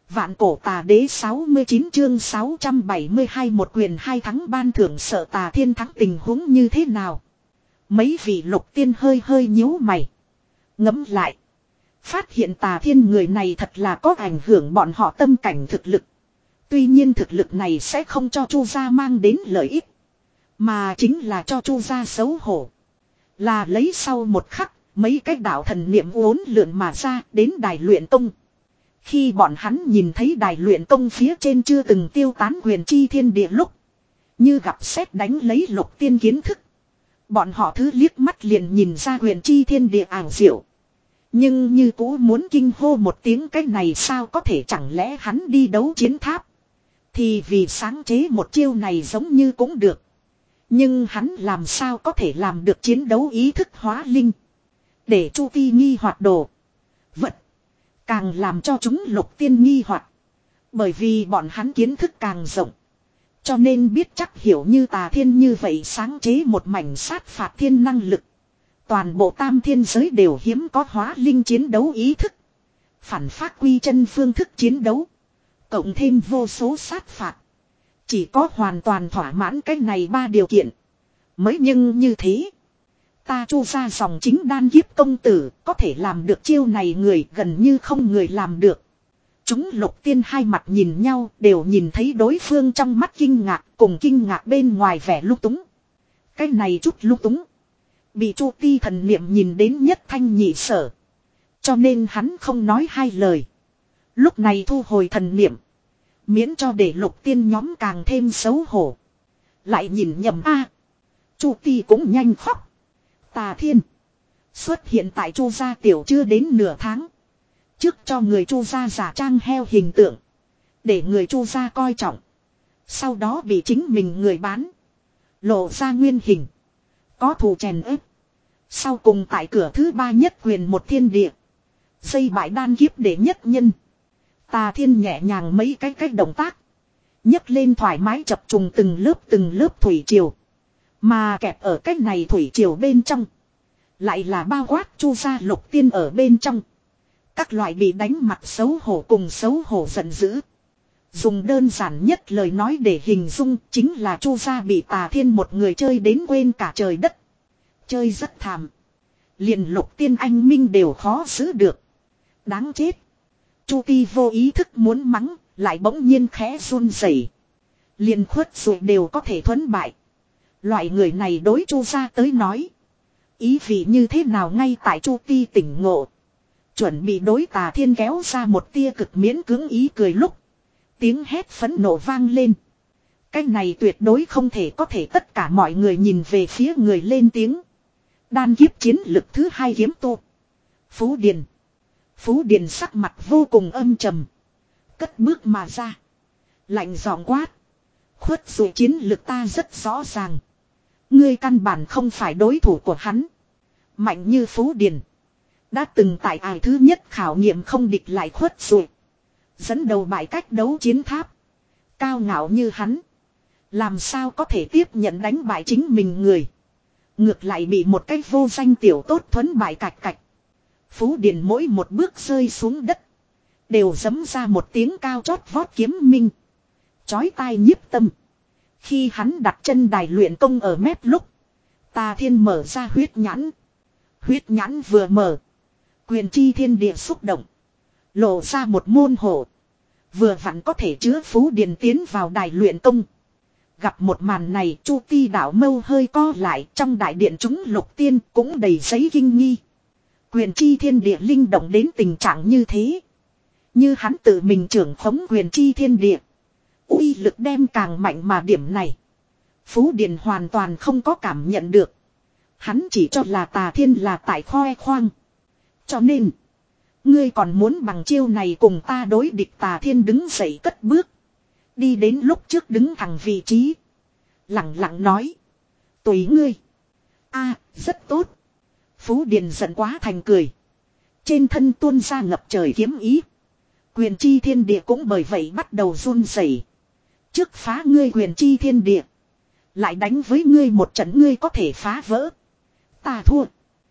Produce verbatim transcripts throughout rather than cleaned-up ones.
Vạn cổ tà đế sáu mươi chín chương sáu trăm bảy mươi hai một quyền hai thắng ban thưởng sợ tà thiên thắng tình huống như thế nào. Mấy vị lục tiên hơi hơi nhíu mày. Ngẫm lại. Phát hiện tà thiên người này thật là có ảnh hưởng bọn họ tâm cảnh thực lực. Tuy nhiên thực lực này sẽ không cho Chu gia mang đến lợi ích. Mà chính là cho Chu gia xấu hổ. Là lấy sau một khắc, mấy cái đạo thần niệm uốn lượn mà ra đến đài luyện tông. Khi bọn hắn nhìn thấy đài luyện tông phía trên chưa từng tiêu tán quyền chi thiên địa lúc. Như gặp sét đánh lấy lục tiên kiến thức. Bọn họ thứ liếc mắt liền nhìn ra quyền chi thiên địa ảo diệu. Nhưng như cũ muốn kinh hô một tiếng cái này sao có thể chẳng lẽ hắn đi đấu chiến tháp. Thì vì sáng chế một chiêu này giống như cũng được. Nhưng hắn làm sao có thể làm được chiến đấu ý thức hóa linh. Để Chu Ti nghi hoạt đồ. Vật. Càng làm cho chúng lục tiên nghi hoặc. Bởi vì bọn hắn kiến thức càng rộng. Cho nên biết chắc hiểu như tà thiên như vậy sáng chế một mảnh sát phạt thiên năng lực. Toàn bộ tam thiên giới đều hiếm có hóa linh chiến đấu ý thức. Phản phát quy chân phương thức chiến đấu. Cộng thêm vô số sát phạt. Chỉ có hoàn toàn thỏa mãn cái này ba điều kiện. Mới nhưng như thế. Ta Chu ra dòng chính đan kiếp công tử, có thể làm được chiêu này người gần như không người làm được. Chúng lục tiên hai mặt nhìn nhau đều nhìn thấy đối phương trong mắt kinh ngạc cùng kinh ngạc bên ngoài vẻ lung túng. Cái này chút lung túng. Bị Chu Ti thần niệm nhìn đến nhất thanh nhị sở. Cho nên hắn không nói hai lời. Lúc này thu hồi thần niệm. Miễn cho để lục tiên nhóm càng thêm xấu hổ. Lại nhìn nhầm a Chu Ti cũng nhanh khóc. Tà thiên. Xuất hiện tại Chu gia tiểu chưa đến nửa tháng. Trước cho người Chu gia giả trang heo hình tượng. Để người Chu gia coi trọng. Sau đó bị chính mình người bán. Lộ ra nguyên hình. Có thù chèn ép. Sau cùng tại cửa thứ ba nhất quyền một thiên địa. Xây bãi đan kiếp để nhất nhân. Tà thiên nhẹ nhàng mấy cái cách động tác. nhấc lên thoải mái chập trùng từng lớp từng lớp thủy triều. Mà kẹp ở cách này thủy triều bên trong. Lại là bao quát Chu gia lục tiên ở bên trong. Các loại bị đánh mặt xấu hổ cùng xấu hổ giận dữ. Dùng đơn giản nhất lời nói để hình dung chính là Chu gia bị tà thiên một người chơi đến quên cả trời đất. Chơi rất thảm. Liền lục tiên anh minh đều khó giữ được. Đáng chết. Chu Ti vô ý thức muốn mắng, lại bỗng nhiên khẽ run rẩy. Liền khuất rồi đều có thể thuẫn bại. Loại người này đối Chu gia tới nói. Ý vị như thế nào ngay tại Chu Ti tỉnh ngộ. Chuẩn bị đối tà thiên kéo ra một tia cực miễn cưỡng ý cười lúc. Tiếng hét phẫn nộ vang lên. Cái này tuyệt đối không thể có thể tất cả mọi người nhìn về phía người lên tiếng. Đan kiếp chiến lực thứ hai kiếm tô. Phú Điền. Phú Điền sắc mặt vô cùng âm trầm. Cất bước mà ra. Lạnh giọng quát. Khuất rồi chiến lực ta rất rõ ràng. Ngươi căn bản không phải đối thủ của hắn. Mạnh như Phú Điền. Đã từng tại ải thứ nhất khảo nghiệm không địch lại khuất rồi. Dẫn đầu bại cách đấu chiến tháp. Cao ngạo như hắn. Làm sao có thể tiếp nhận đánh bại chính mình người. Ngược lại bị một cái vô danh tiểu tốt thuấn bại cạch cạch. Phú Điền mỗi một bước rơi xuống đất. Đều giẫm ra một tiếng cao chót vót kiếm minh. Chói tai nhiếp tâm. Khi hắn đặt chân đài luyện công ở mép lúc. Tà thiên mở ra huyết nhãn. Huyết nhãn vừa mở. Quyền chi thiên địa xúc động. Lộ ra một môn hộ. Vừa vặn có thể chứa Phú Điền tiến vào đài luyện công. Gặp một màn này Chu Ti đảo mâu hơi co lại. Trong đại điện chúng lục tiên cũng đầy giấy kinh nghi. Quyền chi thiên địa linh động đến tình trạng như thế. Như hắn tự mình trưởng khống quyền chi thiên địa. Uy lực đem càng mạnh mà điểm này. Phú Điền hoàn toàn không có cảm nhận được. Hắn chỉ cho là tà thiên là tại khoe khoang. Cho nên. Ngươi còn muốn bằng chiêu này cùng ta đối địch tà thiên đứng dậy cất bước. Đi đến lúc trước đứng thẳng vị trí. Lặng lặng nói. Tùy ngươi. A rất tốt. Phú Điền giận quá thành cười. Trên thân tuôn ra ngập trời kiếm ý. Quyền chi thiên địa cũng bởi vậy bắt đầu run rẩy. Trước phá ngươi quyền chi thiên địa. Lại đánh với ngươi một trận ngươi có thể phá vỡ. Ta thua.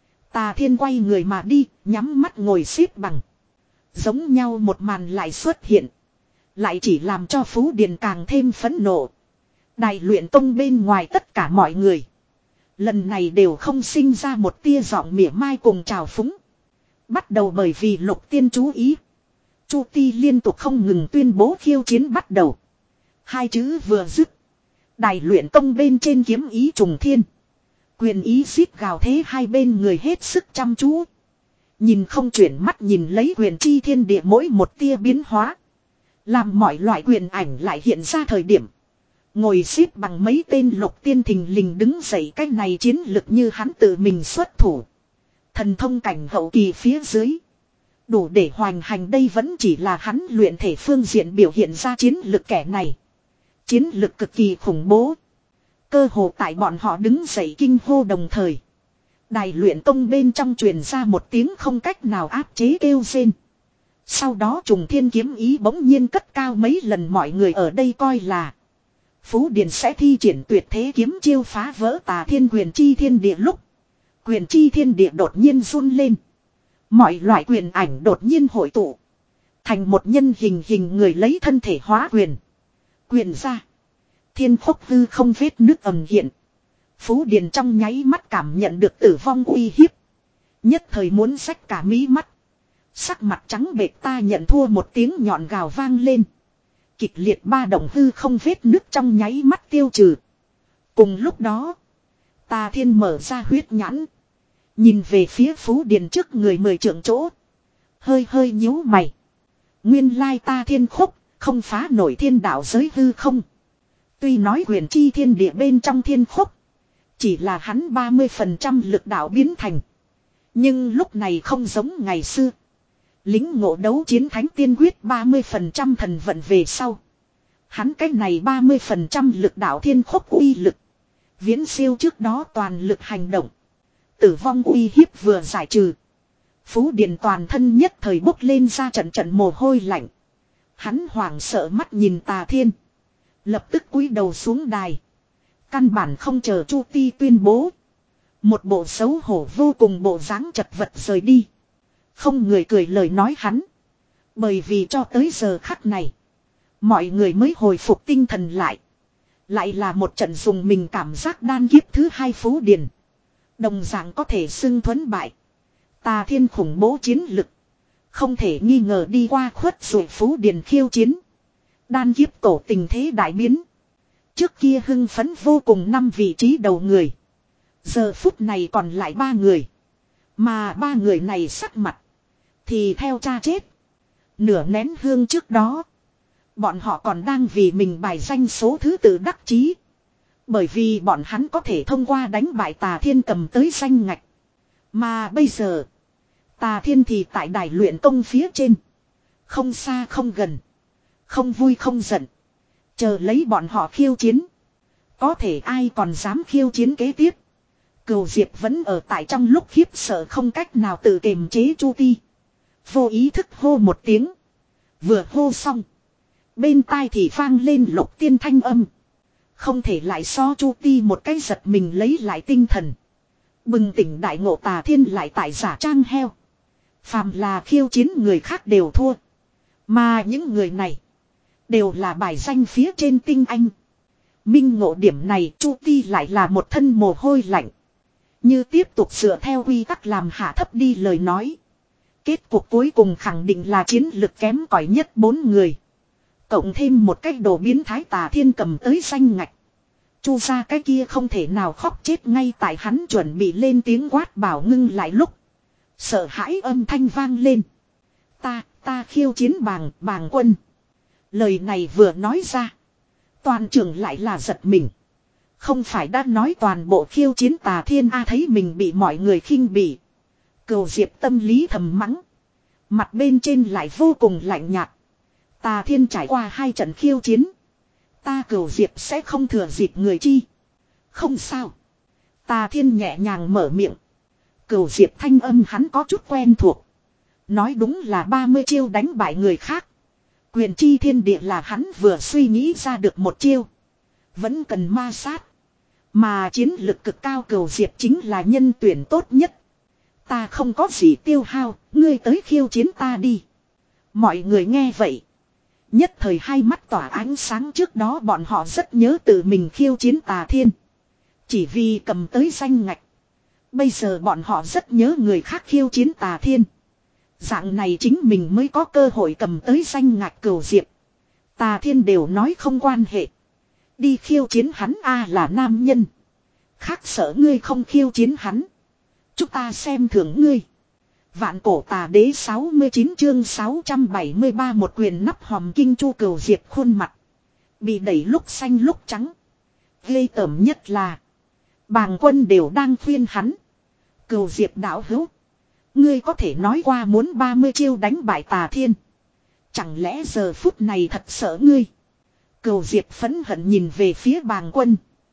Tà thiên quay người mà đi, nhắm mắt ngồi xếp bằng. Giống nhau một màn lại xuất hiện. Lại chỉ làm cho Phú Điền càng thêm phẫn nộ. Đài luyện tông bên ngoài tất cả mọi người. Lần này đều không sinh ra một tia giọng mỉa mai cùng trào phúng. Bắt đầu bởi vì Lục Tiên chú ý. Chu Ti liên tục không ngừng tuyên bố khiêu chiến bắt đầu. Hai chữ vừa dứt. Đài luyện tông bên trên kiếm ý trùng thiên. Quyền ý xít gào thế hai bên người hết sức chăm chú. Nhìn không chuyển mắt nhìn lấy quyền chi thiên địa mỗi một tia biến hóa. Làm mọi loại quyền ảnh lại hiện ra thời điểm. Ngồi xếp bằng mấy tên Lục Tiên thình lình đứng dậy, cái này chiến lực như hắn tự mình xuất thủ. Thần thông cảnh hậu kỳ phía dưới. Đủ để hoành hành, đây vẫn chỉ là hắn luyện thể phương diện biểu hiện ra chiến lực kẻ này. Chiến lực cực kỳ khủng bố. Cơ hồ tại bọn họ đứng dậy kinh hô đồng thời. Đài luyện tông bên trong truyền ra một tiếng không cách nào áp chế kêu rên. Sau đó trùng thiên kiếm ý bỗng nhiên cất cao mấy lần, mọi người ở đây coi là Phú Điền sẽ thi triển tuyệt thế kiếm chiêu phá vỡ Tà Thiên quyền chi thiên địa lúc. Quyền chi thiên địa đột nhiên run lên. Mọi loại quyền ảnh đột nhiên hội tụ. Thành một nhân hình hình người lấy thân thể hóa quyền. Quyền ra. Thiên khốc hư không vết nước ầm hiện. Phú Điền trong nháy mắt cảm nhận được tử vong uy hiếp. Nhất thời muốn xách cả mí mắt. Sắc mặt trắng bệch, ta nhận thua, một tiếng nhọn gào vang lên. Kịch liệt ba động hư không vết nước trong nháy mắt tiêu trừ. Cùng lúc đó, Tà Thiên mở ra huyết nhãn. Nhìn về phía Phú Điền trước người mười trượng chỗ. Hơi hơi nhíu mày. Nguyên lai Ta Thiên khúc, không phá nổi thiên đạo giới hư không. Tuy nói quyền chi thiên địa bên trong thiên khúc. Chỉ là hắn ba mươi phần trăm lực đạo biến thành. Nhưng lúc này không giống ngày xưa. Lính ngộ đấu chiến thánh tiên quyết ba mươi phần trăm thần vận về sau. Hắn cách này ba mươi phần trăm lực đạo thiên khúc uy lực. Viễn siêu trước đó toàn lực hành động. Tử vong uy hiếp vừa giải trừ. Phú Điền toàn thân nhất thời bốc lên ra trận trận mồ hôi lạnh. Hắn hoảng sợ mắt nhìn Tà Thiên. Lập tức cúi đầu xuống đài. Căn bản không chờ Chu Ti tuyên bố. Một bộ xấu hổ vô cùng bộ dáng chật vật rời đi. Không người cười lời nói hắn. Bởi vì cho tới giờ khắc này. Mọi người mới hồi phục tinh thần lại. Lại là một trận dùng mình cảm giác đan kiếp thứ hai Phú Điền. Đồng dạng có thể xưng thuẫn bại. Tà Thiên khủng bố chiến lực. Không thể nghi ngờ đi qua khuất rồi Phú Điền khiêu chiến. Đan kiếp tổ tình thế đại biến. Trước kia hưng phấn vô cùng năm vị trí đầu người. Giờ phút này còn lại ba người. Mà ba người này sắc mặt. Thì theo cha chết. Nửa nén hương trước đó. Bọn họ còn đang vì mình bài danh số thứ tự đắc chí. Bởi vì bọn hắn có thể thông qua đánh bại Tà Thiên cầm tới danh ngạch. Mà bây giờ. Tà Thiên thì tại đài luyện công phía trên. Không xa không gần. Không vui không giận. Chờ lấy bọn họ khiêu chiến. Có thể ai còn dám khiêu chiến kế tiếp. Cửu Diệp vẫn ở tại trong lúc khiếp sợ không cách nào tự kiềm chế Chu Ti. Vô ý thức hô một tiếng. Vừa hô xong. Bên tai thì vang lên Lục Tiên thanh âm. Không thể lại so Chu Ti một cái giật mình lấy lại tinh thần. Bừng tỉnh đại ngộ Tà Thiên lại tại giả trang heo. Phàm là khiêu chiến người khác đều thua. Mà những người này. Đều là bài danh phía trên tinh anh. Minh ngộ điểm này Chu Ti lại là một thân mồ hôi lạnh. Như tiếp tục dựa theo quy tắc làm hạ thấp đi lời nói. Kết cục cuối cùng khẳng định là chiến lực kém cỏi nhất bốn người. Cộng thêm một cách đồ biến thái Tà Thiên cầm tới danh ngạch. Chu ra cái kia không thể nào khóc chết ngay tại hắn chuẩn bị lên tiếng quát bảo ngưng lại lúc. Sợ hãi âm thanh vang lên. Ta, ta khiêu chiến bàng, bàng quân. Lời này vừa nói ra. Toàn trường lại là giật mình. Không phải đã nói toàn bộ khiêu chiến Tà Thiên A, thấy mình bị mọi người khinh bỉ. Cửu Diệp tâm lý thầm mắng. Mặt bên trên lại vô cùng lạnh nhạt. Tà Thiên trải qua hai trận khiêu chiến. Ta Cửu Diệp sẽ không thừa dịp người chi. Không sao. Tà Thiên nhẹ nhàng mở miệng. Cửu Diệp thanh âm hắn có chút quen thuộc. Nói đúng là ba mươi chiêu đánh bại người khác. Quyền chi thiên địa là hắn vừa suy nghĩ ra được một chiêu. Vẫn cần ma sát. Mà chiến lực cực cao Cửu Diệp chính là nhân tuyển tốt nhất. Ta không có gì tiêu hao, ngươi tới khiêu chiến ta đi. Mọi người nghe vậy. Nhất thời hai mắt tỏa ánh sáng, trước đó bọn họ rất nhớ tự mình khiêu chiến Tà Thiên. Chỉ vì cầm tới danh ngạch. Bây giờ bọn họ rất nhớ người khác khiêu chiến Tà Thiên. Dạng này chính mình mới có cơ hội cầm tới danh ngạch Cửu Diệp. Tà Thiên đều nói không quan hệ. Đi khiêu chiến hắn a là nam nhân. Khác sợ ngươi không khiêu chiến hắn. Chúng ta xem thưởng ngươi. Vạn cổ tà đế sáu mươi chín chương sáu trăm bảy mươi ba một quyền nắp hòm kinh chu Cửu Diệp khuôn mặt. Bị đẩy lúc xanh lúc trắng. Ghê tởm nhất là. Bàng Quân đều đang khuyên hắn. Cửu Diệp đạo hữu. Ngươi có thể nói qua muốn ba mươi chiêu đánh bại Tà Thiên. Chẳng lẽ giờ phút này thật sợ ngươi. Cửu Diệp phẫn hận nhìn về phía Bàng Quân.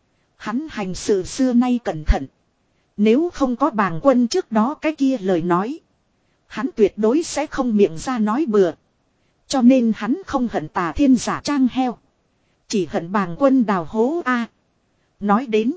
Hắn hành sự xưa nay cẩn thận. Nếu không có Bàng Quân trước đó cái kia lời nói. Hắn tuyệt đối sẽ không miệng ra nói bừa. Cho nên hắn không hận Tà Thiên giả trang heo. Chỉ hận Bàng Quân đào hố a. Nói đến.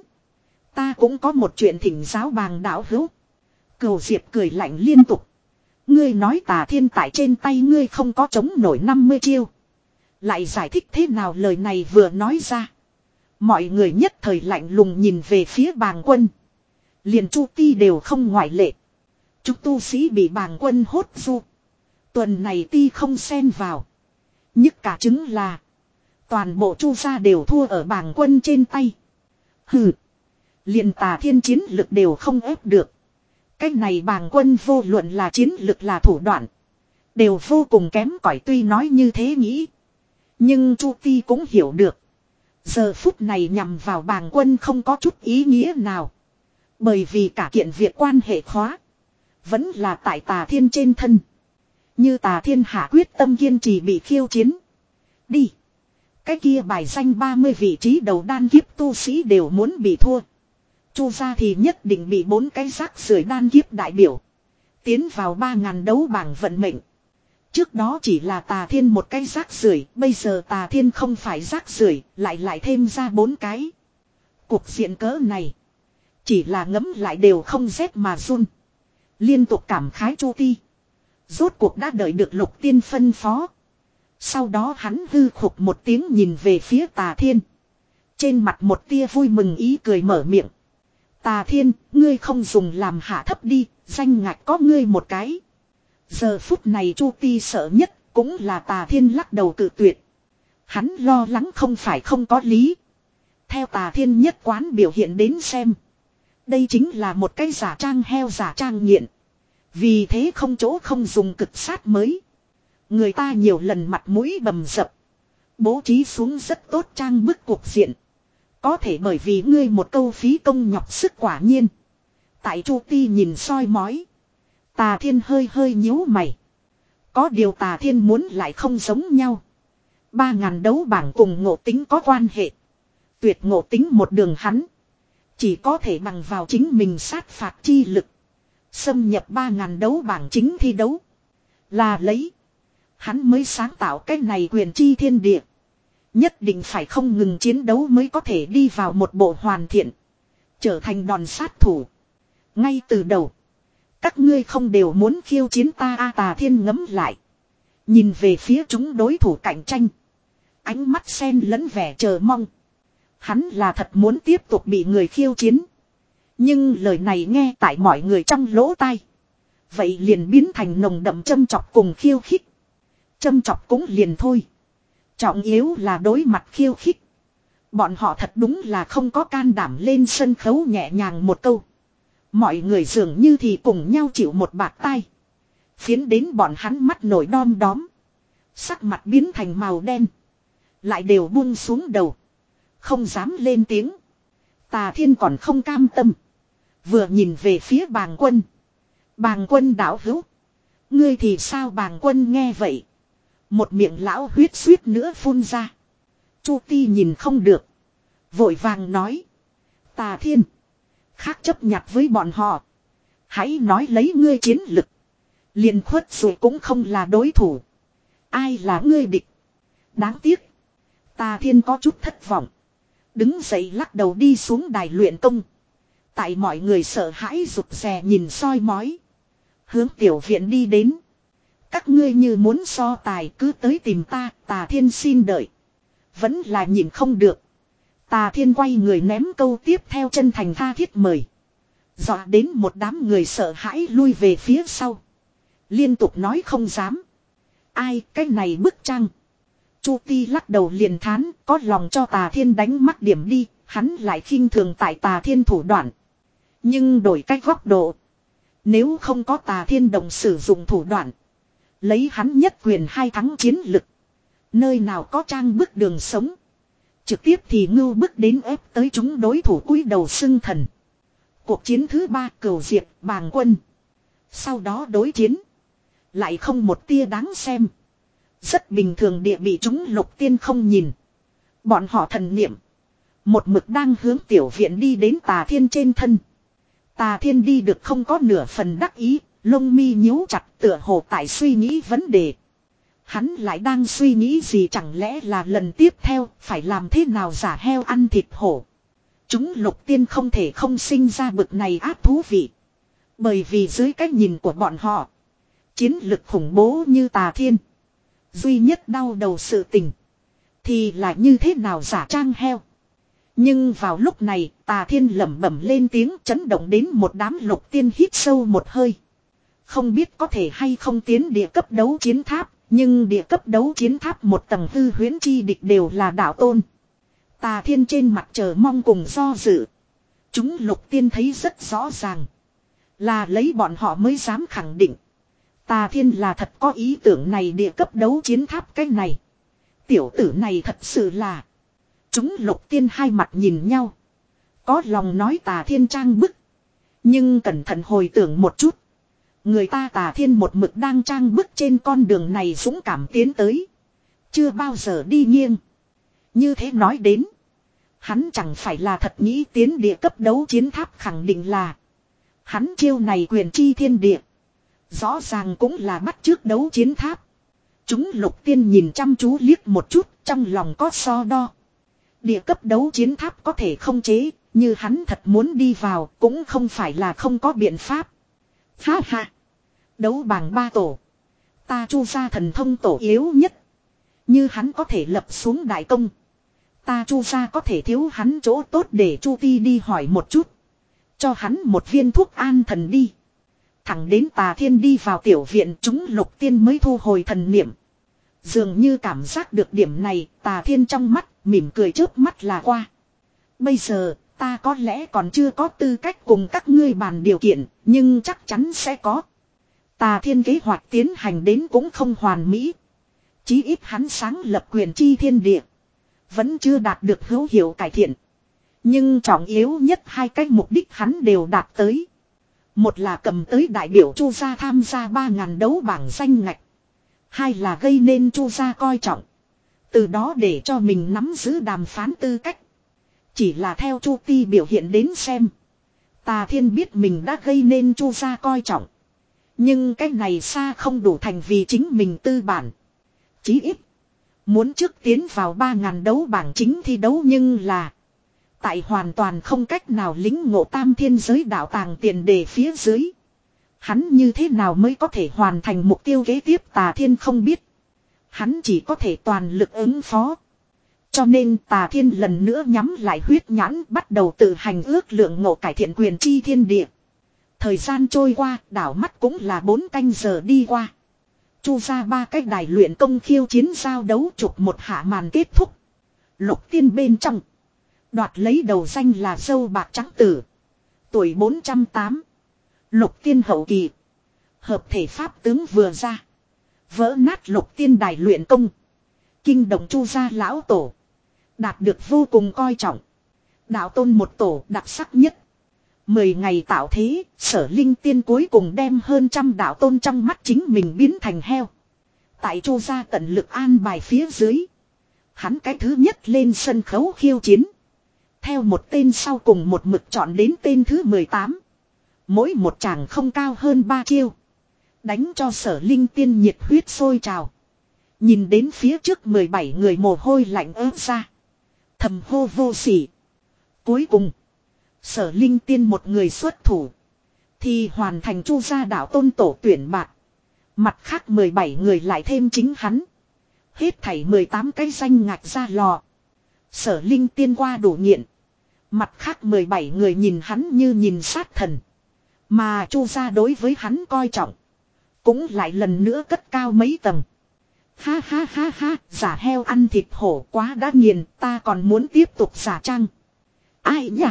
Ta cũng có một chuyện thỉnh giáo Bàng đạo hữu. Cửu Diệp cười lạnh liên tục. Ngươi nói Tà Thiên tại trên tay ngươi không có chống nổi năm mươi chiêu. Lại giải thích thế nào lời này vừa nói ra. Mọi người nhất thời lạnh lùng nhìn về phía Bàng Quân. Liền Chu Ti đều không ngoại lệ. Chúng tu sĩ bị Bàng Quân hốt du. Tuần này Ti không xen vào. Nhất cả chứng là. Toàn bộ Chu gia đều thua ở Bàng Quân trên tay. Hừ. Liền Tà Thiên chiến lực đều không ép được. Cách này Bàng Quân vô luận là chiến lực là thủ đoạn. Đều vô cùng kém cỏi, tuy nói như thế nghĩ. Nhưng Chu Ti cũng hiểu được. Giờ phút này nhằm vào Bàng Quân không có chút ý nghĩa nào. Bởi vì cả kiện việc quan hệ khóa. Vẫn là tại Tà Thiên trên thân. Như Tà Thiên hạ quyết tâm kiên trì bị khiêu chiến. Đi. Cái kia bài danh ba mươi vị trí đầu đan kiếp tu sĩ đều muốn bị thua. Chu gia thì nhất định bị bốn cái rác rưởi đan kiếp đại biểu. Tiến vào ba ngàn đấu bảng vận mệnh. Trước đó chỉ là Tà Thiên một cái rác rưởi, bây giờ Tà Thiên không phải rác rưởi, lại lại thêm ra bốn cái. Cuộc diện cỡ này. Chỉ là ngấm lại đều không rét mà run. Liên tục cảm khái Chu Ti. Rốt cuộc đã đợi được Lục Tiên phân phó. Sau đó hắn hư khục một tiếng nhìn về phía Tà Thiên. Trên mặt một tia vui mừng ý cười mở miệng. Tà Thiên, ngươi không dùng làm hạ thấp đi, danh ngạch có ngươi một cái. Giờ phút này Chu Ti sợ nhất cũng là Tà Thiên lắc đầu cự tuyệt. Hắn lo lắng không phải không có lý. Theo Tà Thiên nhất quán biểu hiện đến xem. Đây chính là một cái giả trang heo giả trang nghiện. Vì thế không chỗ không dùng cực sát mới. Người ta nhiều lần mặt mũi bầm dập. Bố trí xuống rất tốt trang bức cuộc diện. Có thể bởi vì ngươi một câu phí công nhọc sức quả nhiên. Tại Chu Ti nhìn soi mói. Tà Thiên hơi hơi nhíu mày. Có điều Tà Thiên muốn lại không giống nhau. Ba ngàn đấu bảng cùng Ngộ Tính có quan hệ. Tuyệt Ngộ Tính một đường hắn. Chỉ có thể bằng vào chính mình sát phạt chi lực. Xâm nhập ba ngàn đấu bảng chính thi đấu. Là lấy. Hắn mới sáng tạo cái này quyền chi thiên địa. Nhất định phải không ngừng chiến đấu mới có thể đi vào một bộ hoàn thiện. Trở thành đòn sát thủ. Ngay từ đầu. Các ngươi không đều muốn khiêu chiến ta a. Tà Thiên ngấm lại. Nhìn về phía chúng đối thủ cạnh tranh. Ánh mắt xen lẫn vẻ chờ mong. Hắn là thật muốn tiếp tục bị người khiêu chiến. Nhưng lời này nghe tại mọi người trong lỗ tai. Vậy liền biến thành nồng đậm châm chọc cùng khiêu khích. Châm chọc cũng liền thôi. Trọng yếu là đối mặt khiêu khích. Bọn họ thật đúng là không có can đảm lên sân khấu nhẹ nhàng một câu. Mọi người dường như thì cùng nhau chịu một bạt tai. Phiến đến bọn hắn mắt nổi đom đóm. Sắc mặt biến thành màu đen. Lại đều buông xuống đầu. Không dám lên tiếng. Tà Thiên còn không cam tâm. Vừa nhìn về phía Bàng Quân. Bàng Quân đạo hữu. Ngươi thì sao? Bàng Quân nghe vậy. Một miệng lão huyết suýt nữa phun ra. Chu Ti nhìn không được. Vội vàng nói. Tà Thiên. Khác chấp nhặt với bọn họ. Hãy nói lấy ngươi chiến lực. Liền khuất rồi cũng không là đối thủ. Ai là ngươi địch? Đáng tiếc. Tà Thiên có chút thất vọng. Đứng dậy lắc đầu đi xuống đài luyện công. Tại mọi người sợ hãi rụt rè nhìn soi mói. Hướng tiểu viện đi đến. Các ngươi như muốn so tài cứ tới tìm ta, Tà Thiên xin đợi. Vẫn là nhìn không được. Tà Thiên quay người ném câu tiếp theo chân thành tha thiết mời. Dọa đến một đám người sợ hãi lui về phía sau. Liên tục nói không dám. Ai cái này bức trang. Chu Ti lắc đầu liền thán, có lòng cho Tà Thiên đánh mắc điểm đi, hắn lại khinh thường tại Tà Thiên thủ đoạn. Nhưng đổi cách góc độ. Nếu không có Tà Thiên đồng sử dụng thủ đoạn. Lấy hắn nhất quyền hai thắng chiến lực. Nơi nào có trang bức đường sống. Trực tiếp thì ngưu bức đến ép tới chúng đối thủ cúi đầu xưng thần. Cuộc chiến thứ ba Cửu Diệp Bàng Quân. Sau đó đối chiến. Lại không một tia đáng xem. Rất bình thường địa bị chúng Lục Tiên không nhìn. Bọn họ thần niệm. Một mực đang hướng tiểu viện đi đến Tà Thiên trên thân. Tà Thiên đi được không có nửa phần đắc ý. Lông mi nhíu chặt tựa hồ tại suy nghĩ vấn đề. Hắn lại đang suy nghĩ gì, chẳng lẽ là lần tiếp theo phải làm thế nào giả heo ăn thịt hổ. Chúng Lục Tiên không thể không sinh ra bực này ác thú vị. Bởi vì dưới cái nhìn của bọn họ. Chiến lực khủng bố như Tà Thiên. Duy nhất đau đầu sự tình. Thì là như thế nào giả trang heo. Nhưng vào lúc này Tà Thiên lẩm bẩm lên tiếng chấn động đến một đám Lục Tiên hít sâu một hơi. Không biết có thể hay không tiến địa cấp đấu chiến tháp. Nhưng địa cấp đấu chiến tháp một tầng hư huyễn chi địch đều là đạo tôn. Tà Thiên trên mặt chờ mong cùng do dự. Chúng Lục Tiên thấy rất rõ ràng. Là lấy bọn họ mới dám khẳng định. Tà Thiên là thật có ý tưởng này địa cấp đấu chiến tháp cái này. Tiểu tử này thật sự là. Chúng Lục Tiên hai mặt nhìn nhau. Có lòng nói Tà Thiên trang bức. Nhưng cẩn thận hồi tưởng một chút. Người ta Tà Thiên một mực đang trang bức trên con đường này dũng cảm tiến tới. Chưa bao giờ đi nghiêng. Như thế nói đến. Hắn chẳng phải là thật nghĩ tiến địa cấp đấu chiến tháp, khẳng định là. Hắn chiêu này quyền chi thiên địa. Rõ ràng cũng là bắt chước đấu chiến tháp. Chúng Lục Tiên nhìn chăm chú liếc một chút, trong lòng có so đo. Địa cấp đấu chiến tháp có thể không chế, như hắn thật muốn đi vào cũng không phải là không có biện pháp. Ha ha. Đấu bảng ba tổ. Ta Chu gia thần thông tổ yếu nhất. Như hắn có thể lập xuống đại công. Ta Chu gia có thể thiếu hắn chỗ tốt để Chu Ti đi hỏi một chút. Cho hắn một viên thuốc an thần đi. Thẳng đến Tà Thiên đi vào tiểu viện, chúng Lục Tiên mới thu hồi thần niệm. Dường như cảm giác được điểm này, Tà Thiên trong mắt mỉm cười chớp mắt là qua. Bây giờ ta có lẽ còn chưa có tư cách cùng các ngươi bàn điều kiện, nhưng chắc chắn sẽ có. Tà Thiên kế hoạch tiến hành đến cũng không hoàn mỹ. Chí ít hắn sáng lập quyền chi thiên địa. Vẫn chưa đạt được hữu hiệu cải thiện. Nhưng trọng yếu nhất hai cái mục đích hắn đều đạt tới. Một là cầm tới đại biểu Chu gia tham gia ba ngàn đấu bảng danh ngạch. Hai là gây nên Chu gia coi trọng. Từ đó để cho mình nắm giữ đàm phán tư cách. Chỉ là theo Chu Ti biểu hiện đến xem. Tà Thiên biết mình đã gây nên Chu gia coi trọng. Nhưng cái này xa không đủ thành vì chính mình tư bản. Chí ít. Muốn trước tiến vào ba ngàn đấu bảng chính thi đấu nhưng là. Tại hoàn toàn không cách nào lính ngộ tam thiên giới đạo tàng tiền đề phía dưới. Hắn như thế nào mới có thể hoàn thành mục tiêu kế tiếp Tà Thiên không biết. Hắn chỉ có thể toàn lực ứng phó. Cho nên Tà Thiên lần nữa nhắm lại huyết nhãn bắt đầu tự hành ước lượng ngộ cải thiện quyền chi thiên địa. Thời gian trôi qua, đảo mắt cũng là bốn canh giờ đi qua. Chu ra ba cái đài luyện công khiêu chiến giao đấu trục một hạ màn kết thúc. Lục Tiên bên trong. Đoạt lấy đầu danh là dâu bạc trắng tử. Tuổi bốn trăm tám. Lục Tiên hậu kỳ. Hợp thể pháp tướng vừa ra. Vỡ nát Lục Tiên đài luyện công. Kinh động Chu gia lão tổ. Đạt được vô cùng coi trọng. Đạo tôn một tổ đặc sắc nhất. Mười ngày tạo thế, Sở Linh Tiên cuối cùng đem hơn trăm đạo tôn trong mắt chính mình biến thành heo. Tại Chu gia tận lực an bài phía dưới. Hắn cái thứ nhất lên sân khấu khiêu chiến. Theo một tên sau cùng một mực chọn đến tên thứ mười tám. Mỗi một chàng không cao hơn ba chiêu. Đánh cho Sở Linh Tiên nhiệt huyết sôi trào. Nhìn đến phía trước mười bảy người mồ hôi lạnh ớt ra. Thầm hô vô sỉ. Cuối cùng. Sở Linh Tiên một người xuất thủ. Thì hoàn thành Chu gia đạo tôn tổ tuyển bạc. Mặt khác mười bảy người lại thêm chính hắn. Hết thảy mười tám cái danh ngạch ra lò. Sở Linh Tiên qua đủ nghiện. Mặt khác mười bảy người nhìn hắn như nhìn sát thần. Mà Chu gia đối với hắn coi trọng. Cũng lại lần nữa cất cao mấy tầng. Ha ha ha ha, giả heo ăn thịt hổ quá đã nghiền, ta còn muốn tiếp tục giả trang. Ai nhỉ?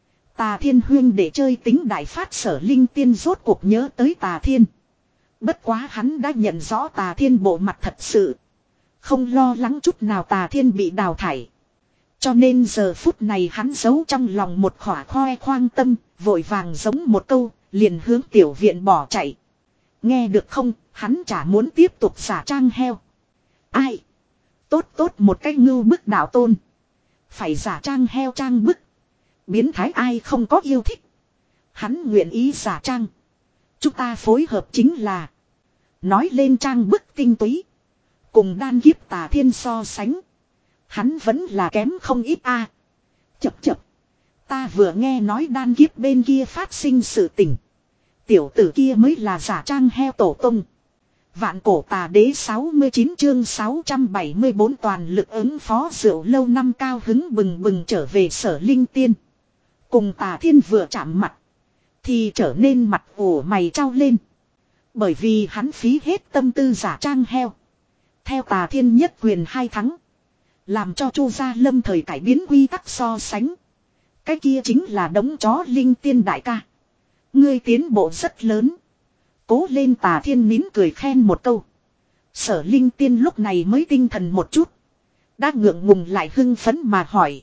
Tà Thiên huyên để chơi tính đại phát. Sở Linh Tiên rốt cuộc nhớ tới Tà Thiên. Bất quá hắn đã nhận rõ Tà Thiên bộ mặt thật sự. Không lo lắng chút nào Tà Thiên bị đào thải. Cho nên giờ phút này hắn giấu trong lòng một khỏa khoe khoang tâm, vội vàng giống một câu, liền hướng tiểu viện bỏ chạy. Nghe được không, hắn chả muốn tiếp tục giả trang heo. Ai? Tốt tốt một cái ngưu bức đạo tôn. Phải giả trang heo trang bức. Biến thái ai không có yêu thích. Hắn nguyện ý giả trang. Chúng ta phối hợp chính là. Nói lên trang bức tinh túy. Cùng đan kiếp Tà Thiên so sánh. Hắn vẫn là kém không ít a. À. Chập chập. Ta vừa nghe nói đan kiếp bên kia phát sinh sự tình. Tiểu tử kia mới là giả trang heo tổ tung. Vạn cổ tà đế sáu mươi chín chương sáu trăm bảy mươi bốn toàn lực ứng phó. Rượu lâu năm cao hứng bừng bừng trở về Sở Linh Tiên. Cùng Tà Thiên vừa chạm mặt. Thì trở nên mặt ủ mày trao lên. Bởi vì hắn phí hết tâm tư giả trang heo. Theo Tà Thiên nhất quyền hai thắng. Làm cho Chu gia lâm thời cải biến quy tắc so sánh. Cái kia chính là đống chó Linh Tiên đại ca. Ngươi tiến bộ rất lớn. Cố lên. Tà Thiên nín cười khen một câu. Sở Linh Tiên lúc này mới tinh thần một chút. Đã ngượng ngùng lại hưng phấn mà hỏi.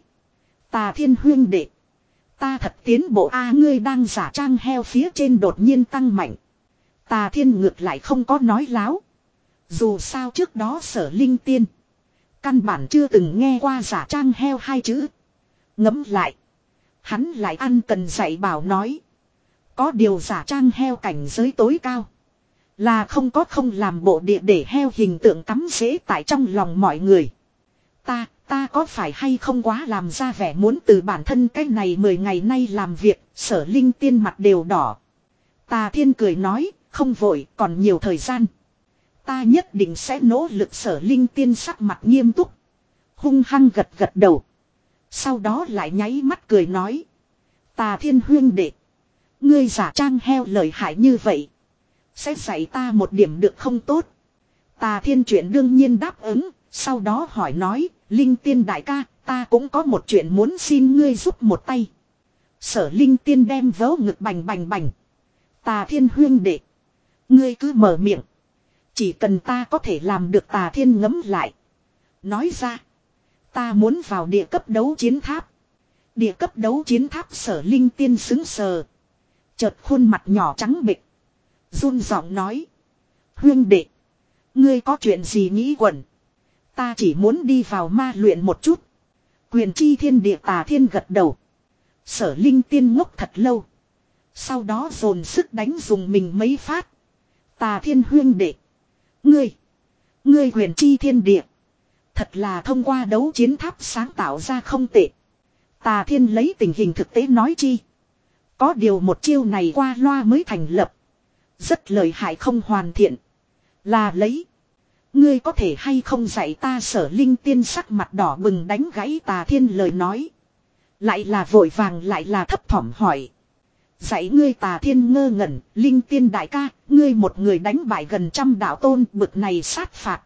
Tà Thiên huyên đệ. Ta thật tiến bộ a à, ngươi đang giả trang heo phía trên đột nhiên tăng mạnh. Tà Thiên ngược lại không có nói láo. Dù sao trước đó Sở Linh Tiên. Căn bản chưa từng nghe qua giả trang heo hai chữ. Ngẫm lại. Hắn lại ăn cần dạy bảo nói. Có điều giả trang heo cảnh giới tối cao. Là không có không làm bộ địa để heo hình tượng cắm rễ tại trong lòng mọi người. Ta, ta có phải hay không quá làm ra vẻ muốn từ bản thân cái này mười ngày nay làm việc. Sở Linh Tiên mặt đều đỏ. Tà Thiên cười nói, không vội, còn nhiều thời gian. Ta nhất định sẽ nỗ lực. Sở Linh Tiên sắc mặt nghiêm túc. Hung hăng gật gật đầu. Sau đó lại nháy mắt cười nói. Tà Thiên huyên đệ. Ngươi giả trang heo lợi hại như vậy. Sẽ dạy ta một điểm được không tốt. Tà Thiên chuyện đương nhiên đáp ứng. Sau đó hỏi nói. Linh Tiên đại ca, ta cũng có một chuyện muốn xin ngươi giúp một tay. Sở Linh Tiên đem vớ ngực bành bành bành. Tà Thiên huyên đệ. Ngươi cứ mở miệng. Chỉ cần ta có thể làm được. Tà Thiên ngấm lại. Nói ra. Ta muốn vào địa cấp đấu chiến tháp. Địa cấp đấu chiến tháp. Sở Linh Tiên xứng sờ. Chợt khuôn mặt nhỏ trắng bệch. Run giọng nói. Huyên đệ. Ngươi có chuyện gì nghĩ quẩn. Ta chỉ muốn đi vào ma luyện một chút. Quyền chi thiên địa. Tà Thiên gật đầu. Sở Linh Tiên ngốc thật lâu. Sau đó dồn sức đánh dùng mình mấy phát. Tà Thiên huyên đệ. Ngươi. Ngươi quyền chi thiên địa. Thật là thông qua đấu chiến tháp sáng tạo ra không tệ. Tà Thiên lấy tình hình thực tế nói chi. Có điều một chiêu này qua loa mới thành lập. Rất lợi hại không hoàn thiện. Là lấy. Ngươi có thể hay không dạy ta. Sở Linh Tiên sắc mặt đỏ bừng đánh gãy Tà Thiên lời nói. Lại là vội vàng lại là thấp thỏm hỏi. Dạy ngươi. Tà Thiên ngơ ngẩn. Linh Tiên đại ca. Ngươi một người đánh bại gần trăm đạo tôn. Bực này sát phạt.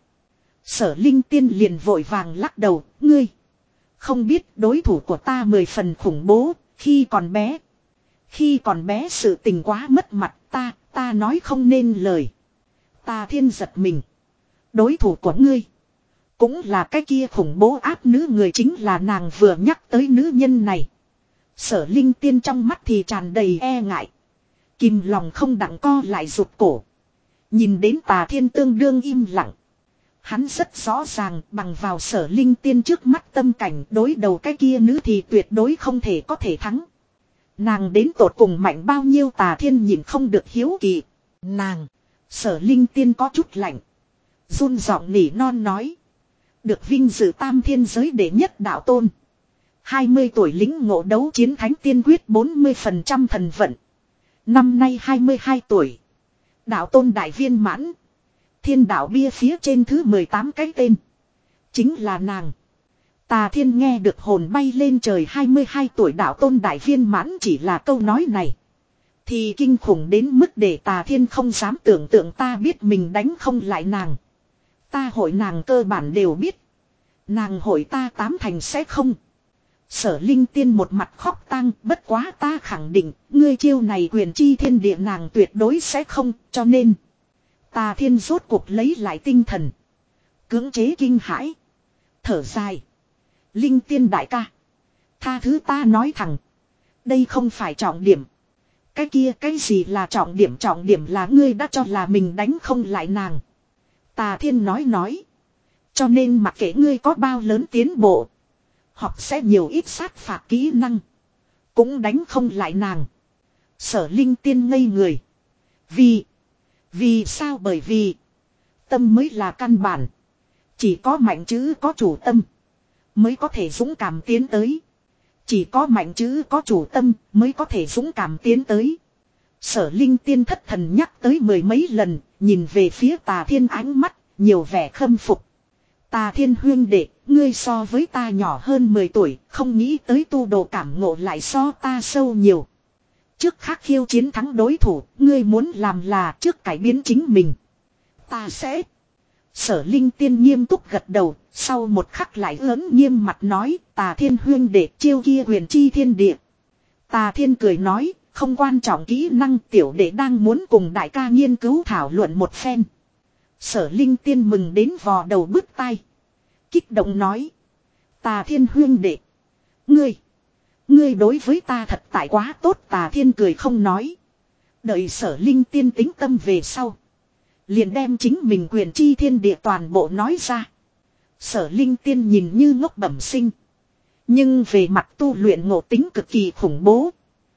Sở Linh Tiên liền vội vàng lắc đầu. Ngươi. Không biết đối thủ của ta mười phần khủng bố. Khi còn bé. Khi còn bé sự tình quá mất mặt. Ta. Ta nói không nên lời. Tà Thiên giật mình. Đối thủ của ngươi. Cũng là cái kia khủng bố áp nữ người. Chính là nàng vừa nhắc tới nữ nhân này. Sở Linh Tiên trong mắt thì tràn đầy e ngại. Kìm lòng không đặng co lại rụt cổ. Nhìn đến Tà Thiên tương đương im lặng. Hắn rất rõ ràng bằng vào Sở Linh Tiên trước mắt tâm cảnh đối đầu cái kia nữ thì tuyệt đối không thể có thể thắng. Nàng đến tột cùng mạnh bao nhiêu. Tà Thiên nhìn không được hiếu kỳ. Nàng. Sở Linh Tiên có chút lạnh. Run giọng nỉ non nói. Được vinh dự tam thiên giới đệ nhất đạo tôn. hai mươi tuổi lính ngộ đấu chiến thánh tiên quyết bốn mươi phần trăm thần vận. Năm nay hai mươi hai tuổi. Đạo tôn đại viên mãn. Thiên đạo bia phía trên thứ mười tám cái tên. Chính là nàng. Tà Thiên nghe được hồn bay lên trời hai mươi hai tuổi đạo tôn đại viên mãn chỉ là câu nói này. Thì kinh khủng đến mức để Tà Thiên không dám tưởng tượng ta biết mình đánh không lại nàng. Ta hội nàng cơ bản đều biết. Nàng hội ta tám thành sẽ không. Sở Linh Tiên một mặt khóc tang, bất quá ta khẳng định, ngươi chiêu này quyền chi thiên địa nàng tuyệt đối sẽ không, cho nên. Tà Thiên rốt cuộc lấy lại tinh thần. Cưỡng chế kinh hãi. Thở dài. Linh Tiên đại ca. Tha thứ ta nói thẳng. Đây không phải trọng điểm. Cái kia cái gì là trọng điểm, trọng điểm là ngươi đã cho là mình đánh không lại nàng. Tà Thiên nói nói. Cho nên mặc kệ ngươi có bao lớn tiến bộ. Học sẽ nhiều ít sát phạt kỹ năng. Cũng đánh không lại nàng. Sở Linh Tiên ngây người. Vì. Vì sao, bởi vì. Tâm mới là căn bản. Chỉ có mạnh chữ có chủ tâm. Mới có thể dũng cảm tiến tới. Chỉ có mạnh chữ có chủ tâm mới có thể dũng cảm tiến tới. Sở Linh Tiên thất thần nhắc tới mười mấy lần. Nhìn về phía Tà Thiên ánh mắt. Nhiều vẻ khâm phục. Tà Thiên huyên đệ, ngươi so với ta nhỏ hơn mười tuổi, không nghĩ tới tu đồ cảm ngộ lại so ta sâu nhiều. Trước khắc khiêu chiến thắng đối thủ, ngươi muốn làm là trước cải biến chính mình. Ta sẽ. Sở Linh Tiên nghiêm túc gật đầu, sau một khắc lại ớn nghiêm mặt nói, Tà Thiên huyên đệ chiêu kia huyền chi thiên địa. Tà Thiên cười nói, không quan trọng kỹ năng, tiểu đệ đang muốn cùng đại ca nghiên cứu thảo luận một phen. Sở Linh Tiên mừng đến vò đầu bứt tai. Kích động nói. Tà Thiên huyên đệ. Ngươi. Ngươi đối với ta thật tại quá tốt. Tà Thiên cười không nói. Đợi Sở Linh Tiên tính tâm về sau. Liền đem chính mình quyền chi thiên địa toàn bộ nói ra. Sở Linh Tiên nhìn như ngốc bẩm sinh. Nhưng về mặt tu luyện ngộ tính cực kỳ khủng bố.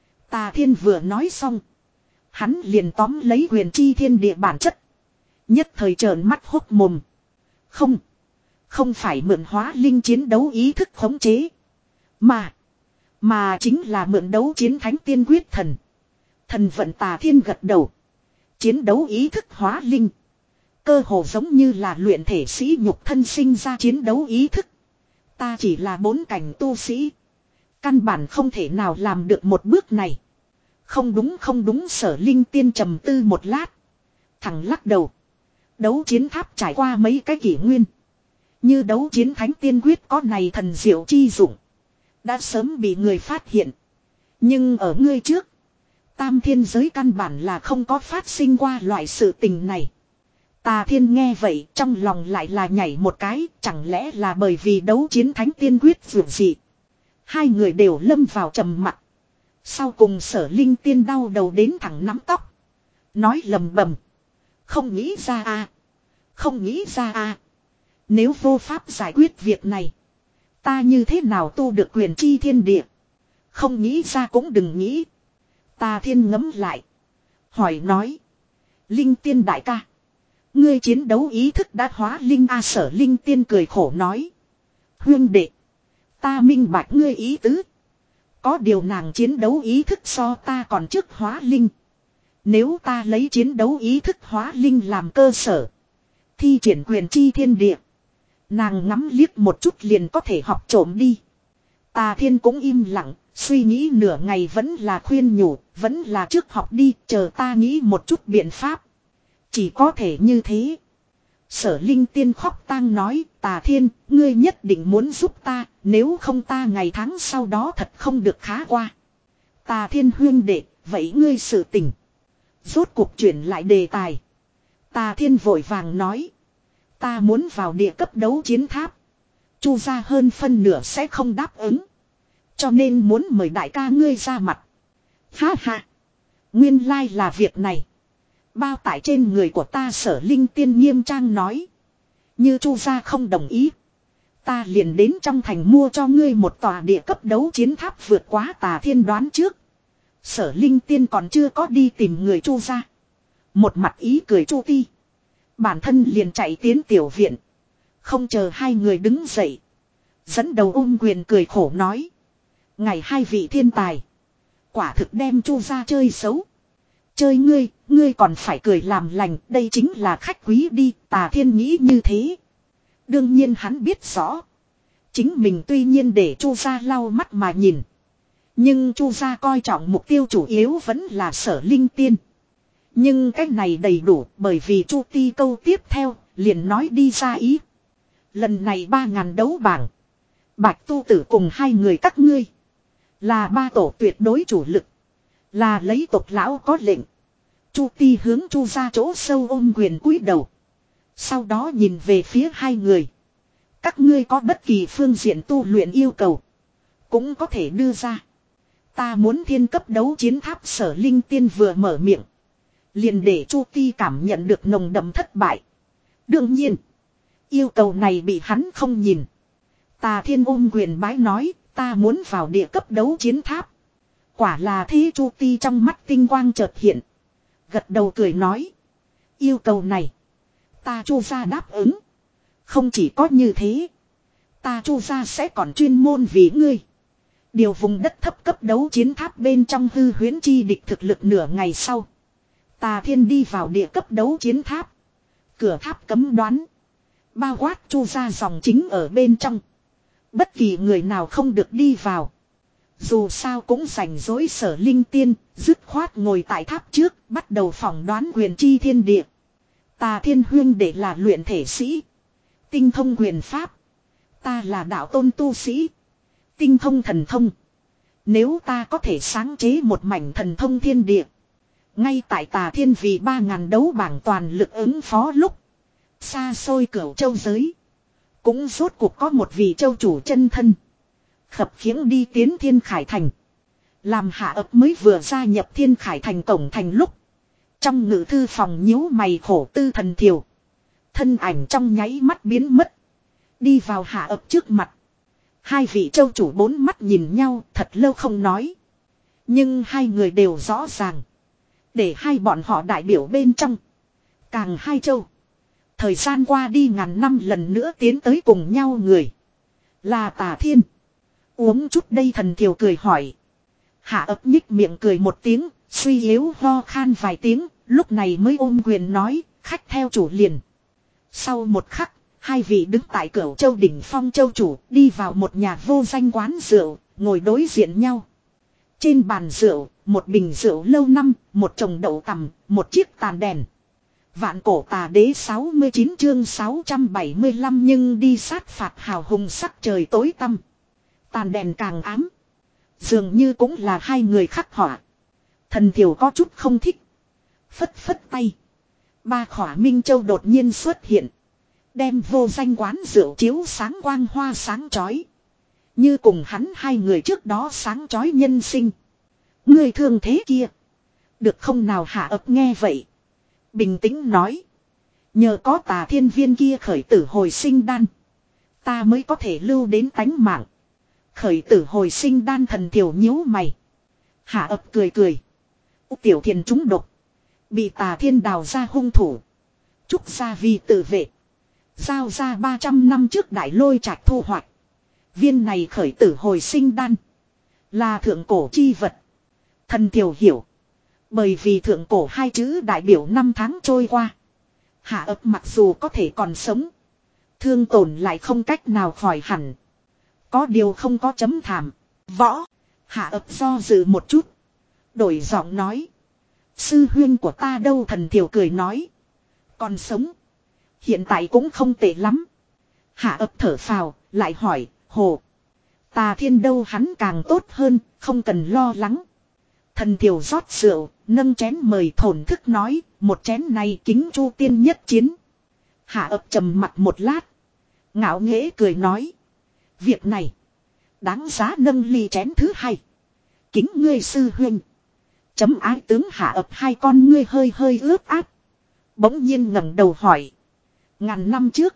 Tà Thiên vừa nói xong. Hắn liền tóm lấy quyền chi thiên địa bản chất. Nhất thời trợn mắt hốc mồm. Không. Không phải mượn hóa linh chiến đấu ý thức khống chế. Mà. Mà chính là mượn đấu chiến thánh tiên quyết thần. Thần vận. Tà Thiên gật đầu. Chiến đấu ý thức hóa linh. Cơ hồ giống như là luyện thể sĩ nhục thân sinh ra chiến đấu ý thức. Ta chỉ là bốn cảnh tu sĩ. Căn bản không thể nào làm được một bước này. Không đúng không đúng. Sở Linh Tiên trầm tư một lát. Thẳng lắc đầu. Đấu chiến tháp trải qua mấy cái kỷ nguyên. Như đấu chiến thánh tiên quyết có này thần diệu chi dụng. Đã sớm bị người phát hiện. Nhưng ở ngươi trước. Tam thiên giới căn bản là không có phát sinh qua loại sự tình này. Tà Thiên nghe vậy trong lòng lại là nhảy một cái. Chẳng lẽ là bởi vì đấu chiến thánh tiên quyết vượt dị. Hai người đều lâm vào trầm mặc. Sau cùng Sở Linh Tiên đau đầu đến thẳng nắm tóc. Nói lầm bầm. Không nghĩ ra a, Không nghĩ ra a. Nếu vô pháp giải quyết việc này. Ta như thế nào tu được quyền chi thiên địa. Không nghĩ ra cũng đừng nghĩ. Tà Thiên ngẫm lại. Hỏi nói. Linh Tiên đại ca. Ngươi chiến đấu ý thức đã hóa linh a. Sở Linh Tiên cười khổ nói. Huyên đệ. Ta minh bạch ngươi ý tứ. Có điều nàng chiến đấu ý thức so ta còn trước hóa linh. Nếu ta lấy chiến đấu ý thức hóa linh làm cơ sở. Thi triển quyền chi thiên địa. Nàng ngắm liếc một chút liền có thể học trộm đi. Tà Thiên cũng im lặng. Suy nghĩ nửa ngày vẫn là khuyên nhủ. Vẫn là trước học đi. Chờ ta nghĩ một chút biện pháp. Chỉ có thể như thế. Sở Linh Tiên khóc tang nói. Tà Thiên, ngươi nhất định muốn giúp ta. Nếu không ta ngày tháng sau đó thật không được khá qua. Tà Thiên huyên đệ. Vậy ngươi sự tình. Rốt cuộc chuyển lại đề tài. Tà Thiên vội vàng nói. Ta muốn vào địa cấp đấu chiến tháp. Chu gia hơn phân nửa sẽ không đáp ứng. Cho nên muốn mời đại ca ngươi ra mặt. Ha ha. Nguyên lai like là việc này. Bao tải trên người của ta. Sở Linh Tiên nghiêm trang nói. Như Chu gia không đồng ý. Ta liền đến trong thành mua cho ngươi một tòa địa cấp đấu chiến tháp vượt quá Tà Thiên đoán trước. Sở Linh Tiên còn chưa có đi tìm người Chu gia. Một mặt ý cười Chu Ti. Bản thân liền chạy tiến tiểu viện. Không chờ hai người đứng dậy. Dẫn đầu ôm quyền cười khổ nói. Ngày hai vị thiên tài. Quả thực đem Chu gia chơi xấu. Chơi ngươi, ngươi còn phải cười làm lành, đây chính là khách quý đi, Tà Thiên nghĩ như thế. Đương nhiên hắn biết rõ. Chính mình tuy nhiên để Chu gia lau mắt mà nhìn. Nhưng Chu gia coi trọng mục tiêu chủ yếu vẫn là Sở Linh Tiên. Nhưng cái này đầy đủ bởi vì Chu Ti câu tiếp theo liền nói đi ra ý. Lần này ba ngàn đấu bảng. Bạch Tu Tử cùng hai người các ngươi. Là ba tổ tuyệt đối chủ lực. Là lấy tộc lão có lệnh. Chu Ti hướng Chu ra chỗ sâu ôm quyền cúi đầu. Sau đó nhìn về phía hai người. Các ngươi có bất kỳ phương diện tu luyện yêu cầu. Cũng có thể đưa ra. Ta muốn thiên cấp đấu chiến tháp. Sở Linh Tiên vừa mở miệng. Liền để Chu Ti cảm nhận được nồng đậm thất bại. Đương nhiên. Yêu cầu này bị hắn không nhìn. Tà Thiên ôm quyền bái nói. Ta muốn vào địa cấp đấu chiến tháp. Quả là thế. Chu Ti trong mắt tinh quang chợt hiện. Gật đầu cười nói. Yêu cầu này. Ta Chu gia đáp ứng. Không chỉ có như thế. Ta Chu gia sẽ còn chuyên môn vì ngươi. Điều vùng đất thấp cấp đấu chiến tháp bên trong hư huyễn chi địch thực lực nửa ngày sau. Tà Thiên đi vào địa cấp đấu chiến tháp. Cửa tháp cấm đoán. Bao quát Chu gia dòng chính ở bên trong. Bất kỳ người nào không được đi vào. Dù sao cũng rảnh rỗi Sở Linh Tiên, dứt khoát ngồi tại tháp trước, bắt đầu phỏng đoán quyền chi thiên địa. Tà Thiên huyên để là luyện thể sĩ. Tinh thông quyền pháp. Ta là đạo tôn tu sĩ. Tinh thông thần thông. Nếu ta có thể sáng chế một mảnh thần thông thiên địa. Ngay tại Tà Thiên vì ba ngàn đấu bảng toàn lực ứng phó lúc. Xa xôi cửu châu giới. Cũng rốt cuộc có một vị châu chủ chân thân. Khập khiễng đi tiến Thiên Khải Thành. Làm Hạ Ấp mới vừa gia nhập Thiên Khải Thành cổng thành lúc. Trong ngự thư phòng nhíu mày khổ tư thần thiều. Thân ảnh trong nháy mắt biến mất. Đi vào Hạ Ấp trước mặt. Hai vị châu chủ bốn mắt nhìn nhau thật lâu không nói. Nhưng hai người đều rõ ràng. Để hai bọn họ đại biểu bên trong. Càng hai châu. Thời gian qua đi ngàn năm lần nữa tiến tới cùng nhau người. Là Tà Thiên. Uống chút đây thần thiều cười hỏi. Hạ Ấp nhích miệng cười một tiếng. Suy yếu ho khan vài tiếng. Lúc này mới ôm quyền nói. Khách theo chủ liền. Sau một khắc. Hai vị đứng tại Cửu Châu đỉnh phong châu chủ. Đi vào một nhà vô danh quán rượu. Ngồi đối diện nhau. Trên bàn rượu. Một bình rượu lâu năm. Một chồng đậu tằm. Một chiếc tàn đèn. Vạn cổ tà đế sáu mươi chín chương sáu trăm bảy mươi lăm nhưng đi sát phạt hào hùng sắc trời tối tăm. Tàn đèn càng ám. Dường như cũng là hai người khắc họa. Thần thiểu có chút không thích. Phất phất tay. Ba khỏa Minh Châu đột nhiên xuất hiện. Đem vô danh quán rượu chiếu sáng quang hoa sáng chói. Như cùng hắn hai người trước đó sáng chói nhân sinh. Người thương thế kia. Được không nào Hạ Ấp nghe vậy. Bình tĩnh nói. Nhờ có Tà Thiên viên kia khởi tử hồi sinh đan. Ta mới có thể lưu đến tánh mạng. Khởi tử hồi sinh đan thần tiểu nhíu mày. Hạ Ấp cười cười. Tiểu thiền trúng độc. Bị Tà Thiên đào ra hung thủ. Trúc gia vì tự vệ. Giao ra ba trăm năm trước đại lôi trạch thu hoạch. Viên này khởi tử hồi sinh đan. Là thượng cổ chi vật. Thần tiểu hiểu. Bởi vì thượng cổ hai chữ đại biểu năm tháng trôi qua. Hạ Ấp mặc dù có thể còn sống. Thương tổn lại không cách nào khỏi hẳn. Có điều không có chấm thảm. Võ. Hạ Ấp do dự một chút. Đổi giọng nói. Sư huyên của ta đâu thần thiểu cười nói. Còn sống. Hiện tại cũng không tệ lắm. Hạ Ấp thở phào. Lại hỏi. Hồ. Tà Thiên đâu hắn càng tốt hơn. Không cần lo lắng. Thần thiểu rót rượu. Nâng chén mời thổn thức nói. Một chén này kính Chu tiên nhất chiến. Hạ Ấp trầm mặt một lát. Ngạo nghễ cười nói. Việc này. Đáng giá nâng ly chén thứ hai. Kính ngươi sư huynh. Chấm ái tướng Hạ Ấp hai con ngươi hơi hơi ướt át. Bỗng nhiên ngẩng đầu hỏi. Ngàn năm trước.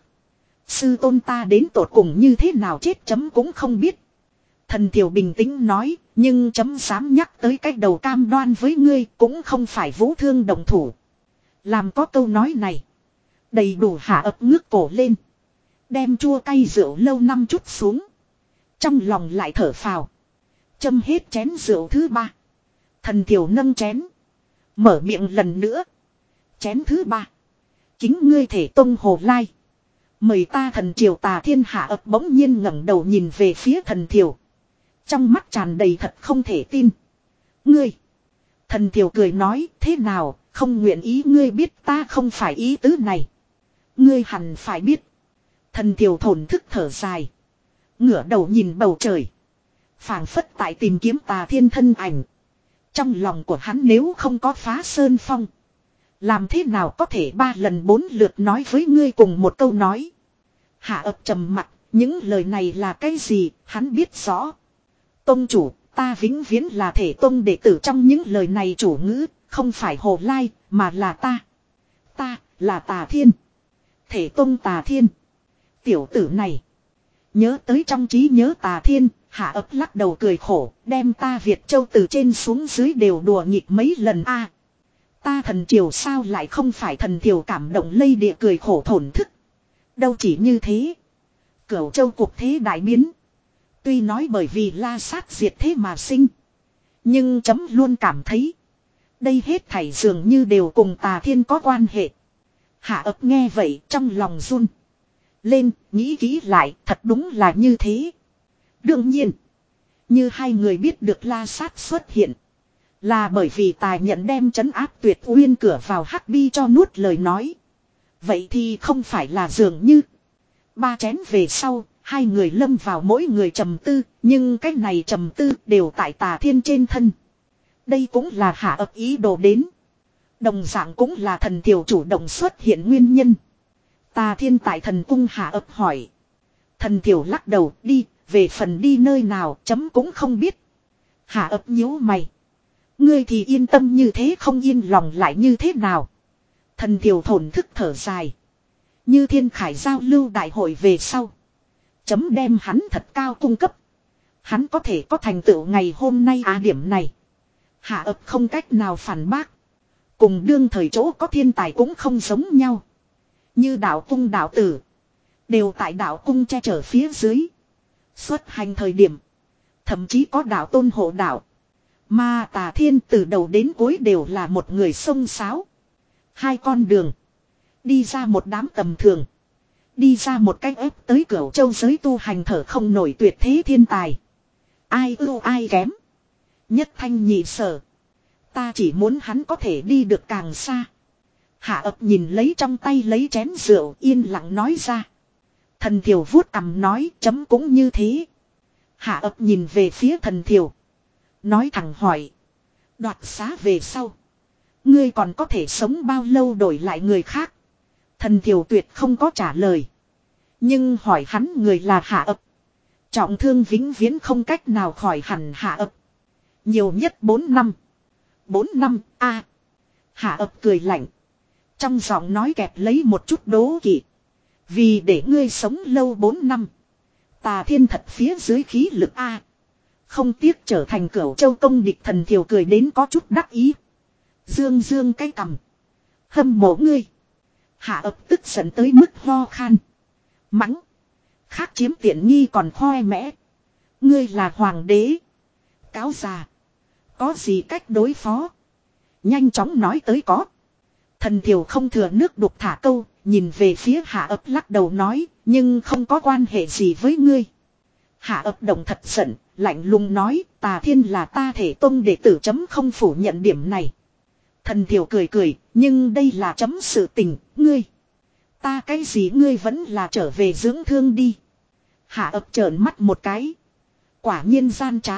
Sư tôn ta đến tột cùng như thế nào chết chấm cũng không biết. Thần thiểu bình tĩnh nói. Nhưng chấm dám nhắc tới cách đầu cam đoan với ngươi cũng không phải vũ thương đồng thủ. Làm có câu nói này. Đầy đủ Hạ Ấp ngước cổ lên. Đem chua cay rượu lâu năm chút xuống. Trong lòng lại thở phào. Châm hết chén rượu thứ ba. Thần thiểu nâng chén. Mở miệng lần nữa. Chén thứ ba. Kính ngươi thể tông Hồ Lai. Mời ta thần triều Tà Thiên Hạ ập bỗng nhiên ngẩng đầu nhìn về phía thần triều. Trong mắt tràn đầy thật không thể tin. Ngươi. Thần triều cười nói thế nào, không nguyện ý ngươi biết ta không phải ý tứ này. Ngươi hẳn phải biết. Thần triều thổn thức thở dài. Ngửa đầu nhìn bầu trời. Phảng phất tại tìm kiếm Tà Thiên thân ảnh. Trong lòng của hắn nếu không có phá sơn phong. Làm thế nào có thể ba lần bốn lượt nói với ngươi cùng một câu nói. Hạ ập trầm mặt, những lời này là cái gì, hắn biết rõ. Tông chủ, ta vĩnh viễn là thể tông đệ tử trong những lời này chủ ngữ, không phải Hồ Lai, mà là ta. Ta, là Tà Thiên. Thể tông Tà Thiên. Tiểu tử này. Nhớ tới trong trí nhớ Tà Thiên, Hạ ập lắc đầu cười khổ, đem ta Việt Châu từ trên xuống dưới đều đùa nghịch mấy lần a. Ta thần triều sao lại không phải thần triều cảm động lây địa cười khổ thổn thức. Đâu chỉ như thế. Cửu Châu cuộc thế đại biến. Tuy nói bởi vì La Sát diệt thế mà sinh. Nhưng chấm luôn cảm thấy. Đây hết thảy dường như đều cùng Tà Thiên có quan hệ. Hạ ập nghe vậy trong lòng run. Lên, nghĩ kỹ lại, thật đúng là như thế. Đương nhiên. Như hai người biết được La Sát xuất hiện. Là bởi vì Tài nhận đem trấn áp Tuyệt Uyên cửa vào hắc bi cho nuốt lời nói. Vậy thì không phải là dường như. Ba chén về sau, hai người lâm vào mỗi người trầm tư, nhưng cái này trầm tư đều tại Tà Thiên trên thân. Đây cũng là Hạ ập ý đồ đến. Đồng dạng cũng là thần triều chủ động xuất hiện nguyên nhân. Tà Thiên tại thần cung Hạ ập hỏi. Thần triều lắc đầu đi, về phần đi nơi nào chấm cũng không biết. Hạ ập nhíu mày. Ngươi thì yên tâm như thế không yên lòng lại như thế nào. Thần triều thổn thức thở dài. Như Thiên Khải giao lưu đại hội về sau. Chấm đem hắn thật cao cung cấp. Hắn có thể có thành tựu ngày hôm nay à điểm này. Hạ ập không cách nào phản bác. Cùng đương thời chỗ có thiên tài cũng không giống nhau. Như đạo cung đạo tử. Đều tại đạo cung che chở phía dưới. Xuất hành thời điểm. Thậm chí có đạo tôn hộ đạo. Mà Tà Thiên từ đầu đến cuối đều là một người xông xáo. Hai con đường. Đi ra một đám tầm thường. Đi ra một cách ép tới Cửu Châu giới tu hành thở không nổi tuyệt thế thiên tài. Ai ưu ai kém. Nhất thanh nhị sở. Ta chỉ muốn hắn có thể đi được càng xa. Hạ ập nhìn lấy trong tay lấy chén rượu yên lặng nói ra. Thần thiều vuốt cằm nói chấm cũng như thế. Hạ ập nhìn về phía thần thiều. Nói thẳng hỏi. Đoạt xá về sau. Ngươi còn có thể sống bao lâu đổi lại người khác. Thần thiều tuyệt không có trả lời. Nhưng hỏi hắn người là Hạ ập. Trọng thương vĩnh viễn không cách nào khỏi hẳn Hạ ập. Nhiều nhất bốn năm. Bốn năm a à. Hạ ập cười lạnh. Trong giọng nói kẹp lấy một chút đố kỵ. Vì để ngươi sống lâu bốn năm. Tà Thiên thật phía dưới khí lực a. Không tiếc trở thành Cửu Châu công địch thần thiều cười đến có chút đắc ý. Dương dương cái cằm. Hâm mộ ngươi. Hạ ập tức giận tới mức ho khan. Mắng. Khác chiếm tiện nghi còn khoe mẽ. Ngươi là hoàng đế. Cáo già. Có gì cách đối phó. Nhanh chóng nói tới có. Thần thiều không thừa nước đục thả câu. Nhìn về phía Hạ ập lắc đầu nói. Nhưng không có quan hệ gì với ngươi. Hạ ập động thật giận. Lạnh lùng nói. Tà Thiên là ta thể tông đệ tử chấm không phủ nhận điểm này. Thần thiều cười cười. Nhưng đây là chấm sự tình. Ngươi. Ta cái gì ngươi vẫn là trở về dưỡng thương đi. Hạ ập trợn mắt một cái. Quả nhiên gian trá.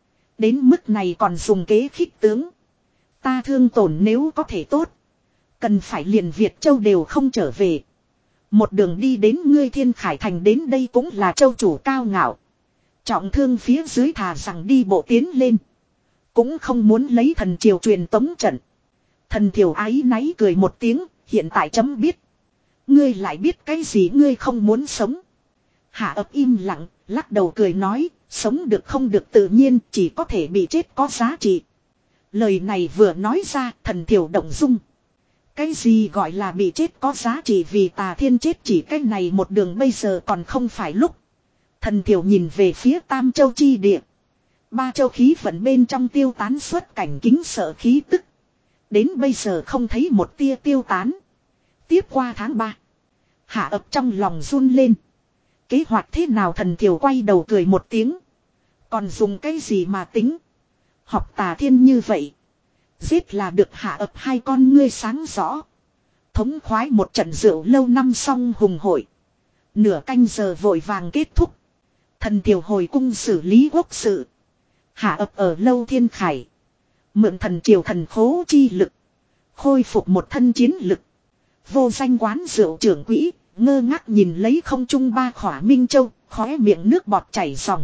Đến mức này còn dùng kế khích tướng. Ta thương tổn nếu có thể tốt. Cần phải liền Việt Châu đều không trở về. Một đường đi đến ngươi Thiên Khải Thành đến đây cũng là châu chủ cao ngạo. Trọng thương phía dưới thà rằng đi bộ tiến lên. Cũng không muốn lấy thần triều truyền tống trận. Thần triều ái náy cười một tiếng. Hiện tại chấm biết. Ngươi lại biết cái gì ngươi không muốn sống. Hạ ập im lặng. Lắc đầu cười nói. Sống được không được tự nhiên. Chỉ có thể bị chết có giá trị. Lời này vừa nói ra. Thần triều động dung. Cái gì gọi là bị chết có giá trị vì Tà Thiên chết chỉ cái này một đường bây giờ còn không phải lúc. Thần thiểu nhìn về phía Tam Châu chi địa. Ba châu khí vận bên trong tiêu tán xuất cảnh kính sợ khí tức. Đến bây giờ không thấy một tia tiêu tán. Tiếp qua tháng ba. Hạ ập trong lòng run lên. Kế hoạch thế nào thần thiểu quay đầu cười một tiếng. Còn dùng cái gì mà tính. Học Tà Thiên như vậy. Giết là được hạ ập hai con ngươi sáng rõ. Thống khoái một trận rượu lâu năm xong hùng hội. Nửa canh giờ vội vàng kết thúc. Thần tiểu hồi cung xử lý quốc sự. Hạ ập ở lâu thiên khải. Mượn thần triều thần khố chi lực. Khôi phục một thân chiến lực. Vô danh quán rượu trưởng quỹ. Ngơ ngác nhìn lấy không trung ba khỏa minh châu. Khóe miệng nước bọt chảy ròng.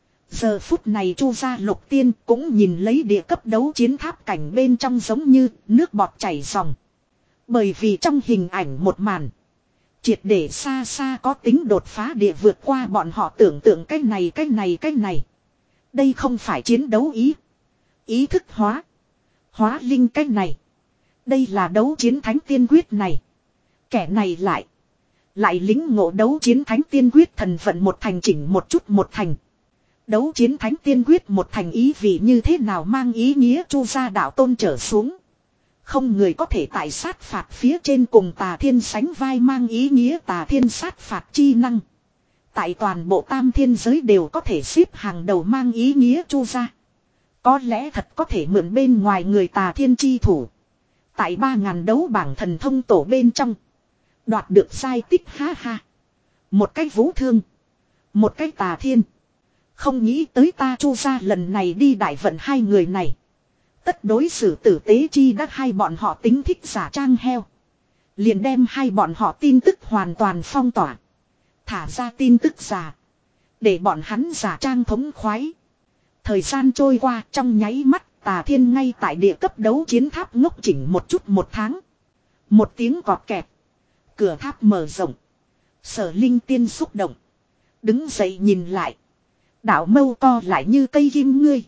Giờ phút này Chu gia Lục Tiên cũng nhìn lấy địa cấp đấu chiến tháp cảnh bên trong giống như nước bọt chảy ròng. Bởi vì trong hình ảnh một màn. Triệt để xa xa có tính đột phá địa vượt qua bọn họ tưởng tượng cái này cái này cái này. Đây không phải chiến đấu ý. Ý thức hóa. Hóa linh cái này. Đây là đấu chiến thánh tiên quyết này. Kẻ này lại. Lại lính ngộ đấu chiến thánh tiên quyết thần vận một thành chỉnh một chút một thành. Đấu chiến thánh tiên quyết một thành ý vị như thế nào mang ý nghĩa Chu gia đạo tôn trở xuống. Không người có thể tại sát phạt phía trên cùng Tà Thiên sánh vai mang ý nghĩa Tà Thiên sát phạt chi năng. Tại toàn bộ tam thiên giới đều có thể xếp hàng đầu mang ý nghĩa Chu gia. Có lẽ thật có thể mượn bên ngoài người Tà Thiên chi thủ. Tại ba ngàn đấu bảng thần thông tổ bên trong. Đoạt được giai tích ha ha. Một cái vũ thương. Một cái Tà Thiên. Không nghĩ tới ta Chu gia lần này đi đại vận hai người này. Tất đối xử tử tế chi đã hai bọn họ tính thích giả trang heo. Liền đem hai bọn họ tin tức hoàn toàn phong tỏa. Thả ra tin tức giả. Để bọn hắn giả trang thống khoái. Thời gian trôi qua trong nháy mắt Tà Thiên ngay tại địa cấp đấu chiến tháp ngốc chỉnh một chút một tháng. Một tiếng cọt kẹt. Cửa tháp mở rộng. Sở Linh Tiên xúc động. Đứng dậy nhìn lại. Đạo mâu co lại như cây kim ngươi.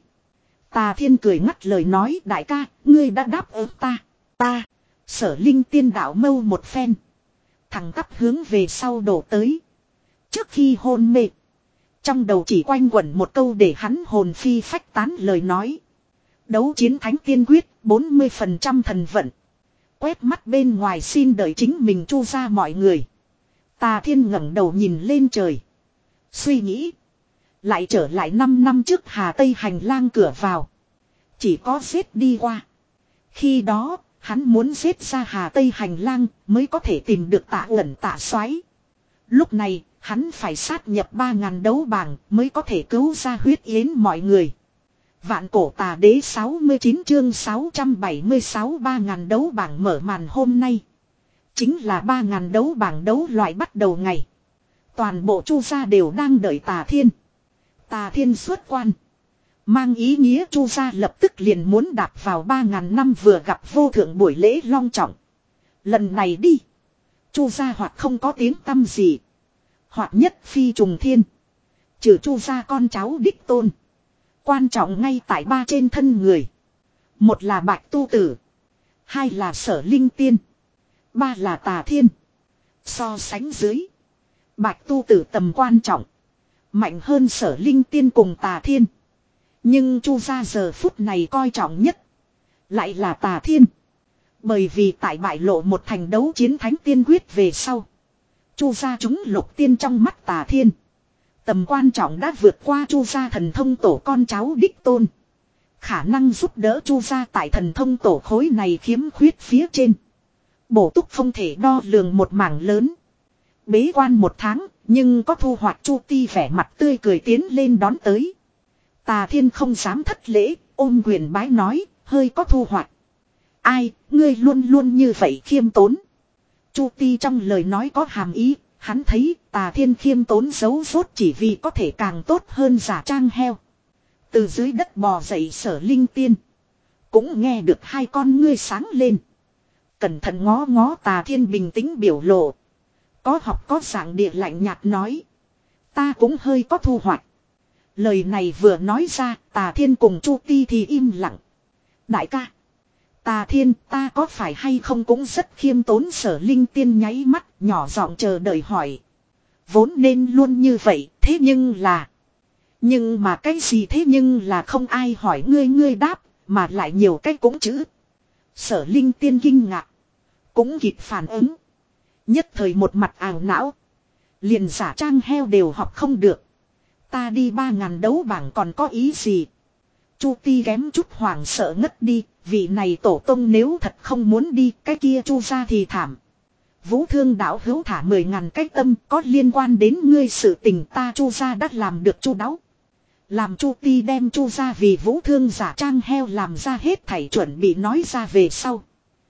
Tà Thiên cười ngắt lời nói đại ca, ngươi đã đáp ứng ta. Ta, Sở Linh Tiên đạo mâu một phen. Thẳng tắp hướng về sau đổ tới. Trước khi hôn mê. Trong đầu chỉ quanh quẩn một câu để hắn hồn phi phách tán lời nói. Đấu chiến thánh tiên quyết, bốn mươi phần trăm thần vận. Quét mắt bên ngoài xin đợi chính mình Chu ra mọi người. Tà Thiên ngẩng đầu nhìn lên trời. Suy nghĩ. Lại trở lại năm năm trước Hà Tây hành lang cửa vào. Chỉ có giết đi qua. Khi đó, hắn muốn giết ra Hà Tây hành lang mới có thể tìm được Tạ Ẩn Tạ Soái. Lúc này, hắn phải sát nhập ba ngàn đấu bảng mới có thể cứu ra huyết yến mọi người. Vạn cổ tà đế sáu mươi chín chương sáu trăm bảy mươi sáu ba ngàn đấu bảng mở màn hôm nay. Chính là ba ngàn đấu bảng đấu loại bắt đầu ngày. Toàn bộ Chu gia đều đang đợi Tà Thiên. Tà Thiên xuất quan. Mang ý nghĩa Chu gia lập tức liền muốn đạp vào ba ngàn năm vừa gặp vô thượng buổi lễ long trọng. Lần này đi. Chu gia hoặc không có tiếng tăm gì. Hoặc nhất phi trùng thiên. Trừ Chu gia con cháu đích tôn. Quan trọng ngay tại ba trên thân người. Một là Bạch Tu Tử. Hai là Sở Linh Tiên. Ba là Tà Thiên. So sánh dưới. Bạch Tu Tử tầm quan trọng. Mạnh hơn Sở Linh Tiên cùng Tà Thiên. Nhưng Chu gia giờ phút này coi trọng nhất. Lại là Tà Thiên. Bởi vì tại bại lộ một thành đấu chiến thánh tiên quyết về sau. Chu gia chúng lục tiên trong mắt Tà Thiên. Tầm quan trọng đã vượt qua Chu gia thần thông tổ con cháu đích tôn. Khả năng giúp đỡ Chu gia tại thần thông tổ khối này khiếm khuyết phía trên. Bổ túc không thể đo lường một mảng lớn. Bế quan một tháng, nhưng có thu hoạch Chu Ti vẻ mặt tươi cười tiến lên đón tới. Tà Thiên không dám thất lễ, ôm quyền bái nói, hơi có thu hoạch. Ai, ngươi luôn luôn như vậy khiêm tốn. Chu Ti trong lời nói có hàm ý, hắn thấy Tà Thiên khiêm tốn giấu rốt chỉ vì có thể càng tốt hơn giả trang heo. Từ dưới đất bò dậy Sở Linh Tiên. Cũng nghe được hai con ngươi sáng lên. Cẩn thận ngó ngó Tà Thiên bình tĩnh biểu lộ. Có học có giảng địa lạnh nhạt nói. Ta cũng hơi có thu hoạch. Lời này vừa nói ra, Tà Thiên cùng Chu Ti thì im lặng. Đại ca. Tà Thiên, ta có phải hay không cũng rất khiêm tốn. Sở Linh Tiên nháy mắt, nhỏ giọng chờ đợi hỏi. Vốn nên luôn như vậy, thế nhưng là. Nhưng mà cái gì thế nhưng là không ai hỏi ngươi ngươi đáp, mà lại nhiều cái cũng chữ. Sở Linh Tiên kinh ngạc. Cũng kịp phản ứng. Nhất thời một mặt ảo não. Liền giả trang heo đều học không được. Ta đi ba ngàn đấu bảng còn có ý gì? Chu Ti kém chút hoảng sợ ngất đi. Vị này tổ tông nếu thật không muốn đi, cái kia Chu ra thì thảm. Vũ Thương đạo hữu thả mười ngàn cái tâm, có liên quan đến ngươi sự tình ta Chu ra đã làm được chu đáo. Làm Chu Ti đem Chu ra vì Vũ Thương giả trang heo làm ra hết thảy chuẩn bị nói ra về sau.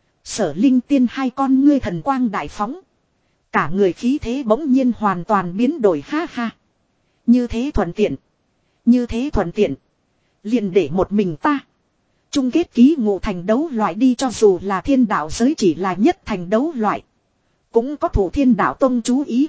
Sở Linh Tiên hai con ngươi thần quang đại phóng. Cả người khí thế bỗng nhiên hoàn toàn biến đổi, ha ha. Như thế thuận tiện. Như thế thuận tiện. Liền để một mình ta. Chung kết ký ngộ thành đấu loại đi, cho dù là thiên đạo giới chỉ là nhất thành đấu loại. Cũng có thủ thiên đạo tông chú ý.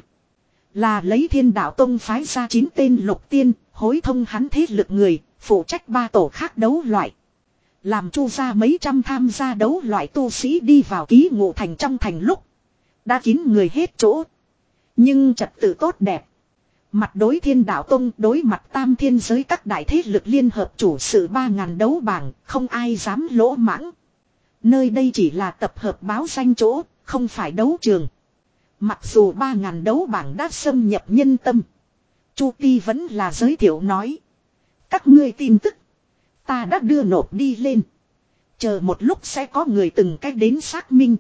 Là lấy thiên đạo tông phái ra chín tên lục tiên, hối thông hắn thế lực người, phụ trách ba tổ khác đấu loại. Làm Chu ra mấy trăm tham gia đấu loại tu sĩ đi vào ký ngộ thành trong thành lúc. Đã kín người hết chỗ. Nhưng trật tự tốt đẹp. Mặt đối thiên đạo tông, đối mặt tam thiên giới các đại thế lực liên hợp chủ sự ba ngàn đấu bảng, không ai dám lỗ mãng. Nơi đây chỉ là tập hợp báo danh chỗ, không phải đấu trường. Mặc dù ba ngàn đấu bảng đã xâm nhập nhân tâm. Chu Ti vẫn là giới thiệu nói. Các ngươi tin tức. Ta đã đưa nộp đi lên. Chờ một lúc sẽ có người từng cách đến xác minh.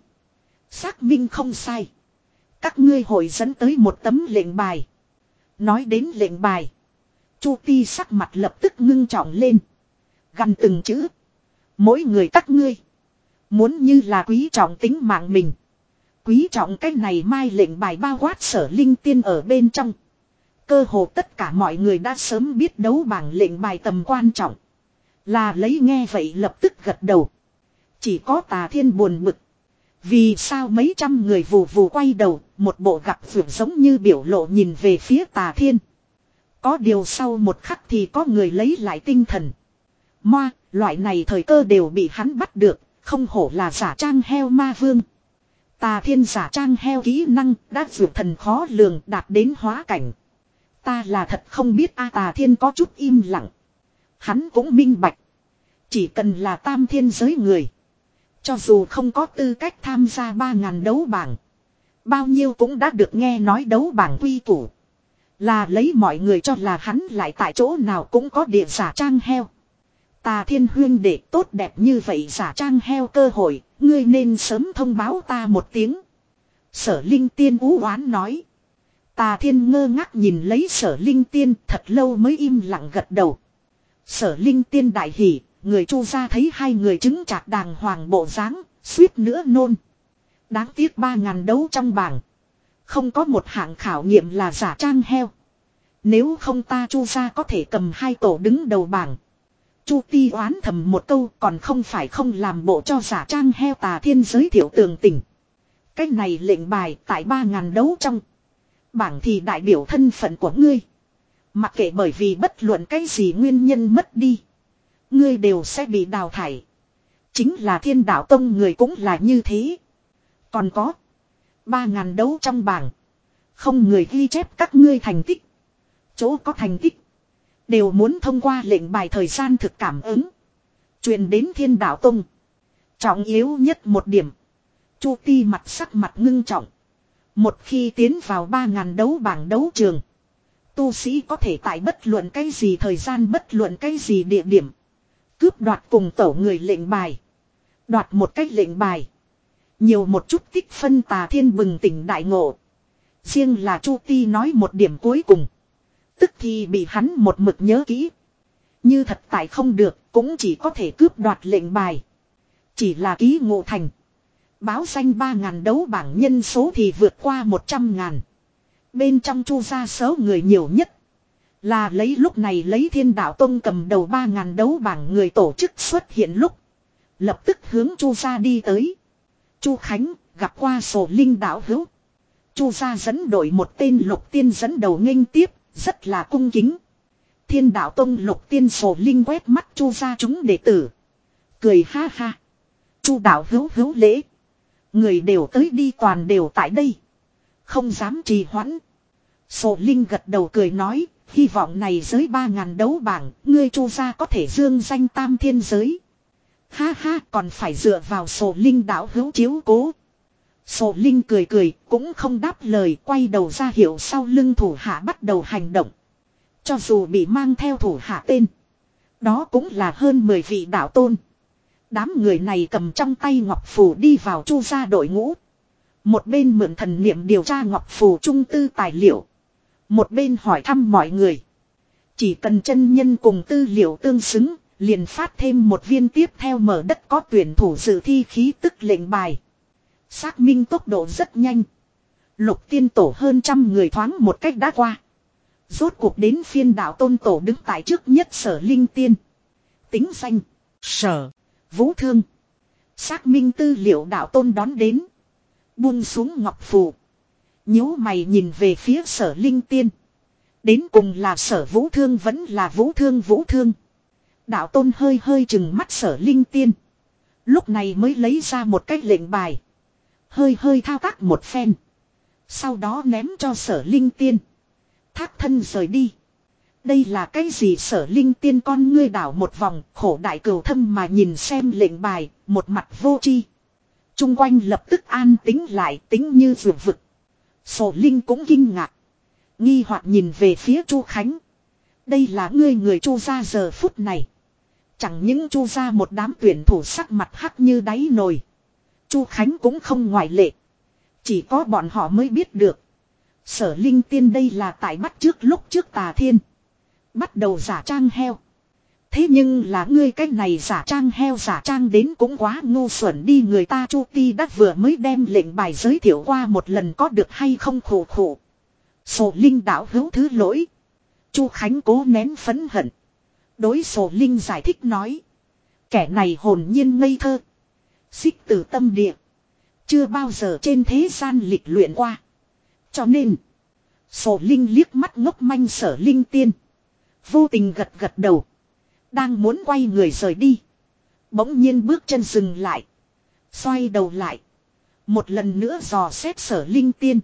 Xác minh không sai. Các ngươi hội dẫn tới một tấm lệnh bài. Nói đến lệnh bài. Chu Ti sắc mặt lập tức ngưng trọng lên. Gần từng chữ. Mỗi người các ngươi. Muốn như là quý trọng tính mạng mình. Quý trọng cái này mai lệnh bài bao quát Sở Linh Tiên ở bên trong. Cơ hồ tất cả mọi người đã sớm biết đấu bảng lệnh bài tầm quan trọng. Là lấy nghe vậy lập tức gật đầu. Chỉ có Tà Thiên buồn bực. Vì sao mấy trăm người vù vù quay đầu, một bộ gặp vượt giống như biểu lộ nhìn về phía Tà Thiên. Có điều sau một khắc thì có người lấy lại tinh thần. Moa, loại này thời cơ đều bị hắn bắt được, không hổ là giả trang heo ma vương. Tà Thiên giả trang heo kỹ năng đã vượt thần khó lường đạt đến hóa cảnh. Ta là thật không biết a. Tà Thiên có chút im lặng. Hắn cũng minh bạch. Chỉ cần là tam thiên giới người. Cho dù không có tư cách tham gia ba ngàn đấu bảng. Bao nhiêu cũng đã được nghe nói đấu bảng quy củ. Là lấy mọi người cho là hắn lại tại chỗ nào cũng có địa giả trang heo. Tà Thiên huyên để tốt đẹp như vậy giả trang heo cơ hội. Ngươi nên sớm thông báo ta một tiếng. Sở Linh Tiên ú oán nói. Tà Thiên ngơ ngác nhìn lấy Sở Linh Tiên thật lâu mới im lặng gật đầu. Sở Linh Tiên đại hỉ. Người Chu ra thấy hai người chứng chạc đàng hoàng bộ dáng, suýt nữa nôn. Đáng tiếc ba ngàn đấu trong bảng. Không có một hạng khảo nghiệm là giả trang heo. Nếu không ta Chu ra có thể cầm hai tổ đứng đầu bảng. Chu Ti oán thầm một câu còn không phải không làm bộ cho giả trang heo. Tà Thiên giới thiệu tường tình. Cái này lệnh bài tại ba ngàn đấu trong bảng thì đại biểu thân phận của ngươi. Mặc kệ bởi vì bất luận cái gì nguyên nhân mất đi. Ngươi đều sẽ bị đào thải. Chính là thiên đạo tông người cũng là như thế. Còn có. Ba ngàn đấu trong bảng. Không người ghi chép các ngươi thành tích. Chỗ có thành tích. Đều muốn thông qua lệnh bài thời gian thực cảm ứng. Truyền đến thiên đạo tông. Trọng yếu nhất một điểm. Chu Ti mặt sắc mặt ngưng trọng. Một khi tiến vào ba ngàn đấu bảng đấu trường. Tu sĩ có thể tại bất luận cái gì thời gian bất luận cái gì địa điểm. Cướp đoạt cùng tổ người lệnh bài. Đoạt một cách lệnh bài. Nhiều một chút tích phân. Tà Thiên bừng tỉnh đại ngộ. Riêng là Chu Ti nói một điểm cuối cùng. Tức thì bị hắn một mực nhớ kỹ. Như thật tại không được cũng chỉ có thể cướp đoạt lệnh bài. Chỉ là ký ngộ thành. Báo danh ba ngàn đấu bảng nhân số thì vượt qua một trăm ngàn. Bên trong Chu gia số người nhiều nhất. Là lấy lúc này lấy thiên đạo tông cầm đầu ba ngàn đấu bảng người tổ chức xuất hiện lúc. Lập tức hướng Chu gia đi tới. Chu Khánh gặp qua Sổ Linh đạo hữu. Chu gia dẫn đội một tên lục tiên dẫn đầu nghênh tiếp. Rất là cung kính. Thiên đạo tông lục tiên Sổ Linh quét mắt Chu gia chúng đệ tử. Cười ha ha. Chu đạo hữu hữu lễ. Người đều tới đi toàn đều tại đây. Không dám trì hoãn. Sổ Linh gật đầu cười nói. Hy vọng này giới ba ngàn đấu bảng. Ngươi Chu gia có thể dương danh tam thiên giới. Ha ha, còn phải dựa vào Sổ Linh đạo hữu chiếu cố. Sổ Linh cười cười, cũng không đáp lời, quay đầu ra hiệu sau lưng thủ hạ bắt đầu hành động. Cho dù bị mang theo thủ hạ tên, đó cũng là hơn mười vị đạo tôn. Đám người này cầm trong tay ngọc phù đi vào Chu gia đội ngũ. Một bên mượn thần niệm điều tra ngọc phù trung tư tài liệu. Một bên hỏi thăm mọi người. Chỉ cần chân nhân cùng tư liệu tương xứng, liền phát thêm một viên tiếp theo mở đất có tuyển thủ dự thi khí tức lệnh bài. Xác minh tốc độ rất nhanh. Lục tiên tổ hơn trăm người thoáng một cách đã qua. Rốt cuộc đến phiên đạo tôn tổ đứng tại trước nhất Sở Linh Tiên. Tính danh: Sở Vũ Thương. Xác minh tư liệu đạo tôn đón đến. Buông xuống ngọc phù. Nhíu mày nhìn về phía Sở Linh Tiên. Đến cùng là Sở Vũ Thương vẫn là Vũ Thương Vũ Thương. Đạo tôn hơi hơi chừng mắt Sở Linh Tiên. Lúc này mới lấy ra một cái lệnh bài. Hơi hơi thao tác một phen. Sau đó ném cho Sở Linh Tiên. Thác thân rời đi. Đây là cái gì? Sở Linh Tiên con ngươi đảo một vòng, khổ đại cừu thâm mà nhìn xem lệnh bài, một mặt vô tri. Trung quanh lập tức an tĩnh lại, tính như vượt vực. Sở Linh cũng kinh ngạc. Nghi hoặc nhìn về phía Chu Khánh. Đây là ngươi người Chu gia giờ phút này. Chẳng những Chu gia một đám tuyển thủ sắc mặt hắc như đáy nồi. Chu Khánh cũng không ngoại lệ. Chỉ có bọn họ mới biết được. Sở Linh Tiên đây là tại bắt trước lúc trước Tà Thiên. Bắt đầu giả trang heo. Thế nhưng là ngươi cái này giả trang heo giả trang đến cũng quá ngu xuẩn đi. Người ta Chu Ti đã vừa mới đem lệnh bài giới thiệu qua một lần, có được hay không khổ khổ. Sổ Linh đạo hữu thứ lỗi. Chu Khánh cố nén phẫn hận. Đối Sổ Linh giải thích nói. Kẻ này hồn nhiên ngây thơ. Xích từ tâm địa. Chưa bao giờ trên thế gian lịch luyện qua. Cho nên. Sổ Linh liếc mắt ngốc manh Sở Linh Tiên. Vô tình gật gật đầu. Đang muốn quay người rời đi. Bỗng nhiên bước chân dừng lại. Xoay đầu lại. Một lần nữa dò xét Sở Linh Tiên.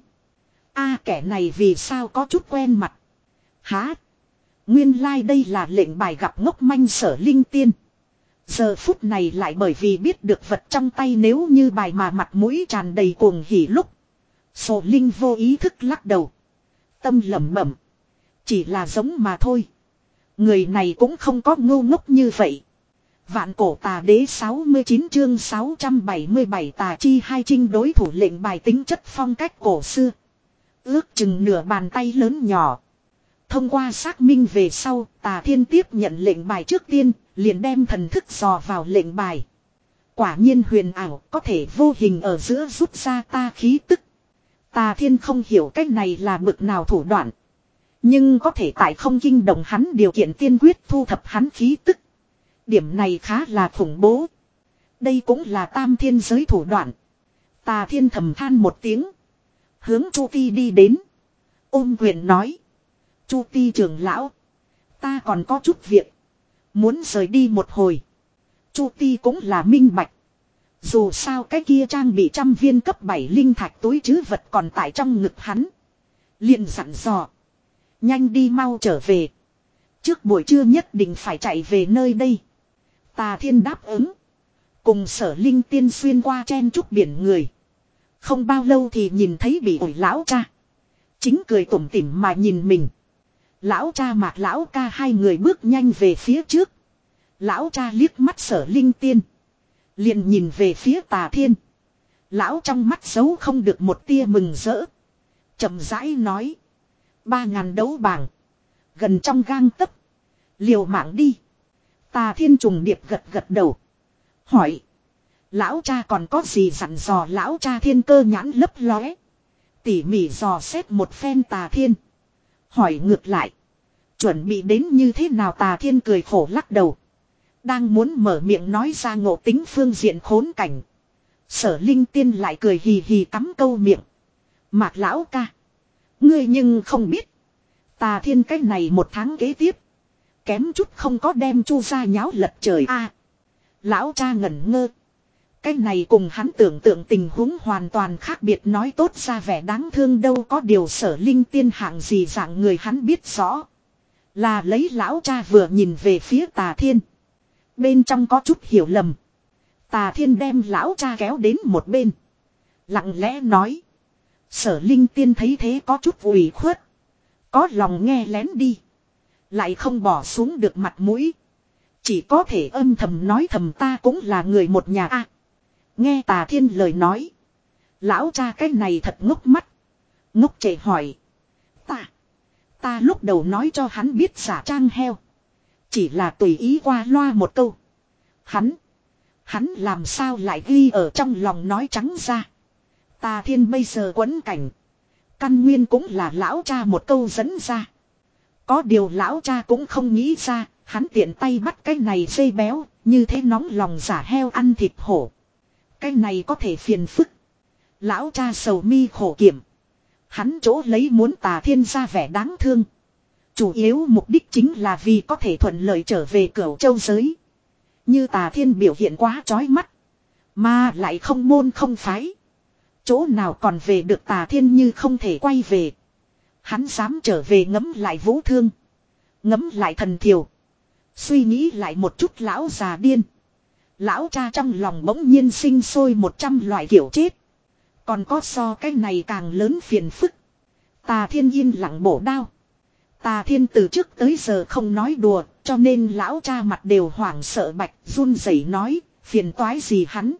A kẻ này vì sao có chút quen mặt. Há. Nguyên lai like đây là lệnh bài gặp ngốc manh Sở Linh Tiên. Giờ phút này lại bởi vì biết được vật trong tay nếu như bài mà mặt mũi tràn đầy cuồng hỉ lúc. Sổ Linh vô ý thức lắc đầu. Tâm lẩm bẩm. Chỉ là giống mà thôi. Người này cũng không có ngu ngốc như vậy. Vạn cổ tà đế sáu mươi chín chương sáu trăm bảy mươi bảy tà chi hai trinh đối thủ lệnh bài tính chất phong cách cổ xưa. Ước chừng nửa bàn tay lớn nhỏ. Thông qua xác minh về sau, Tà Thiên tiếp nhận lệnh bài trước tiên, liền đem thần thức dò vào lệnh bài. Quả nhiên huyền ảo, có thể vô hình ở giữa rút ra ta khí tức. Tà Thiên không hiểu cách này là bực nào thủ đoạn. Nhưng có thể tại không kinh động hắn điều kiện tiên quyết thu thập hắn khí tức. Điểm này khá là khủng bố. Đây cũng là tam thiên giới thủ đoạn. Tà Thiên thầm than một tiếng. Hướng Chu Ti đi đến. Ôm quyền nói. Chu Ti trưởng lão. Ta còn có chút việc. Muốn rời đi một hồi. Chu Ti cũng là minh bạch. Dù sao cái kia trang bị trăm viên cấp bảy linh thạch túi trữ vật còn tại trong ngực hắn. Liền dặn dò. Nhanh đi mau trở về. Trước buổi trưa nhất định phải chạy về nơi đây. Tà Thiên đáp ứng. Cùng Sở Linh Tiên xuyên qua chen trúc biển người. Không bao lâu thì nhìn thấy bị ổi lão cha. Chính cười tủm tỉm mà nhìn mình. Lão cha Mạc lão ca hai người bước nhanh về phía trước. Lão cha liếc mắt Sở Linh Tiên. Liền nhìn về phía Tà Thiên. Lão trong mắt giấu không được một tia mừng rỡ. Chậm rãi nói. Ba ngàn đấu bảng. Gần trong gang tấc. Liều mạng đi. Tà Thiên trùng điệp gật gật đầu. Hỏi. Lão cha còn có gì dặn dò? Lão cha thiên cơ nhãn lấp lóe. Tỉ mỉ dò xét một phen Tà Thiên. Hỏi ngược lại. Chuẩn bị đến như thế nào? Tà Thiên cười khổ lắc đầu. Đang muốn mở miệng nói ra ngộ tính phương diện khốn cảnh. Sở Linh Tiên lại cười hì hì cắm câu miệng. Mạc lão ca. Ngươi nhưng không biết. Tà Thiên cái này một tháng kế tiếp. Kém chút không có đem Chu gia nháo lật trời a. À, lão cha ngẩn ngơ. Cái này cùng hắn tưởng tượng tình huống hoàn toàn khác biệt, nói tốt ra vẻ đáng thương đâu có điều Sở Linh Tiên hạng gì dạng người hắn biết rõ. Là lấy lão cha vừa nhìn về phía Tà Thiên. Bên trong có chút hiểu lầm. Tà Thiên đem lão cha kéo đến một bên. Lặng lẽ nói. Sở Linh Tiên thấy thế có chút ủy khuất. Có lòng nghe lén đi. Lại không bỏ xuống được mặt mũi. Chỉ có thể âm thầm nói thầm ta cũng là người một nhà a. Nghe Tà Thiên lời nói. Lão cha cái này thật ngốc mắt. Ngốc trệ hỏi. Ta. Ta lúc đầu nói cho hắn biết giả trang heo. Chỉ là tùy ý qua loa một câu. Hắn. Hắn làm sao lại ghi ở trong lòng nói trắng ra. Tà Thiên bây giờ quấn cảnh. Căn nguyên cũng là lão cha một câu dẫn ra. Có điều lão cha cũng không nghĩ ra. Hắn tiện tay bắt cái này dây béo. Như thế nóng lòng giả heo ăn thịt hổ. Cái này có thể phiền phức. Lão cha sầu mi khổ kiểm. Hắn chỗ lấy muốn Tà Thiên ra vẻ đáng thương. Chủ yếu mục đích chính là vì có thể thuận lợi trở về Cửu Châu giới. Như Tà Thiên biểu hiện quá chói mắt. Mà lại không môn không phái. Chỗ nào còn về được Tà Thiên như không thể quay về. Hắn dám trở về ngấm lại vũ thương. Ngấm lại thần thiều. Suy nghĩ lại một chút lão già điên. Lão cha trong lòng bỗng nhiên sinh sôi một trăm loại kiểu chết. Còn có so cái này càng lớn phiền phức. Tà Thiên yên lặng bổ đao. Tà Thiên từ trước tới giờ không nói đùa, cho nên lão cha mặt đều hoảng sợ bạch, run rẩy nói, phiền toái gì hắn.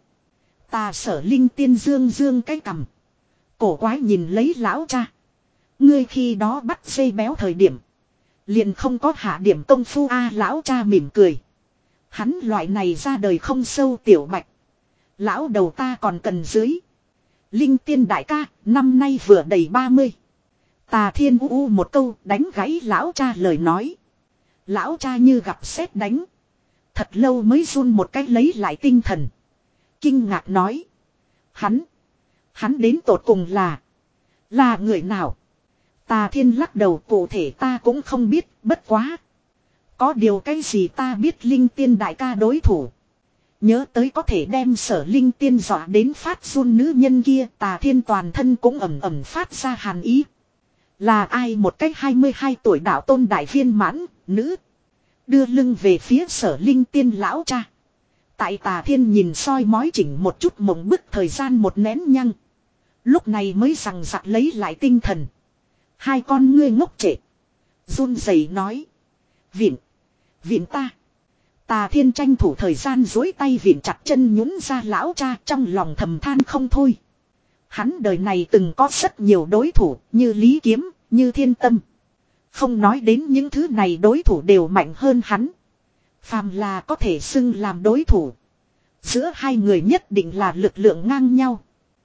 Tà Sở Linh Tiên dương dương cái cằm. Cổ quái nhìn lấy lão cha. Ngươi khi đó bắt dây béo thời điểm. Liền không có hạ điểm công phu a. Lão cha mỉm cười. Hắn loại này ra đời không sâu tiểu bạch. Lão đầu ta còn cần dưới. Linh Tiên đại ca, năm nay vừa đầy ba mươi. Tà Thiên u u một câu đánh gãy lão cha lời nói. Lão cha như gặp sét đánh. Thật lâu mới run một cách lấy lại tinh thần. Kinh ngạc nói. Hắn. Hắn đến tột cùng là. Là người nào? Tà Thiên lắc đầu cụ thể ta cũng không biết bất quá. Có điều cái gì ta biết Linh Tiên đại ca đối thủ. Nhớ tới có thể đem Sở Linh Tiên dọa đến phát run nữ nhân kia. Tà Thiên toàn thân cũng ẩm ẩm phát ra hàn ý. Là ai một cách hai mươi hai tuổi đạo tôn đại viên mãn, nữ. Đưa lưng về phía Sở Linh Tiên lão cha. Tại Tà Thiên nhìn soi mói chỉnh một chút mộng bức thời gian một nén nhăng. Lúc này mới rằng giặc lấy lại tinh thần. Hai con ngươi ngốc trệ. Run rẩy nói. Viện. Viện ta. Tà Thiên tranh thủ thời gian dối tay viện chặt chân nhún ra lão cha trong lòng thầm than không thôi. Hắn đời này từng có rất nhiều đối thủ như Lý Kiếm, như Thiên Tâm. Không nói đến những thứ này đối thủ đều mạnh hơn hắn. Phàm là có thể xưng làm đối thủ. Giữa hai người nhất định là lực lượng ngang nhau.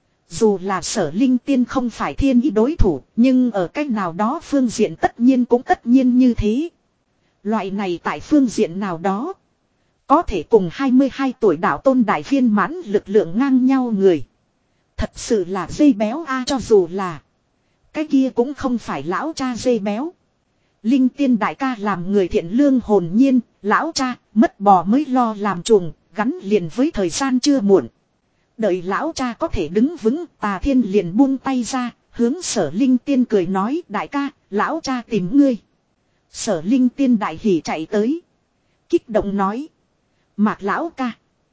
Dù là Sở Linh Tiên không phải thiên ý đối thủ, nhưng ở cách nào đó phương diện tất nhiên cũng tất nhiên như thế. Loại này tại phương diện nào đó, có thể cùng hai mươi hai tuổi đạo tôn đại viên mãn lực lượng ngang nhau người. Thật sự là dây béo a cho dù là. Cái kia cũng không phải lão cha dây béo. Linh Tiên đại ca làm người thiện lương hồn nhiên, lão cha mất bò mới lo làm chuồng, gắn liền với thời gian chưa muộn. Đợi lão cha có thể đứng vững, Tà Thiên liền buông tay ra, hướng Sở Linh Tiên cười nói đại ca, lão cha tìm ngươi. Sở Linh Tiên đại hỉ chạy tới. Kích động nói. Mạc lão ca.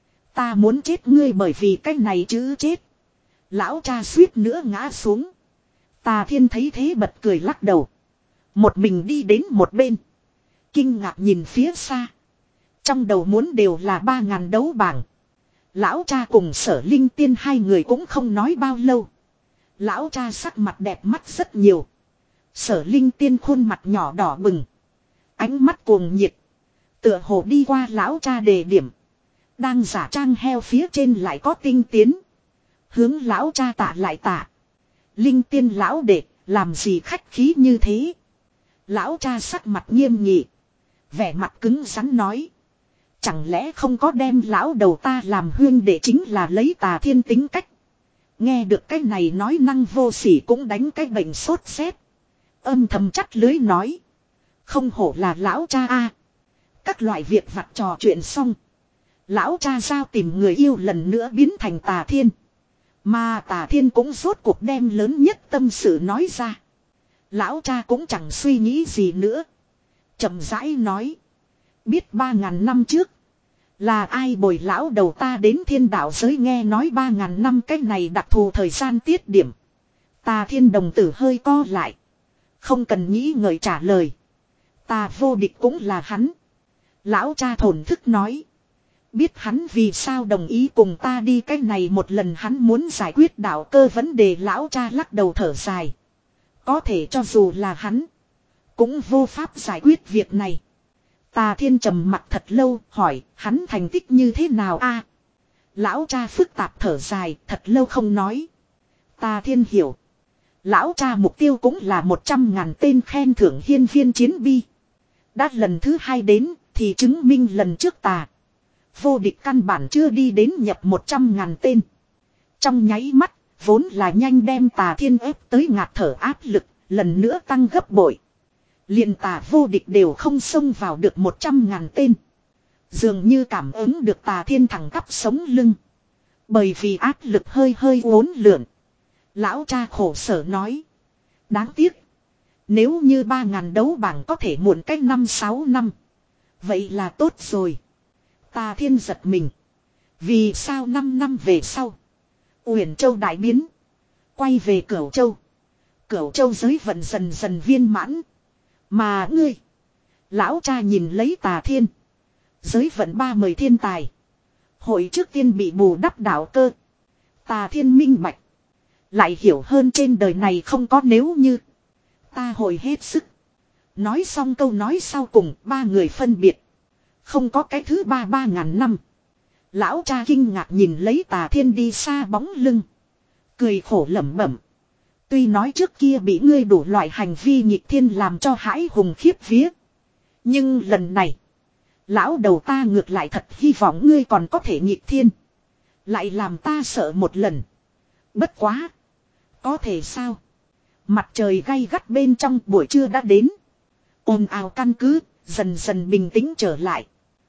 Ta muốn chết ngươi bởi vì cái này chứ chết. Lão cha suýt nữa ngã xuống. Tà Thiên thấy thế bật cười lắc đầu. Một mình đi đến một bên. Kinh ngạc nhìn phía xa. Trong đầu muốn đều là ba ngàn đấu bảng. Lão cha cùng Sở Linh Tiên hai người cũng không nói bao lâu. Lão cha sắc mặt đẹp mắt rất nhiều. Sở Linh Tiên khuôn mặt nhỏ đỏ bừng. Ánh mắt cuồng nhiệt. Tựa hồ đi qua lão cha đề điểm. Đang giả trang heo phía trên lại có tinh tiến. Hướng lão cha tạ lại tạ. Linh Tiên lão đệ, làm gì khách khí như thế? Lão cha sắc mặt nghiêm nghị. Vẻ mặt cứng rắn nói. Chẳng lẽ không có đem lão đầu ta làm huyên đệ chính là lấy Tà Thiên tính cách. Nghe được cái này nói năng vô sỉ cũng đánh cái bệnh sốt rét. Âm thầm chắt lưới nói. Không hổ là lão cha a. Các loại việc vặt trò chuyện xong. Lão cha giao tìm người yêu lần nữa biến thành Tà Thiên. Mà Tà Thiên cũng rốt cuộc đem lớn nhất tâm sự nói ra. Lão cha cũng chẳng suy nghĩ gì nữa. Chậm rãi nói. Biết ba ngàn năm trước. Là ai bồi lão đầu ta đến thiên đạo giới nghe nói ba ngàn năm cái này đặc thù thời gian tiết điểm. Tà Thiên đồng tử hơi co lại. Không cần nghĩ ngợi trả lời. Ta vô địch cũng là hắn. Lão cha thổn thức nói. Biết hắn vì sao đồng ý cùng ta đi cái này một lần hắn muốn giải quyết đạo cơ vấn đề lão cha lắc đầu thở dài. Có thể cho dù là hắn. Cũng vô pháp giải quyết việc này. Tà Thiên trầm mặt thật lâu hỏi hắn thành tích như thế nào a? Lão cha phức tạp thở dài thật lâu không nói. Tà Thiên hiểu. Lão cha mục tiêu cũng là một trăm ngàn tên khen thưởng hiên viên chiến bi. Đã lần thứ hai đến thì chứng minh lần trước tà. Vô địch căn bản chưa đi đến nhập một trăm ngàn tên. Trong nháy mắt vốn là nhanh đem Tà Thiên ép tới ngạt thở áp lực lần nữa tăng gấp bội. Liền Tà vô địch đều không xông vào được một trăm ngàn tên. Dường như cảm ứng được Tà Thiên thẳng tắp sống lưng. Bởi vì áp lực hơi hơi uốn lượn. Lão cha khổ sở nói. Đáng tiếc. Nếu như ba ngàn đấu bảng có thể muộn cách năm sáu năm. Vậy là tốt rồi. Tà Thiên giật mình. Vì sao năm năm về sau. Uyển Châu đại biến. Quay về Cửu Châu. Cửu Châu giới vận dần dần viên mãn. Mà ngươi. Lão cha nhìn lấy Tà Thiên. Giới vận ba mời thiên tài. Hội trước tiên bị bù đắp đạo cơ. Tà Thiên minh bạch. Lại hiểu hơn trên đời này không có nếu như. Ta hồi hết sức. Nói xong câu nói sau cùng ba người phân biệt. Không có cái thứ ba ba ngàn năm. Lão cha kinh ngạc nhìn lấy Tà Thiên đi xa bóng lưng. Cười khổ lẩm bẩm. Tuy nói trước kia bị ngươi đủ loại hành vi nghịch thiên làm cho hãi hùng khiếp vía. Nhưng lần này. Lão đầu ta ngược lại thật hy vọng ngươi còn có thể nghịch thiên. Lại làm ta sợ một lần. Bất quá. Có thể sao? Mặt trời gay gắt bên trong buổi trưa đã đến. Ồn ào căn cứ, dần dần bình tĩnh trở lại.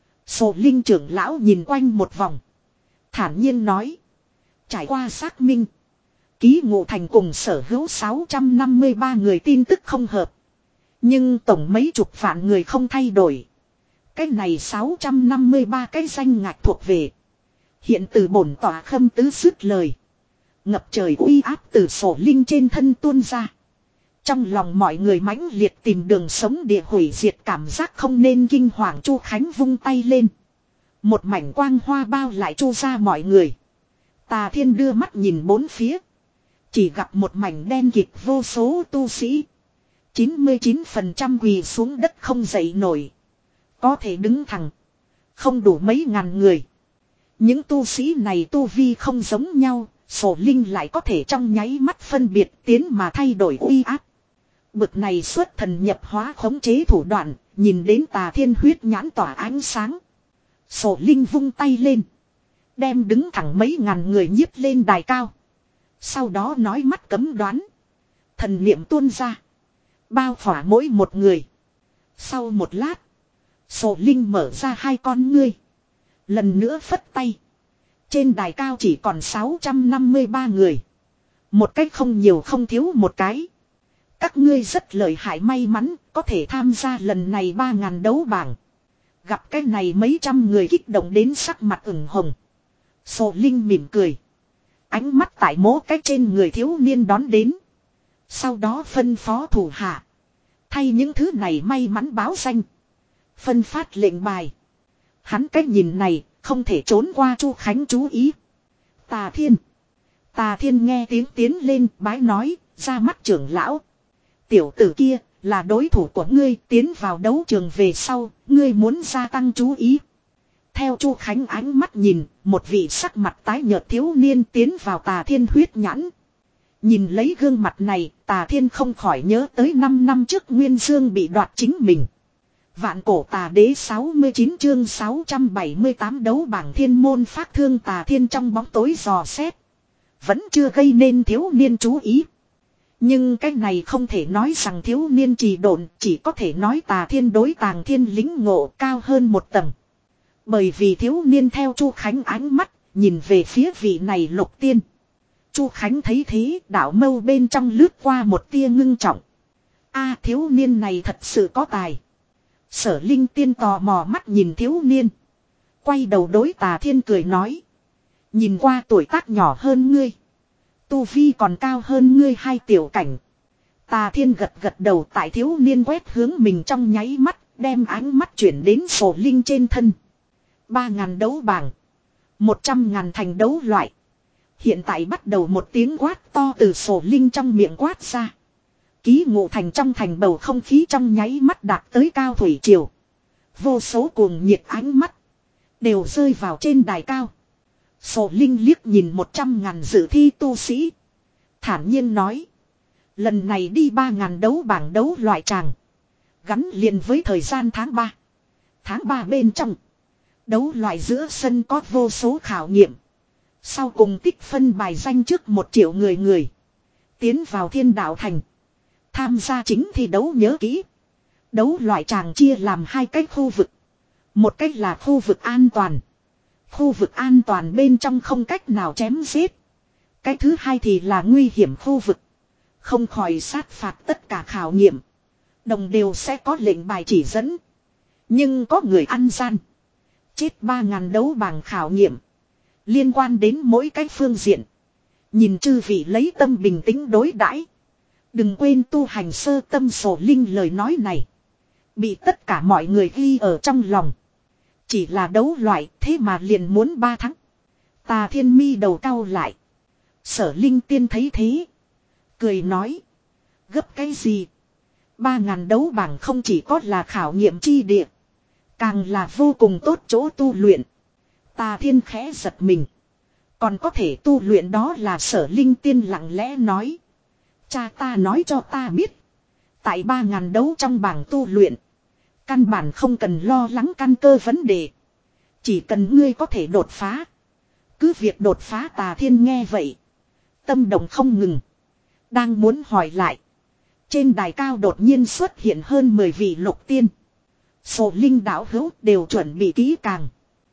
Sổ Linh trưởng lão nhìn quanh một vòng. Thản nhiên nói. Trải qua xác minh. Ký Ngộ Thành cùng sở hữu sáu trăm năm mươi ba người tin tức không hợp. Nhưng tổng mấy chục vạn người không thay đổi. Cái này sáu trăm năm mươi ba cái danh ngạch thuộc về. Hiện từ bổn tỏa khâm tứ dứt lời. Ngập trời uy áp từ Sổ Linh trên thân tuôn ra. Trong lòng mọi người mãnh liệt tìm đường sống địa hủy diệt cảm giác không nên kinh hoàng. Chu Khánh vung tay lên. Một mảnh quang hoa bao lại chu ra mọi người. Tà Thiên đưa mắt nhìn bốn phía. Chỉ gặp một mảnh đen kịt vô số tu sĩ. chín mươi chín phần trăm quỳ xuống đất không dậy nổi. Có thể đứng thẳng. Không đủ mấy ngàn người. Những tu sĩ này tu vi không giống nhau. Sổ Linh lại có thể trong nháy mắt phân biệt tiến mà thay đổi uy áp. Bực này xuất thần nhập hóa khống chế thủ đoạn. Nhìn đến Tà Thiên huyết nhãn tỏa ánh sáng. Sổ Linh vung tay lên. Đem đứng thẳng mấy ngàn người nhiếp lên đài cao. Sau đó nói mắt cấm đoán. Thần niệm tuôn ra. Bao khỏa mỗi một người. Sau một lát. Sổ Linh mở ra hai con ngươi. Lần nữa phất tay. Trên đài cao chỉ còn sáu trăm năm mươi ba người. Một cách không nhiều không thiếu một cái. Các ngươi rất lợi hại may mắn có thể tham gia lần này ba ngàn đấu bảng. Gặp cái này mấy trăm người kích động đến sắc mặt ửng hồng. Sổ Linh mỉm cười. Ánh mắt tại mố cái trên người thiếu niên đón đến. Sau đó phân phó thủ hạ. Thay những thứ này may mắn báo danh. Phân phát lệnh bài. Hắn cách nhìn này không thể trốn qua Chu Khánh chú ý. Tà Thiên. Tà Thiên nghe tiếng tiến lên bái nói ra mắt trưởng lão. Tiểu tử kia là đối thủ của ngươi tiến vào đấu trường về sau. Ngươi muốn gia tăng chú ý. Theo Chu Khánh ánh mắt nhìn, một vị sắc mặt tái nhợt thiếu niên tiến vào Tà Thiên huyết nhãn. Nhìn lấy gương mặt này, Tà Thiên không khỏi nhớ tới năm năm trước Nguyên Dương bị đoạt chính mình. Vạn cổ Tà Đế sáu mươi chín chương sáu trăm bảy mươi tám đấu bảng thiên môn phát thương Tà Thiên trong bóng tối dò xét. Vẫn chưa gây nên thiếu niên chú ý. Nhưng cái này không thể nói rằng thiếu niên trì độn, chỉ có thể nói Tà Thiên đối Tàng Thiên lính ngộ cao hơn một tầng. Bởi vì thiếu niên theo Chu Khánh ánh mắt, nhìn về phía vị này Lục Tiên. Chu Khánh thấy thế, đạo mâu bên trong lướt qua một tia ngưng trọng. A thiếu niên này thật sự có tài. Sở Linh Tiên tò mò mắt nhìn thiếu niên. Quay đầu đối Tà Thiên cười nói. Nhìn qua tuổi tác nhỏ hơn ngươi. Tu vi còn cao hơn ngươi hai tiểu cảnh. Tà Thiên gật gật đầu, tại thiếu niên quét hướng mình trong nháy mắt, đem ánh mắt chuyển đến Sổ Linh trên thân. Ba ngàn đấu bảng. Một trăm ngàn thành đấu loại. Hiện tại bắt đầu một tiếng quát to từ Sổ Linh trong miệng quát ra. Ký ngộ thành trong thành bầu không khí trong nháy mắt đạt tới cao thủy triều. Vô số cuồng nhiệt ánh mắt. Đều rơi vào trên đài cao. Sổ Linh liếc nhìn một trăm ngàn dự thi tu sĩ. Thản nhiên nói. Lần này đi ba ngàn đấu bảng đấu loại tràng. Gắn liền với thời gian tháng ba. Tháng ba bên trong. Đấu loại giữa sân có vô số khảo nghiệm. Sau cùng tích phân bài danh trước một triệu người người. Tiến vào thiên đạo thành. Tham gia chính thi đấu nhớ kỹ. Đấu loại tràng chia làm hai cách khu vực. Một cách là khu vực an toàn. Khu vực an toàn bên trong không cách nào chém giết. Cái thứ hai thì là nguy hiểm khu vực. Không khỏi sát phạt tất cả khảo nghiệm. Đồng đều sẽ có lệnh bài chỉ dẫn. Nhưng có người ăn gian. Chết ba ngàn đấu bảng khảo nghiệm. Liên quan đến mỗi cái phương diện. Nhìn chư vị lấy tâm bình tĩnh đối đãi. Đừng quên tu hành sơ tâm. Sổ Linh lời nói này. Bị tất cả mọi người ghi ở trong lòng. Chỉ là đấu loại thế mà liền muốn ba tháng. Tà Thiên mi đầu cau lại. Sở Linh tiên thấy thế. Cười nói. Gấp cái gì? Ba ngàn đấu bảng không chỉ có là khảo nghiệm chi địa. Càng là vô cùng tốt chỗ tu luyện. Tà Thiên khẽ giật mình. Còn có thể tu luyện đó là Sở Linh tiên lặng lẽ nói. Cha ta nói cho ta biết. Tại ba ngàn đấu trong bảng tu luyện. Căn bản không cần lo lắng căn cơ vấn đề. Chỉ cần ngươi có thể đột phá. Cứ việc đột phá. Tà Thiên nghe vậy. Tâm động không ngừng. Đang muốn hỏi lại. Trên đài cao đột nhiên xuất hiện hơn mười vị lục tiên. Sổ Linh đạo hữu đều chuẩn bị kỹ càng.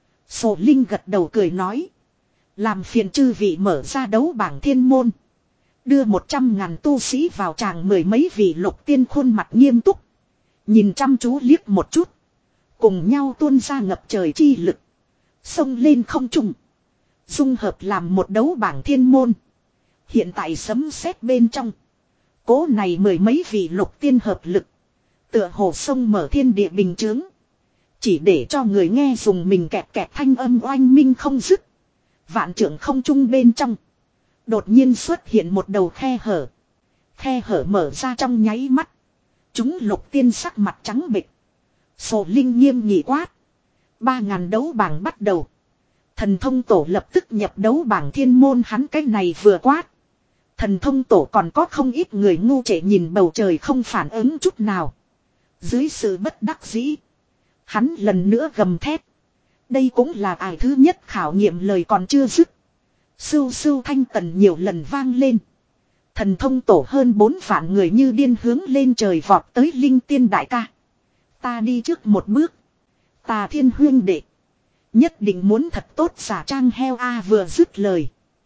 Sổ Linh gật đầu cười nói. Làm phiền chư vị mở ra đấu bảng thiên môn. Đưa một trăm ngàn tu sĩ vào tràng. Mười mấy vị lục tiên khuôn mặt nghiêm túc. Nhìn chăm chú liếc một chút. Cùng nhau tuôn ra ngập trời chi lực. Xông lên không trung. Dung hợp làm một đấu bảng thiên môn. Hiện tại sấm sét bên trong. Cố này mười mấy vị lục tiên hợp lực. Tựa hồ sông mở thiên địa bình chướng. Chỉ để cho người nghe dùng mình kẹt kẹt thanh âm oanh minh không dứt. Vạn trưởng không trung bên trong. Đột nhiên xuất hiện một đầu khe hở. Khe hở mở ra trong nháy mắt. Chúng lục tiên sắc mặt trắng bệch. Sổ Linh nghiêm nghị quát. Ba ngàn đấu bảng bắt đầu. Thần thông tổ lập tức nhập đấu bảng thiên môn. Hắn cái này vừa quát. Thần thông tổ còn có không ít người ngu trệ nhìn bầu trời không phản ứng chút nào. Dưới sự bất đắc dĩ. Hắn lần nữa gầm thét. Đây cũng là ải thứ nhất khảo nghiệm lời còn chưa dứt. Sưu sưu thanh tần nhiều lần vang lên. Thần thông tổ hơn bốn vạn người như điên hướng lên trời vọt tới Linh tiên đại ca. Ta đi trước một bước. Tà Thiên huyên đệ. Nhất định muốn thật tốt giả trang heo a vừa dứt lời.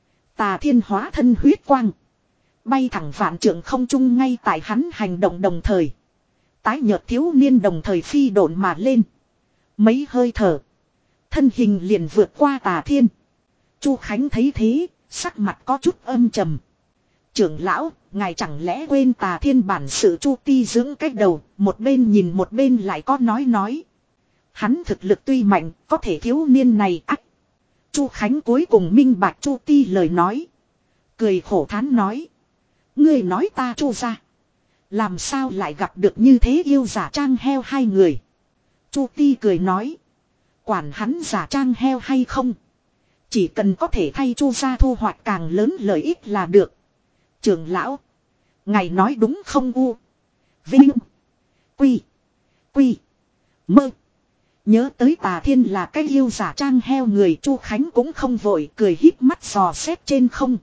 Tà Thiên hóa thân huyết quang. Bay thẳng vạn trượng không trung ngay tại hắn hành động đồng thời. Tái nhợt thiếu niên đồng thời phi độn mà lên. Mấy hơi thở. Thân hình liền vượt qua Tà Thiên. Chu Khánh thấy thế, sắc mặt có chút âm trầm. Trưởng lão, ngài chẳng lẽ quên Tà Thiên bản sự Chu Ti dưỡng cách đầu, một bên nhìn một bên lại có nói nói. Hắn thực lực tuy mạnh, có thể thiếu niên này ắt. Chu Khánh cuối cùng minh bạch Chu Ti lời nói. Cười khổ thán nói. Ngươi nói ta Chu ra. Làm sao lại gặp được như thế yêu giả trang heo hai người. Chu Ti cười nói. Quản hắn giả trang heo hay không. Chỉ cần có thể thay Chu ra thu hoạch càng lớn lợi ích là được. Trưởng lão. Ngài nói đúng không u. Vinh. Quy. Quy. Mơ. Nhớ tới Tà Thiên là cái yêu giả trang heo người. Chu Khánh cũng không vội cười híp mắt dò xét trên không.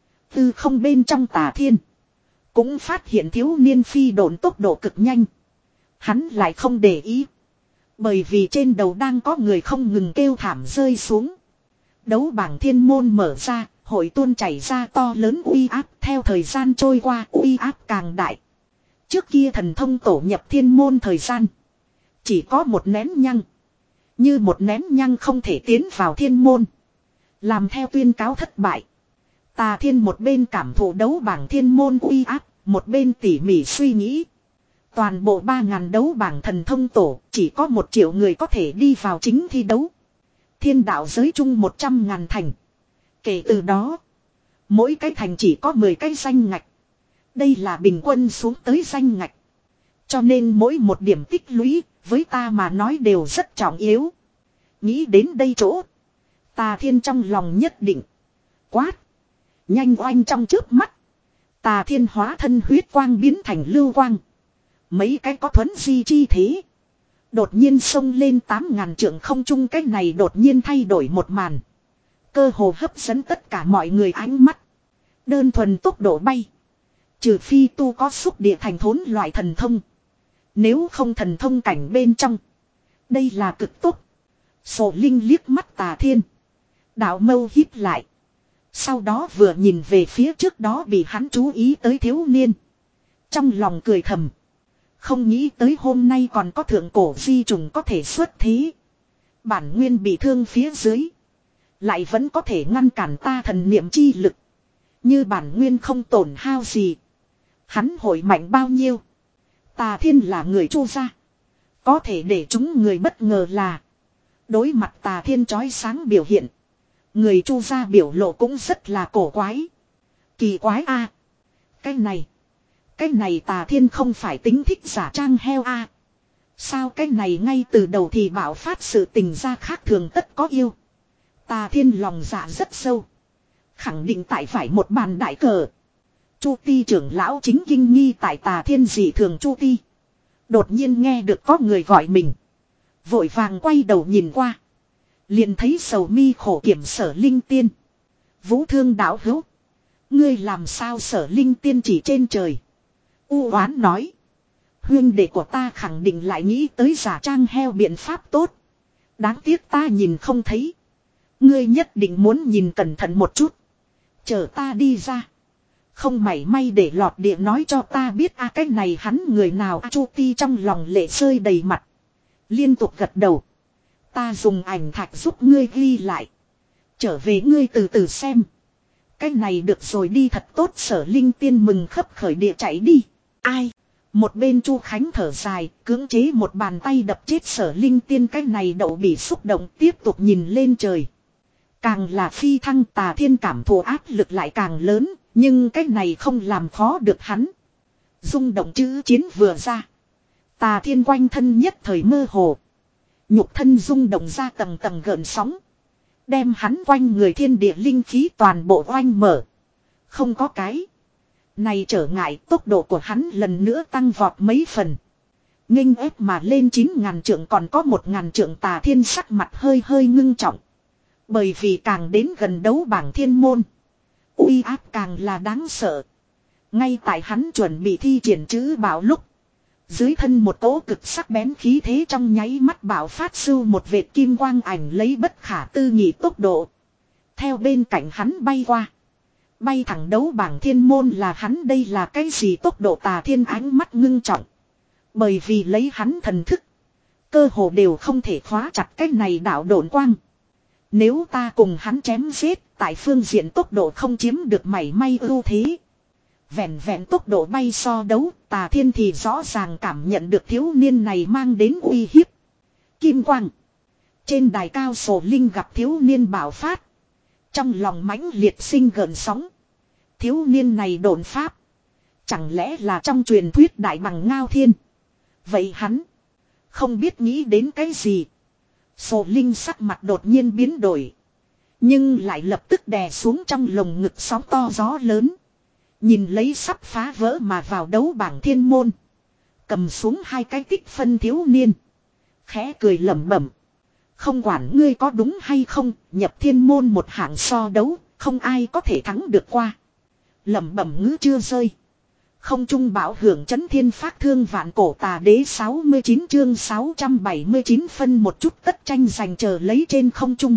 Từ không bên trong Tà Thiên. Cũng phát hiện thiếu niên phi độn tốc độ cực nhanh. Hắn lại không để ý. Bởi vì trên đầu đang có người không ngừng kêu thảm rơi xuống. Đấu bảng thiên môn mở ra, hội tuôn chảy ra to lớn uy áp. Theo thời gian trôi qua uy áp càng đại. Trước kia thần thông tổ nhập thiên môn thời gian. Chỉ có một nén nhăng. Như một nén nhang không thể tiến vào thiên môn. Làm theo tuyên cáo thất bại. Tà Thiên một bên cảm thụ đấu bảng thiên môn uy áp, một bên tỉ mỉ suy nghĩ. Toàn bộ ba ngàn đấu bảng thần thông tổ, chỉ có một triệu người có thể đi vào chính thi đấu. Thiên đạo giới chung một trăm ngàn thành. Kể từ đó, mỗi cái thành chỉ có mười cái danh ngạch. Đây là bình quân xuống tới danh ngạch. Cho nên mỗi một điểm tích lũy, với ta mà nói đều rất trọng yếu. Nghĩ đến đây chỗ, Tà Thiên trong lòng nhất định. Quát. Nhanh oanh trong trước mắt. Tà Thiên hóa thân huyết quang biến thành lưu quang. Mấy cái có thuấn di chi thế. Đột nhiên xông lên tám ngàn trượng không trung, cái này đột nhiên thay đổi một màn. Cơ hồ hấp dẫn tất cả mọi người ánh mắt. Đơn thuần tốc độ bay. Trừ phi tu có xúc địa thành thốn loại thần thông. Nếu không thần thông cảnh bên trong. Đây là cực tốc. Sổ Linh liếc mắt Tà Thiên. Đạo mâu hít lại. Sau đó vừa nhìn về phía trước đó bị hắn chú ý tới thiếu niên. Trong lòng cười thầm. Không nghĩ tới hôm nay còn có thượng cổ di trùng có thể xuất thế. Bản nguyên bị thương phía dưới. Lại vẫn có thể ngăn cản ta thần niệm chi lực. Như bản nguyên không tổn hao gì. Hắn hội mạnh bao nhiêu. Tà Thiên là người Chu gia. Có thể để chúng người bất ngờ là. Đối mặt Tà Thiên chói sáng biểu hiện. Người Chu gia biểu lộ cũng rất là cổ quái. Kỳ quái a. Cái này. Cái này Tà Thiên không phải tính thích giả trang heo a. Sao cái này ngay từ đầu thì bảo phát sự tình ra khác thường tất có yêu. Tà Thiên lòng dạ rất sâu. Khẳng định tại phải một bàn đại cờ. Chu Ti trưởng lão chính kinh nghi tại Tà Thiên dị thường Chu Ti. Đột nhiên nghe được có người gọi mình. Vội vàng quay đầu nhìn qua. Liền thấy sầu mi khổ kiểm Sở Linh Tiên. Vũ Thương đạo hữu. Ngươi làm sao Sở Linh Tiên chỉ trên trời. U oán nói. Huyên đệ của ta khẳng định lại nghĩ tới giả trang heo biện pháp tốt. Đáng tiếc ta nhìn không thấy. Ngươi nhất định muốn nhìn cẩn thận một chút. Chờ ta đi ra. Không mảy may để lọt địa nói cho ta biết a à, cái này hắn người nào à, Chu Ti trong lòng lệ rơi đầy mặt. Liên tục gật đầu. Ta dùng ảnh thạch giúp ngươi ghi lại. Trở về ngươi từ từ xem. Cái này được rồi đi thật tốt. Sở Linh Tiên mừng khấp khởi địa chạy đi. Ai? Một bên Chu Khánh thở dài, cưỡng chế một bàn tay đập chết Sở Linh Tiên, cái này đậu bị xúc động tiếp tục nhìn lên trời. Càng là phi thăng Tà Thiên cảm thụ áp lực lại càng lớn, nhưng cái này không làm khó được hắn. Rung động chữ chiến vừa ra. Tà Thiên quanh thân nhất thời mơ hồ. Nhục thân rung động ra tầng tầng gợn sóng. Đem hắn quanh người thiên địa linh khí toàn bộ oanh mở. Không có cái. Này trở ngại tốc độ của hắn lần nữa tăng vọt mấy phần. Nghênh ép mà lên chín ngàn trượng còn có một ngàn trượng. Tà Thiên sắc mặt hơi hơi ngưng trọng. Bởi vì càng đến gần đấu bảng thiên môn. Uy áp càng là đáng sợ. Ngay tại hắn chuẩn bị thi triển chữ bảo lúc. Dưới thân một cỗ cực sắc bén khí thế trong nháy mắt bảo phát sưu một vệt kim quang ảnh lấy bất khả tư nghị tốc độ. Theo bên cạnh hắn bay qua. Bay thẳng đấu bảng thiên môn là hắn, đây là cái gì tốc độ. Tà Thiên ánh mắt ngưng trọng. Bởi vì lấy hắn thần thức. Cơ hồ đều không thể khóa chặt cái này đạo độn quang. Nếu ta cùng hắn chém giết, tại phương diện tốc độ không chiếm được mảy may ưu thế. Vẹn vẹn tốc độ bay so đấu, Tà Thiên thì rõ ràng cảm nhận được thiếu niên này mang đến uy hiếp. Kim quang. Trên đài cao Sổ Linh gặp thiếu niên bạo phát. Trong lòng mãnh liệt sinh gợn sóng. Thiếu niên này độn pháp. Chẳng lẽ là trong truyền thuyết đại bằng ngao thiên. Vậy hắn không biết nghĩ đến cái gì. Sổ Linh sắc mặt đột nhiên biến đổi. Nhưng lại lập tức đè xuống trong lồng ngực sóng to gió lớn. Nhìn lấy sắp phá vỡ mà vào đấu bảng thiên môn. Cầm xuống hai cái tích phân thiếu niên. Khẽ cười lẩm bẩm. Không quản ngươi có đúng hay không, nhập thiên môn một hạng so đấu, không ai có thể thắng được qua. Lẩm bẩm ngữ chưa rơi. Không trung bảo hưởng chấn thiên phát thương vạn cổ. Tà đế sáu mươi chín chương sáu trăm bảy mươi chín phân một chút tất tranh giành chờ lấy trên không trung.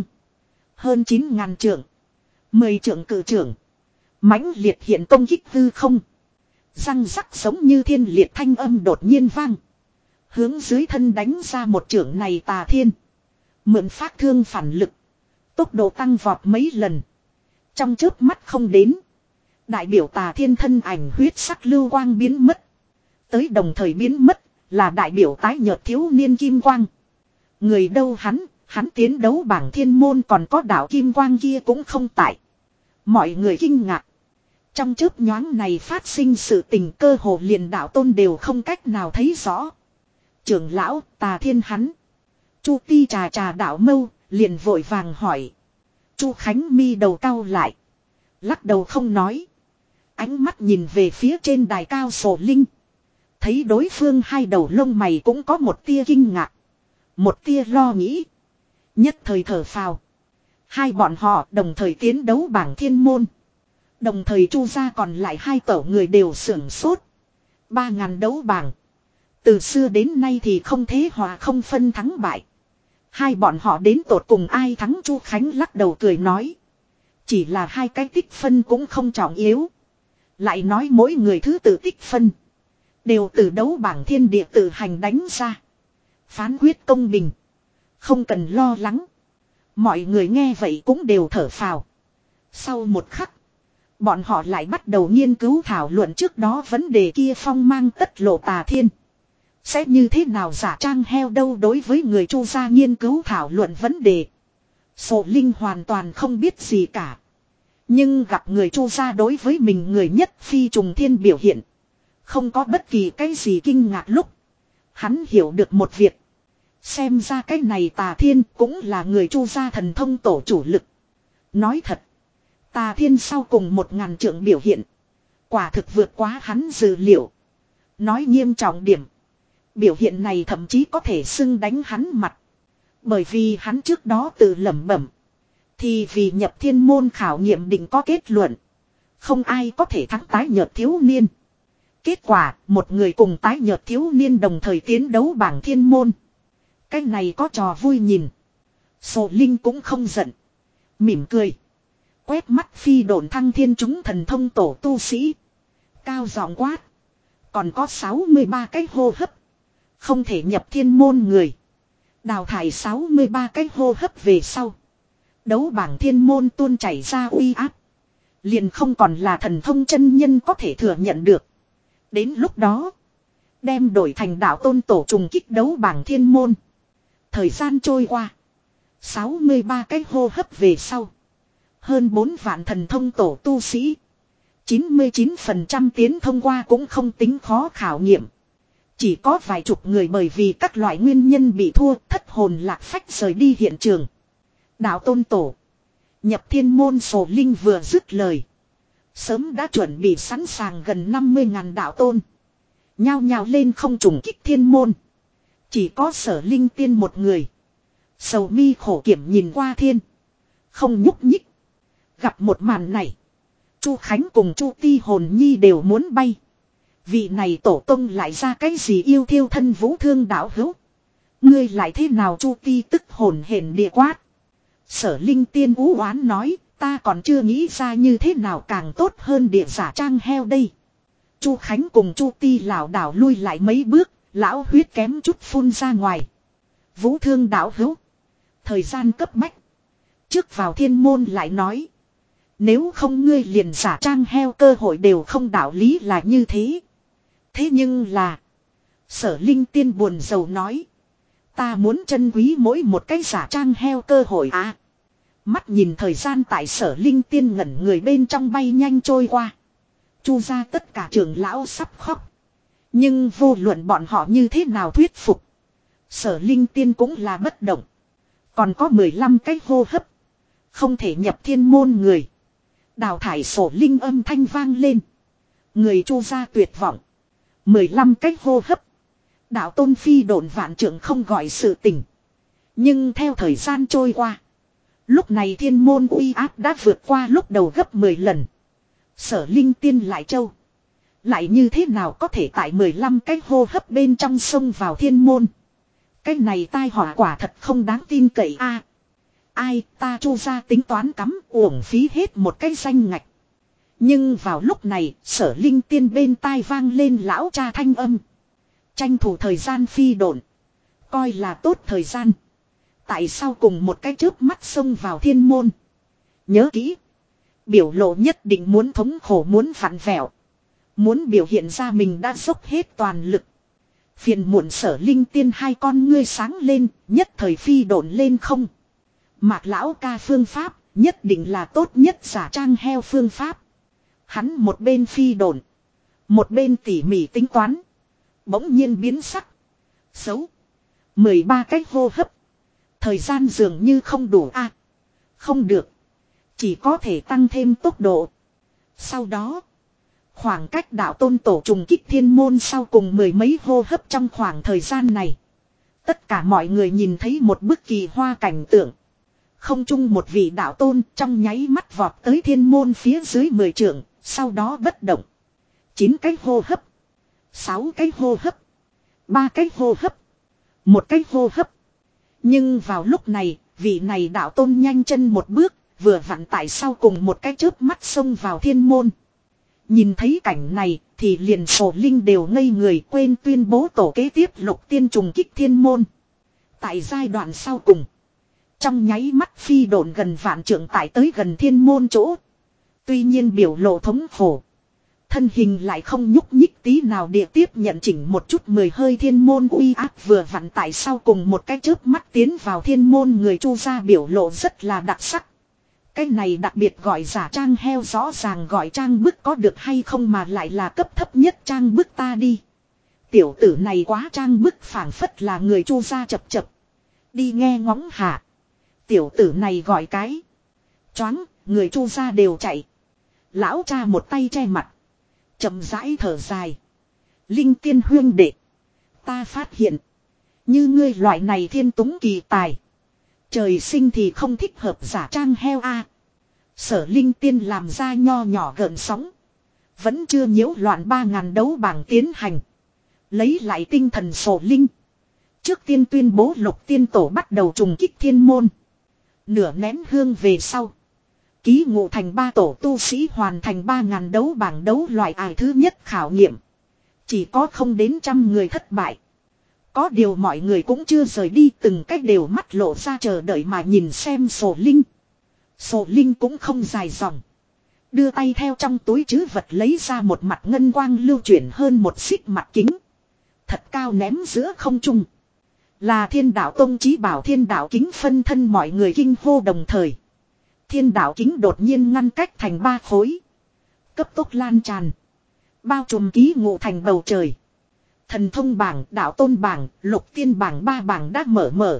Hơn chín ngàn trượng. Mười trượng cử trưởng. Mãnh liệt hiện công kích hư không. Răng rắc giống như thiên liệt thanh âm đột nhiên vang. Hướng dưới thân đánh ra một trưởng này Tà Thiên. Mượn phát thương phản lực. Tốc độ tăng vọt mấy lần. Trong chớp mắt không đến. Đại biểu Tà Thiên thân ảnh huyết sắc lưu quang biến mất. Tới đồng thời biến mất là đại biểu tái nhợt thiếu niên kim quang. Người đâu hắn, hắn tiến đấu bảng thiên môn còn có đạo kim quang kia cũng không tại. Mọi người kinh ngạc. Trong chớp nhoáng này phát sinh sự tình cơ hồ liền đạo tôn đều không cách nào thấy rõ. Trưởng lão Tà Thiên hắn. Chu Ti trà trà đạo mâu, liền vội vàng hỏi. Chu Khánh mi đầu cau lại. Lắc đầu không nói. Ánh mắt nhìn về phía trên đài cao Sổ Linh. Thấy đối phương hai đầu lông mày cũng có một tia kinh ngạc. Một tia lo nghĩ. Nhất thời thở phào. Hai bọn họ đồng thời tiến đấu bảng thiên môn. Đồng thời Chu gia còn lại hai tổ người đều sưởng sốt. Ba ngàn đấu bảng. Từ xưa đến nay thì không thế hòa không phân thắng bại. Hai bọn họ đến tột cùng ai thắng Chu Khánh lắc đầu cười nói. Chỉ là hai cái tích phân cũng không trọng yếu. Lại nói mỗi người thứ tự tích phân. Đều từ đấu bảng thiên địa tự hành đánh ra. Phán quyết công bình. Không cần lo lắng. Mọi người nghe vậy cũng đều thở phào. Sau một khắc. Bọn họ lại bắt đầu nghiên cứu thảo luận trước đó vấn đề kia phong mang tất lộ Tà Thiên. Sẽ như thế nào giả trang heo đâu đối với người Chu gia nghiên cứu thảo luận vấn đề. Sổ Linh hoàn toàn không biết gì cả. Nhưng gặp người Chu gia đối với mình người nhất phi trùng thiên biểu hiện. Không có bất kỳ cái gì kinh ngạc lúc. Hắn hiểu được một việc. Xem ra cái này Tà Thiên cũng là người Chu gia thần thông tổ chủ lực. Nói thật. Tà Thiên sau cùng một ngàn trượng biểu hiện. Quả thực vượt quá hắn dự liệu. Nói nghiêm trọng điểm. Biểu hiện này thậm chí có thể xưng đánh hắn mặt. Bởi vì hắn trước đó tự lẩm bẩm. Thì vì nhập thiên môn khảo nghiệm định có kết luận. Không ai có thể thắng tái nhợt thiếu niên. Kết quả một người cùng tái nhợt thiếu niên đồng thời tiến đấu bảng thiên môn. Cái này có trò vui nhìn. Sổ Linh cũng không giận. Mỉm cười. Quét mắt phi độn thăng thiên chúng thần thông tổ tu sĩ. Cao giọng quát. Còn có sáu mươi ba cái hô hấp. Không thể nhập thiên môn người. Đào thải sáu mươi ba cái hô hấp về sau. Đấu bảng thiên môn tuôn chảy ra uy áp. Liền không còn là thần thông chân nhân có thể thừa nhận được. Đến lúc đó. Đem đổi thành đạo tôn tổ trùng kích đấu bảng thiên môn. Thời gian trôi qua. sáu mươi ba cái hô hấp về sau. Hơn bốn vạn thần thông tổ tu sĩ. chín mươi chín phần trăm tiến thông qua cũng không tính khó khảo nghiệm. Chỉ có vài chục người bởi vì các loại nguyên nhân bị thua thất hồn lạc phách rời đi hiện trường. Đạo tôn tổ. Nhập thiên môn Sổ Linh vừa dứt lời. Sớm đã chuẩn bị sẵn sàng gần năm mươi ngàn đạo tôn. Nhao nhao lên không trùng kích thiên môn. Chỉ có Sở Linh Tiên một người. Sầu mi khổ kiểm nhìn qua thiên. Không nhúc nhích. Gặp một màn này. Chu Khánh cùng Chu Ti hồn nhi đều muốn bay. Vị này tổ tông lại ra cái gì yêu thiêu thân vũ thương đạo hữu. Ngươi lại thế nào Chu Ti tức hồn hển địa quát. Sở Linh Tiên ú oán nói. Ta còn chưa nghĩ ra như thế nào càng tốt hơn địa giả trang heo đây. Chu Khánh cùng Chu Ti lảo đảo lui lại mấy bước. Lão huyết kém chút phun ra ngoài. Vũ thương đạo hữu. Thời gian cấp bách. Trước vào thiên môn lại nói. Nếu không ngươi liền giả trang heo cơ hội đều không đạo lý là như thế. Thế nhưng là. Sở Linh Tiên buồn rầu nói. Ta muốn trân quý mỗi một cái giả trang heo cơ hội à. Mắt nhìn thời gian tại Sở Linh Tiên ngẩn người bên trong bay nhanh trôi qua. Chu ra tất cả trưởng lão sắp khóc. Nhưng vô luận bọn họ như thế nào thuyết phục. Sở Linh Tiên cũng là bất động. Còn có mười lăm cái hô hấp. Không thể nhập thiên môn người. Đào thải Sổ Linh âm thanh vang lên. Người Chu ra tuyệt vọng. mười lăm cái hô hấp. Đạo tôn phi độn vạn trưởng không gọi sự tình. Nhưng theo thời gian trôi qua. Lúc này thiên môn uy áp đã vượt qua lúc đầu gấp mười lần. Sở Linh Tiên lại châu. Lại như thế nào có thể tại mười lăm cái hô hấp bên trong sông vào thiên môn. Cái này tai họa quả thật không đáng tin cậy a. Ai ta Chu ra tính toán cắm uổng phí hết một cái danh ngạch. Nhưng vào lúc này Sở Linh Tiên bên tai vang lên lão cha thanh âm. Tranh thủ thời gian phi độn. Coi là tốt thời gian. Tại sao cùng một cái chớp mắt xông vào thiên môn. Nhớ kỹ. Biểu lộ nhất định muốn thống khổ muốn vặn vẹo. Muốn biểu hiện ra mình đã dốc hết toàn lực. Phiền muộn Sở Linh Tiên hai con ngươi sáng lên, nhất thời phi độn lên không. Mạc lão ca phương pháp, nhất định là tốt nhất giả trang heo phương pháp. Hắn một bên phi độn, một bên tỉ mỉ tính toán. Bỗng nhiên biến sắc. Xấu. mười ba cái hô hấp. Thời gian dường như không đủ a. À, không được. Chỉ có thể tăng thêm tốc độ. Sau đó. Khoảng cách đạo tôn tổ trùng kích thiên môn sau cùng mười mấy hô hấp trong khoảng thời gian này. Tất cả mọi người nhìn thấy một bức kỳ hoa cảnh tượng. Không chung một vị đạo tôn trong nháy mắt vọt tới thiên môn phía dưới mười trượng. Sau đó bất động. Chín cái hô hấp. Sáu cái hô hấp. Ba cái hô hấp. Một cái hô hấp. Nhưng vào lúc này, vị này đạo tôn nhanh chân một bước, vừa vặn tại sau cùng một cái chớp mắt xông vào thiên môn. Nhìn thấy cảnh này, thì liền Sổ Linh đều ngây người quên tuyên bố tổ kế tiếp lục tiên trùng kích thiên môn. Tại giai đoạn sau cùng, trong nháy mắt phi độn gần vạn trượng tại tới gần thiên môn chỗ. Tuy nhiên biểu lộ thống khổ. Thân hình lại không nhúc nhích tí nào địa tiếp nhận chỉnh một chút mười hơi thiên môn uy áp vừa vặn tại sau cùng một cái chớp mắt tiến vào thiên môn người Chu gia biểu lộ rất là đặc sắc. Cái này đặc biệt gọi giả trang heo rõ ràng gọi trang bức có được hay không mà lại là cấp thấp nhất trang bức ta đi. Tiểu tử này quá trang bức phảng phất là người Chu gia chập chập. Đi nghe ngóng hạ. Tiểu tử này gọi cái. Choáng, người Chu gia đều chạy. Lão cha một tay che mặt. Chậm rãi thở dài. Linh Tiên huyên đệ. Ta phát hiện. Như ngươi loại này thiên túng kỳ tài. Trời sinh thì không thích hợp giả trang heo a. À. Sở Linh Tiên làm ra nho nhỏ gợn sóng. Vẫn chưa nhiễu loạn ba ngàn đấu bảng tiến hành. Lấy lại tinh thần Sổ Linh. Trước tiên tuyên bố lục tiên tổ bắt đầu trùng kích thiên môn. Nửa nén hương về sau. Ký ngụ thành ba tổ tu sĩ hoàn thành ba ngàn đấu bảng đấu loại ải thứ nhất khảo nghiệm. Chỉ có không đến trăm người thất bại. Có điều mọi người cũng chưa rời đi từng cách đều mắt lộ ra chờ đợi mà nhìn xem Sổ Linh. Sổ Linh cũng không dài dòng. Đưa tay theo trong túi trữ vật lấy ra một mặt ngân quang lưu chuyển hơn một xích mặt kính. Thật cao ném giữa không trung. Là Thiên Đạo Tông chí bảo Thiên Đạo Kính phân thân mọi người kinh hô đồng thời. Thiên Đạo Kính đột nhiên ngăn cách thành ba khối. Cấp tốc lan tràn. Bao trùm ký ngụ thành bầu trời. Thần thông bảng, đạo tôn bảng, lục tiên bảng ba bảng đã mở mở.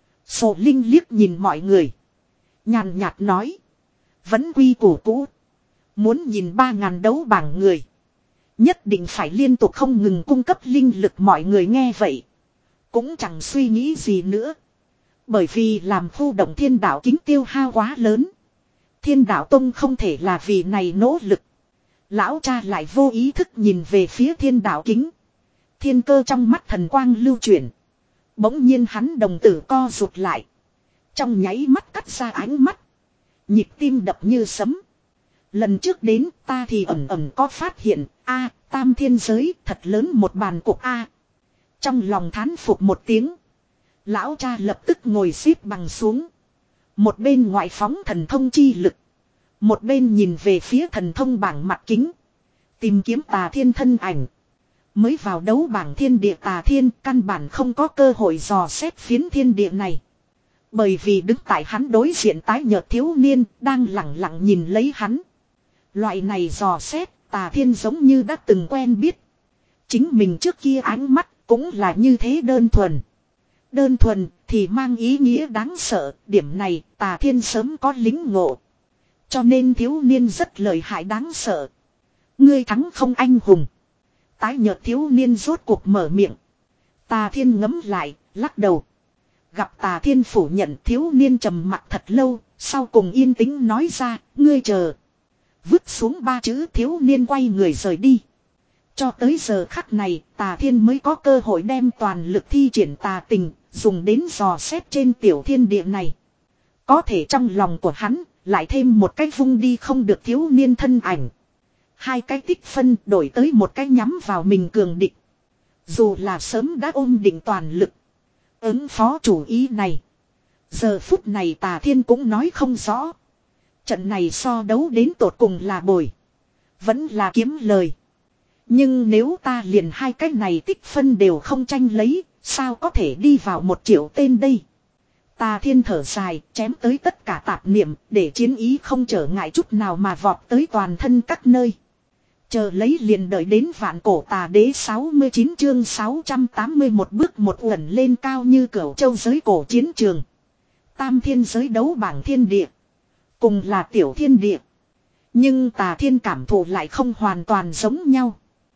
Sổ Linh liếc nhìn mọi người. Nhàn nhạt nói. Vẫn quy củ cũ. Muốn nhìn ba ngàn đấu bảng người. Nhất định phải liên tục không ngừng cung cấp linh lực mọi người nghe vậy. Cũng chẳng suy nghĩ gì nữa. Bởi vì làm khu động Thiên Đạo Kính tiêu hao quá lớn. Thiên Đạo Tông không thể là vì này nỗ lực. Lão cha lại vô ý thức nhìn về phía Thiên Đạo Kính. Thiên cơ trong mắt thần quang lưu chuyển. Bỗng nhiên hắn đồng tử co rụt lại. Trong nháy mắt cắt ra ánh mắt. Nhịp tim đập như sấm. Lần trước đến ta thì ẩn ẩn có phát hiện. A, tam thiên giới thật lớn một bàn cục A. Trong lòng thán phục một tiếng. Lão cha lập tức ngồi xếp bằng xuống. Một bên ngoại phóng thần thông chi lực. Một bên nhìn về phía thần thông bảng mặt kính. Tìm kiếm tà thiên thân ảnh. Mới vào đấu bảng thiên địa tà thiên căn bản không có cơ hội dò xét phiến thiên địa này. Bởi vì đứng tại hắn đối diện tái nhợt thiếu niên đang lặng lặng nhìn lấy hắn. Loại này dò xét tà thiên giống như đã từng quen biết. Chính mình trước kia ánh mắt cũng là như thế đơn thuần. Đơn thuần thì mang ý nghĩa đáng sợ, điểm này tà thiên sớm có lính ngộ. Cho nên thiếu niên rất lợi hại đáng sợ. Ngươi thắng không anh hùng. Tái nhợt thiếu niên rốt cuộc mở miệng. Tà thiên ngấm lại, lắc đầu. Gặp tà thiên phủ nhận thiếu niên trầm mặt thật lâu, sau cùng yên tĩnh nói ra, ngươi chờ. Vứt xuống ba chữ thiếu niên quay người rời đi. Cho tới giờ khắc này, tà thiên mới có cơ hội đem toàn lực thi triển tà tình, dùng đến dò xét trên tiểu thiên địa này. Có thể trong lòng của hắn, lại thêm một cái vung đi không được thiếu niên thân ảnh. Hai cái tích phân đổi tới một cái nhắm vào mình cường địch. Dù là sớm đã ôm định toàn lực. Ứng phó chủ ý này. Giờ phút này Tà Thiên cũng nói không rõ. Trận này so đấu đến tột cùng là bồi. Vẫn là kiếm lời. Nhưng nếu ta liền hai cái này tích phân đều không tranh lấy, sao có thể đi vào một triệu tên đây? Tà Thiên thở dài, chém tới tất cả tạp niệm, để chiến ý không trở ngại chút nào mà vọt tới toàn thân các nơi. Chờ lấy liền đợi đến vạn cổ tà đế sáu mươi chín chương sáu trăm tám mươi một bước một uẩn lên cao như cửu châu giới cổ chiến trường. Tam thiên giới đấu bảng thiên địa. Cùng là tiểu thiên địa. Nhưng Tà Thiên cảm thụ lại không hoàn toàn giống nhau.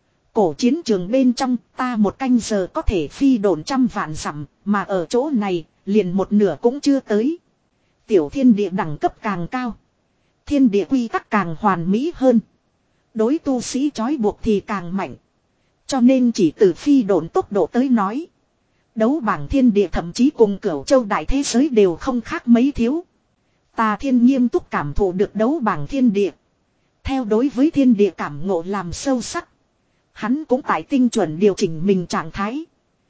Cổ chiến trường bên trong ta một canh giờ có thể phi độn trăm vạn dặm, mà ở chỗ này liền một nửa cũng chưa tới. Tiểu thiên địa đẳng cấp càng cao. Thiên địa quy tắc càng hoàn mỹ hơn. Đối tu sĩ trói buộc thì càng mạnh. Cho nên chỉ từ phi độn tốc độ tới nói. Đấu bảng thiên địa thậm chí cùng cửu châu đại thế giới đều không khác mấy thiếu. Tà Thiên nghiêm túc cảm thụ được đấu bảng thiên địa. Theo đối với thiên địa cảm ngộ làm sâu sắc. Hắn cũng tại tinh chuẩn điều chỉnh mình trạng thái.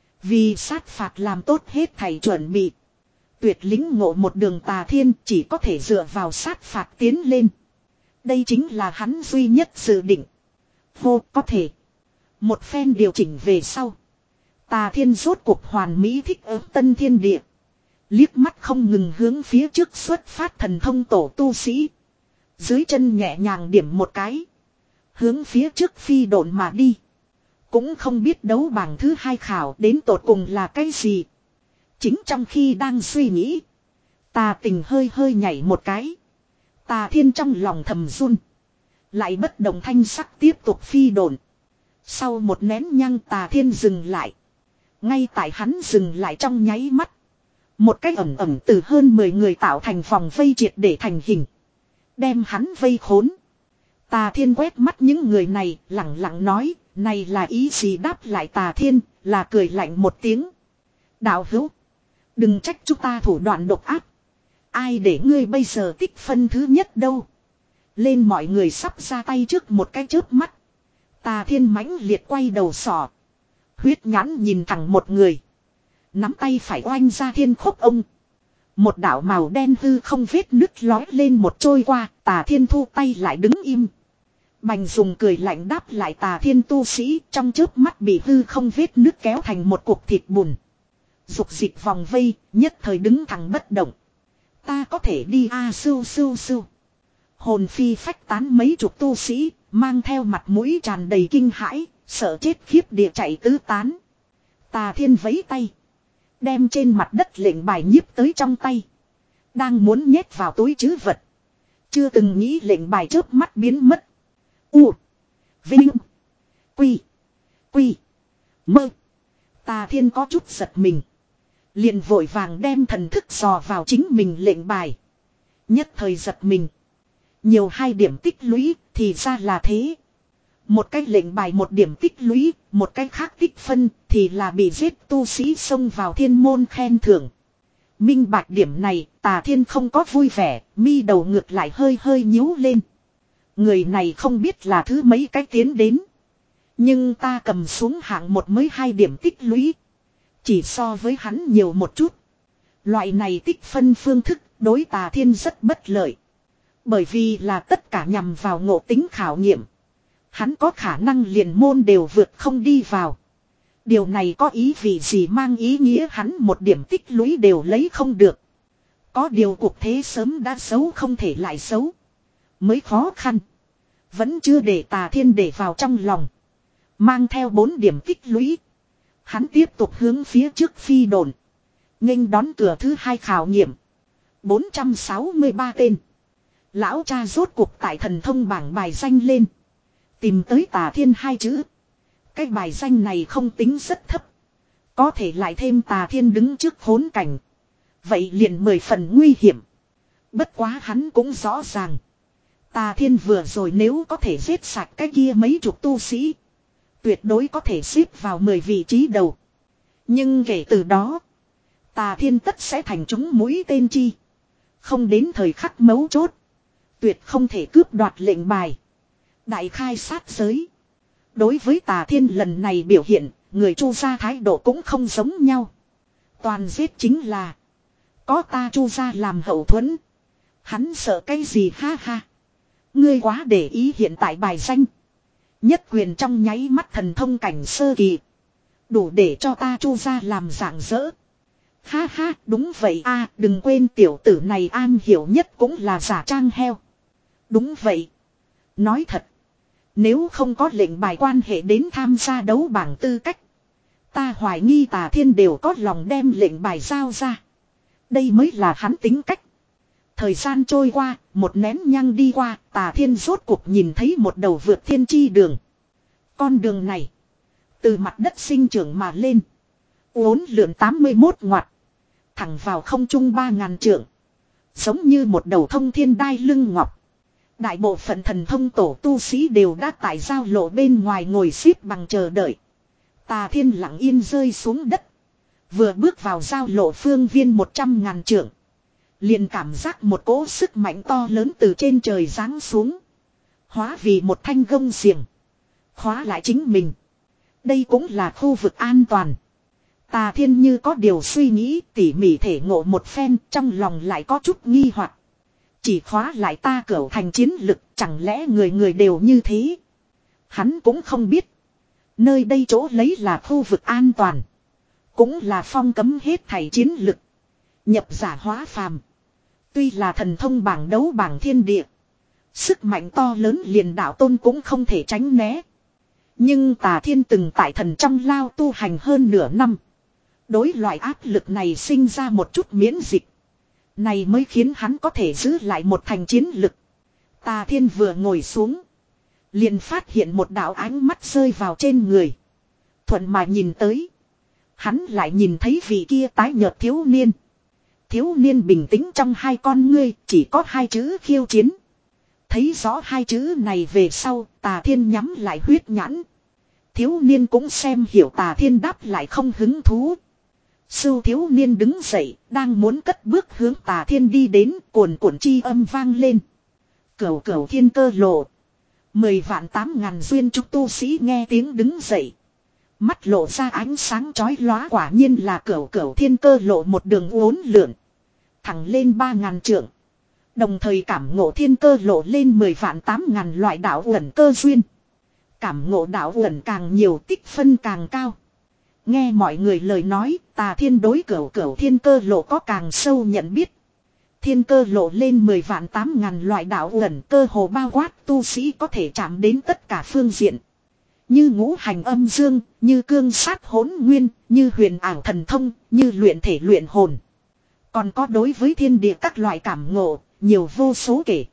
Vì sát phạt làm tốt hết thầy chuẩn bị. Tuyệt lính ngộ một đường Tà Thiên chỉ có thể dựa vào sát phạt tiến lên. Đây chính là hắn duy nhất dự định. Vô có thể. Một phen điều chỉnh về sau. Tà Thiên rốt cuộc hoàn mỹ thích ứng tân thiên địa. Liếc mắt không ngừng hướng phía trước xuất phát thần thông tổ tu sĩ. Dưới chân nhẹ nhàng điểm một cái. Hướng phía trước phi độn mà đi. Cũng không biết đấu bảng thứ hai khảo đến tột cùng là cái gì. Chính trong khi đang suy nghĩ. Tà Tình hơi hơi nhảy một cái. Tà Thiên trong lòng thầm run. Lại bất động thanh sắc tiếp tục phi độn. Sau một nén nhang Tà Thiên dừng lại. Ngay tại hắn dừng lại trong nháy mắt. Một cái ẩm ẩm từ hơn mười người tạo thành vòng vây triệt để thành hình. Đem hắn vây khốn. Tà Thiên quét mắt những người này lặng lặng nói. Này là ý gì đáp lại Tà Thiên là cười lạnh một tiếng. Đạo hữu. Đừng trách chúng ta thủ đoạn độc ác. Ai để ngươi bây giờ tích phân thứ nhất đâu. Lên mọi người sắp ra tay trước một cái chớp mắt. Tà Thiên mãnh liệt quay đầu sọ. Huyết nhãn nhìn thẳng một người. Nắm tay phải oanh ra thiên khốc ông. Một đạo màu đen hư không vết nứt lói lên một trôi qua. Tà Thiên thu tay lại đứng im. Bành dùng cười lạnh đáp lại Tà Thiên tu sĩ. Trong chớp mắt bị hư không vết nứt kéo thành một cục thịt bùn. Dục dịch vòng vây. Nhất thời đứng thẳng bất động. Ta có thể đi a à, sưu sưu sưu. Hồn phi phách tán mấy chục tu sĩ. Mang theo mặt mũi tràn đầy kinh hãi. Sợ chết khiếp địa chạy tứ tán. Tà Thiên vẫy tay. Đem trên mặt đất lệnh bài nhiếp tới trong tay. Đang muốn nhét vào túi trữ vật. Chưa từng nghĩ lệnh bài chớp mắt biến mất. U. Vinh. Quy. Quy. Mơ. Tà Thiên có chút giật mình. Liền vội vàng đem thần thức dò vào chính mình lệnh bài. Nhất thời giật mình. Nhiều hai điểm tích lũy thì ra là thế. Một cái lệnh bài một điểm tích lũy, một cái khác tích phân thì là bị giết tu sĩ xông vào thiên môn khen thưởng. Minh bạch điểm này, Tà Thiên không có vui vẻ, mi đầu ngược lại hơi hơi nhíu lên. Người này không biết là thứ mấy cái tiến đến. Nhưng ta cầm xuống hạng một mới hai điểm tích lũy. Chỉ so với hắn nhiều một chút. Loại này tích phân phương thức đối Tà Thiên rất bất lợi. Bởi vì là tất cả nhằm vào ngộ tính khảo nghiệm. Hắn có khả năng liền môn đều vượt không đi vào. Điều này có ý vị gì mang ý nghĩa hắn một điểm tích lũy đều lấy không được. Có điều cuộc thế sớm đã xấu không thể lại xấu. Mới khó khăn. Vẫn chưa để Tà Thiên để vào trong lòng. Mang theo bốn điểm tích lũy. Hắn tiếp tục hướng phía trước phi đồn. Nghênh đón cửa thứ hai khảo nghiệm. bốn trăm sáu mươi ba tên. Lão cha rốt cuộc tại thần thông bảng bài danh lên. Tìm tới Tà Thiên hai chữ. Cái bài danh này không tính rất thấp. Có thể lại thêm Tà Thiên đứng trước khốn cảnh. Vậy liền mười phần nguy hiểm. Bất quá hắn cũng rõ ràng. Tà Thiên vừa rồi nếu có thể giết sạch cái kia mấy chục tu sĩ. Tuyệt đối có thể xếp vào mười vị trí đầu. Nhưng kể từ đó. Tà Thiên tất sẽ thành chúng mũi tên chi. Không đến thời khắc mấu chốt. Tuyệt không thể cướp đoạt lệnh bài. Đại khai sát giới. Đối với Tà Thiên lần này biểu hiện, người Chu gia thái độ cũng không giống nhau. Toàn giết chính là. Có ta Chu gia làm hậu thuẫn. Hắn sợ cái gì ha ha. Ngươi quá để ý hiện tại bài danh. Nhất quyền trong nháy mắt thần thông cảnh sơ kỳ. Đủ để cho ta Chu gia làm rạng rỡ. Ha ha, đúng vậy a, đừng quên tiểu tử này an hiểu nhất cũng là giả trang heo. Đúng vậy. Nói thật. Nếu không có lệnh bài quan hệ đến tham gia đấu bảng tư cách. Ta hoài nghi Tà Thiên đều có lòng đem lệnh bài giao ra. Đây mới là hắn tính cách. Thời gian trôi qua, một nén nhang đi qua, Tà Thiên rốt cuộc nhìn thấy một đầu vượt thiên chi đường. Con đường này, từ mặt đất sinh trưởng mà lên. Uốn lượn tám mươi mốt ngoặt. Thẳng vào không trung ba ngàn trượng. Giống như một đầu thông thiên đai lưng ngọc. Đại bộ phận thần thông tổ tu sĩ đều đã tại giao lộ bên ngoài ngồi xếp bằng chờ đợi. Tà Thiên lặng yên rơi xuống đất. Vừa bước vào giao lộ phương viên một trăm ngàn trượng. Liền cảm giác một cỗ sức mạnh to lớn từ trên trời giáng xuống. Hóa vì một thanh gông xiềng. Khóa lại chính mình. Đây cũng là khu vực an toàn. Tà Thiên như có điều suy nghĩ tỉ mỉ thể ngộ một phen trong lòng lại có chút nghi hoặc. Chỉ khóa lại ta cửu thành chiến lực chẳng lẽ người người đều như thế. Hắn cũng không biết. Nơi đây chỗ lấy là khu vực an toàn. Cũng là phong cấm hết thảy chiến lực. Nhập giả hóa phàm. Tuy là thần thông bảng đấu bảng thiên địa. Sức mạnh to lớn liền đạo tôn cũng không thể tránh né. Nhưng Tà Thiên từng tại thần trong lao tu hành hơn nửa năm. Đối loại áp lực này sinh ra một chút miễn dịch. Này mới khiến hắn có thể giữ lại một thành chiến lực. Tà Thiên vừa ngồi xuống. Liền phát hiện một đạo ánh mắt rơi vào trên người. Thuận mà nhìn tới. Hắn lại nhìn thấy vị kia tái nhợt thiếu niên. Thiếu niên bình tĩnh trong hai con ngươi chỉ có hai chữ khiêu chiến. Thấy rõ hai chữ này về sau Tà Thiên nhắm lại huyết nhãn. Thiếu niên cũng xem hiểu Tà Thiên đáp lại không hứng thú. Sưu thiếu niên đứng dậy đang muốn cất bước hướng Tà Thiên đi đến cuồn cuộn chi âm vang lên. Cửu cửu thiên cơ lộ. Mười vạn tám ngàn duyên trúc tu sĩ nghe tiếng đứng dậy. Mắt lộ ra ánh sáng chói lóa quả nhiên là cửu cửu thiên cơ lộ một đường uốn lượn. Thẳng lên ba ngàn trượng. Đồng thời cảm ngộ thiên cơ lộ lên mười vạn tám ngàn loại đạo uẩn cơ duyên. Cảm ngộ đạo uẩn càng nhiều tích phân càng cao. Nghe mọi người lời nói Tà Thiên đối cửu cửu thiên cơ lộ có càng sâu nhận biết. Thiên cơ lộ lên mười vạn tám ngàn loại đạo uẩn cơ hồ bao quát tu sĩ có thể chạm đến tất cả phương diện. Như ngũ hành âm dương, như cương sát hỗn nguyên, như huyền ảo thần thông, như luyện thể luyện hồn. Còn có đối với thiên địa các loại cảm ngộ, nhiều vô số kể.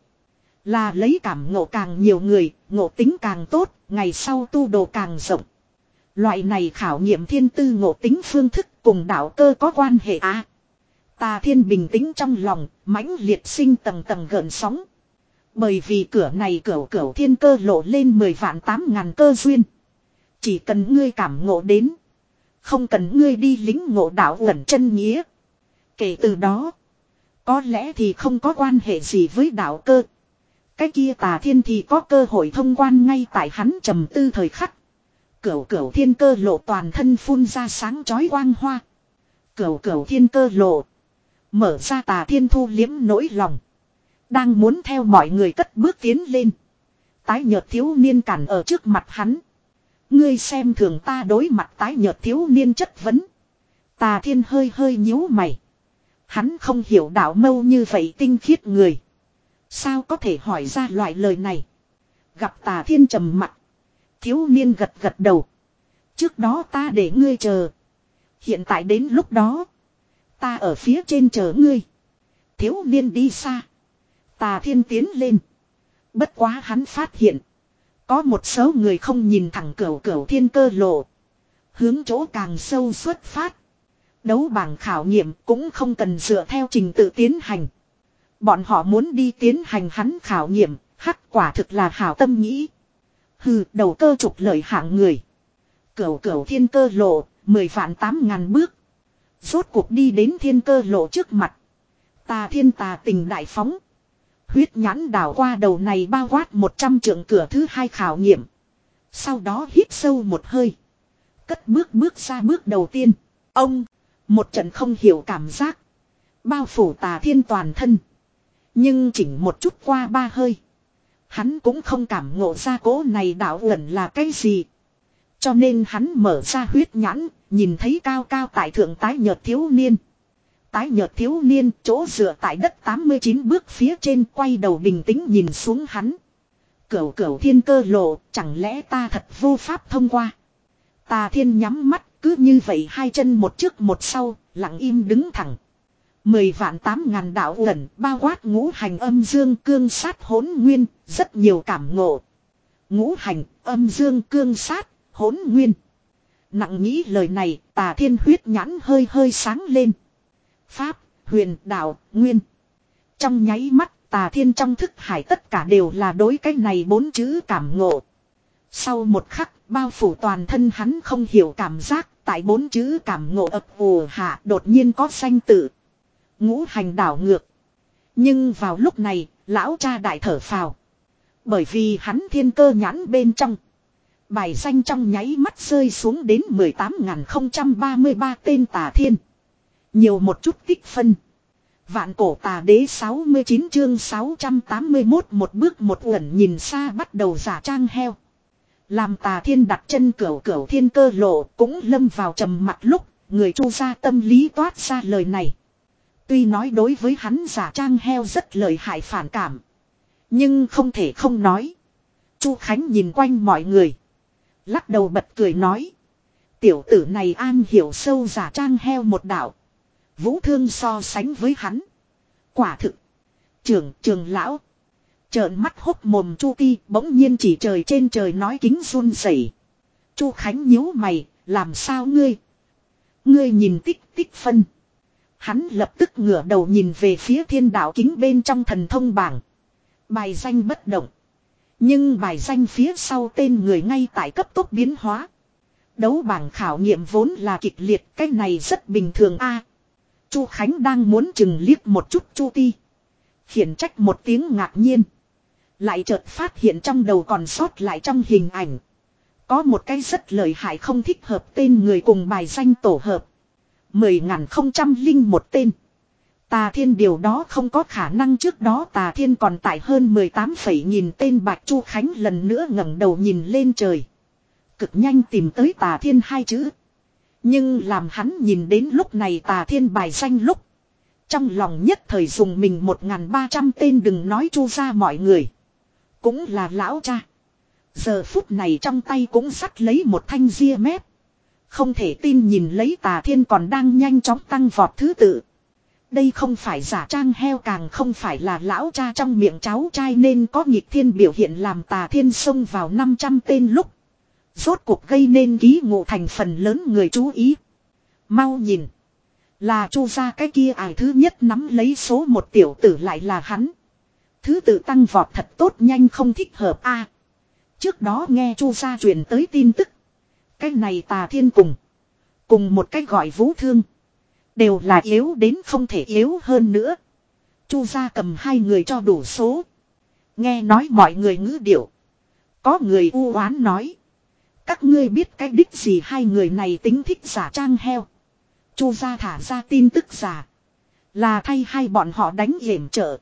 Là lấy cảm ngộ càng nhiều người, ngộ tính càng tốt, ngày sau tu đồ càng rộng. Loại này khảo nghiệm thiên tư ngộ tính phương thức cùng đạo cơ có quan hệ á. Tà Thiên bình tĩnh trong lòng, mãnh liệt sinh tầng tầng gợn sóng. Bởi vì cửa này cửu cửu thiên cơ lộ lên mười vạn tám ngàn cơ duyên. Chỉ cần ngươi cảm ngộ đến. Không cần ngươi đi lính ngộ đạo ẩn chân nghĩa. Kể từ đó. Có lẽ thì không có quan hệ gì với đạo cơ. Cái kia Tà Thiên thì có cơ hội thông quan ngay tại hắn trầm tư thời khắc. Cửu cửu thiên cơ lộ toàn thân phun ra sáng chói quang hoa. Cửu cửu thiên cơ lộ. Mở ra Tà Thiên thu liếm nỗi lòng. Đang muốn theo mọi người cất bước tiến lên. Tái nhợt thiếu niên cản ở trước mặt hắn. Ngươi xem thường ta đối mặt tái nhợt thiếu niên chất vấn. Tà Thiên hơi hơi nhíu mày. Hắn không hiểu đạo mâu như vậy tinh khiết người. Sao có thể hỏi ra loại lời này. Gặp Tà Thiên trầm mặt. Thiếu niên gật gật đầu. Trước đó ta để ngươi chờ. Hiện tại đến lúc đó. Ta ở phía trên chờ ngươi. Thiếu niên đi xa. Tà Thiên tiến lên. Bất quá hắn phát hiện. Có một số người không nhìn thẳng cửu cửu thiên cơ lộ. Hướng chỗ càng sâu xuất phát. Đấu bảng khảo nghiệm cũng không cần dựa theo trình tự tiến hành. Bọn họ muốn đi tiến hành hắn khảo nghiệm. Hắc quả thực là hảo tâm nghĩ. Hừ, đầu cơ trục lợi hạng người. Cửu cửu thiên cơ lộ, mười vạn tám ngàn bước. Rốt cuộc đi đến thiên cơ lộ trước mặt. Tà Thiên tà tình đại phóng. Huyết nhãn đảo qua đầu này bao quát một trăm trượng cửa thứ hai khảo nghiệm. Sau đó hít sâu một hơi. Cất bước bước ra bước đầu tiên. Ông, một trận không hiểu cảm giác. Bao phủ Tà Thiên toàn thân. Nhưng chỉnh một chút qua ba hơi. Hắn cũng không cảm ngộ ra cỗ này đạo ẩn là cái gì. Cho nên hắn mở ra huyết nhãn, nhìn thấy cao cao tại thượng tái nhợt thiếu niên. Tái nhợt thiếu niên chỗ dựa tại đất tám mươi chín bước phía trên, quay đầu bình tĩnh nhìn xuống hắn. Cửu cửu thiên cơ lộ, chẳng lẽ ta thật vô pháp thông qua. Tà Thiên nhắm mắt, cứ như vậy hai chân một trước một sau, lặng im đứng thẳng. Mười vạn tám ngàn đạo ẩn, bao quát ngũ hành âm dương cương sát hỗn nguyên, rất nhiều cảm ngộ. Ngũ hành, âm dương cương sát, hỗn nguyên. Nặng nghĩ lời này, Tà Thiên huyết nhãn hơi hơi sáng lên. Pháp, huyền, đạo, nguyên. Trong nháy mắt, Tà Thiên trong thức hải tất cả đều là đối cái này bốn chữ cảm ngộ. Sau một khắc, bao phủ toàn thân hắn không hiểu cảm giác, tại bốn chữ cảm ngộ ập ùa hạ đột nhiên có danh tự. Ngũ hành đảo ngược. Nhưng vào lúc này, lão cha đại thở phào. Bởi vì hắn thiên cơ nhãn bên trong. Bài danh trong nháy mắt rơi xuống đến mười tám nghìn không trăm ba mươi ba tên Tà Thiên. Nhiều một chút tích phân. Vạn cổ tà đế sáu mươi chín chương sáu trăm tám mươi mốt một bước một uẩn nhìn xa bắt đầu giả trang heo. Làm Tà Thiên đặt chân cửu cửu thiên cơ lộ cũng lâm vào trầm mặc lúc, người Chu gia tâm lý toát ra lời này. Tuy nói đối với hắn giả trang heo rất lợi hại phản cảm. Nhưng không thể không nói. Chu Khánh nhìn quanh mọi người. Lắc đầu bật cười nói. Tiểu tử này an hiểu sâu giả trang heo một đạo. Vũ Thương so sánh với hắn. Quả thực. Trưởng trường lão. Trợn mắt hốc mồm Chu Ti bỗng nhiên chỉ trời trên trời nói kính run rẩy. Chu Khánh nhíu mày. Làm sao ngươi? Ngươi nhìn tích tích phân. Hắn lập tức ngửa đầu nhìn về phía thiên đạo kính bên trong thần thông bảng. Bài danh bất động. Nhưng bài danh phía sau tên người ngay tại cấp tốc biến hóa. Đấu bảng khảo nghiệm vốn là kịch liệt, cái này rất bình thường a. Chu Khánh đang muốn chừng liếc một chút Chu Ti. Khiển trách một tiếng ngạc nhiên. Lại chợt phát hiện trong đầu còn sót lại trong hình ảnh. Có một cái rất lợi hại không thích hợp tên người cùng bài danh tổ hợp. Mười ngàn không trăm linh một tên. Tà Thiên điều đó không có khả năng, trước đó Tà Thiên còn tại hơn mười tám phẩy nghìn tên Bạch Chu Khánh lần nữa ngẩng đầu nhìn lên trời. Cực nhanh tìm tới Tà Thiên hai chữ. Nhưng làm hắn nhìn đến lúc này Tà Thiên bài danh lúc. Trong lòng nhất thời dùng mình một ngàn ba trăm tên, đừng nói Chu ra mọi người. Cũng là lão cha. Giờ phút này trong tay cũng sắt lấy một thanh ria mép. Không thể tin nhìn lấy Tà Thiên còn đang nhanh chóng tăng vọt thứ tự. Đây không phải giả trang heo, càng không phải là lão cha trong miệng cháu trai, nên có nghịch thiên biểu hiện làm Tà Thiên xông vào năm trăm tên lúc. Rốt cuộc gây nên ký ngộ thành phần lớn người chú ý. Mau nhìn. Là Chu gia cái kia ải thứ nhất nắm lấy số một tiểu tử lại là hắn. Thứ tự tăng vọt thật tốt, nhanh không thích hợp a. Trước đó nghe Chu gia truyền tới tin tức. Cái này Tà Thiên cùng. Cùng một cách gọi Vũ Thương. Đều là yếu đến không thể yếu hơn nữa. Chu gia cầm hai người cho đủ số. Nghe nói mọi người ngữ điệu. Có người u oán nói. Các ngươi biết cái đích gì hai người này tính thích giả trang heo. Chu gia thả ra tin tức giả. Là thay hai bọn họ đánh hiểm trợ.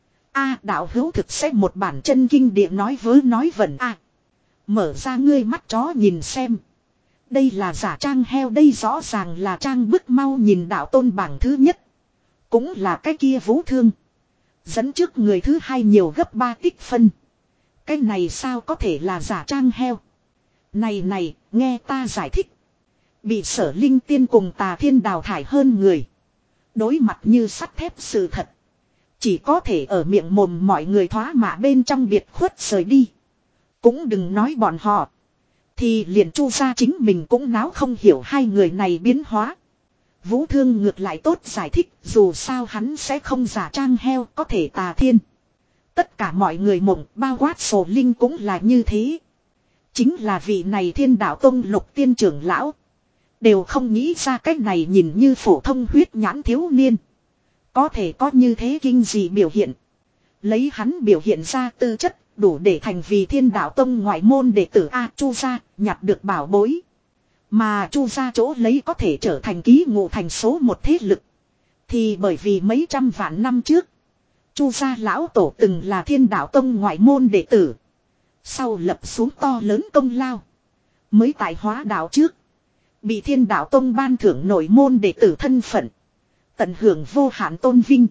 A đạo hữu thực sẽ một bản chân kinh địa nói vớ nói vẩn a. Mở ra ngươi mắt chó nhìn xem. Đây là giả trang heo, đây rõ ràng là trang bức, mau nhìn đạo tôn bảng thứ nhất. Cũng là cái kia Vũ Thương. Dẫn trước người thứ hai nhiều gấp ba tích phân. Cái này sao có thể là giả trang heo. Này này, nghe ta giải thích. Bị Sở Linh Tiên cùng Tà Thiên đào thải hơn người. Đối mặt như sắt thép sự thật. Chỉ có thể ở miệng mồm mọi người thoá mạ bên trong biệt khuất rời đi. Cũng đừng nói bọn họ. Thì liền Chu gia chính mình cũng náo không hiểu hai người này biến hóa. Vũ Thương ngược lại tốt giải thích, dù sao hắn sẽ không giả trang heo, có thể Tà Thiên. Tất cả mọi người mộng, bao quát Sổ Linh cũng là như thế. Chính là vị này Thiên Đạo Tông Lục Tiên trưởng lão. Đều không nghĩ ra cách này nhìn như phổ thông huyết nhãn thiếu niên. Có thể có như thế kinh dị biểu hiện. Lấy hắn biểu hiện ra tư chất. Đủ để thành vì Thiên Đạo Tông ngoại môn đệ tử A. Chu gia nhặt được bảo bối. Mà Chu gia chỗ lấy có thể trở thành ký ngộ thành số một thế lực. Thì bởi vì mấy trăm vạn năm trước, Chu gia lão tổ từng là Thiên Đạo Tông ngoại môn đệ tử. Sau lập xuống to lớn công lao. Mới tại hóa đạo trước. Bị Thiên Đạo Tông ban thưởng nội môn đệ tử thân phận. Tận hưởng vô hạn tôn vinh.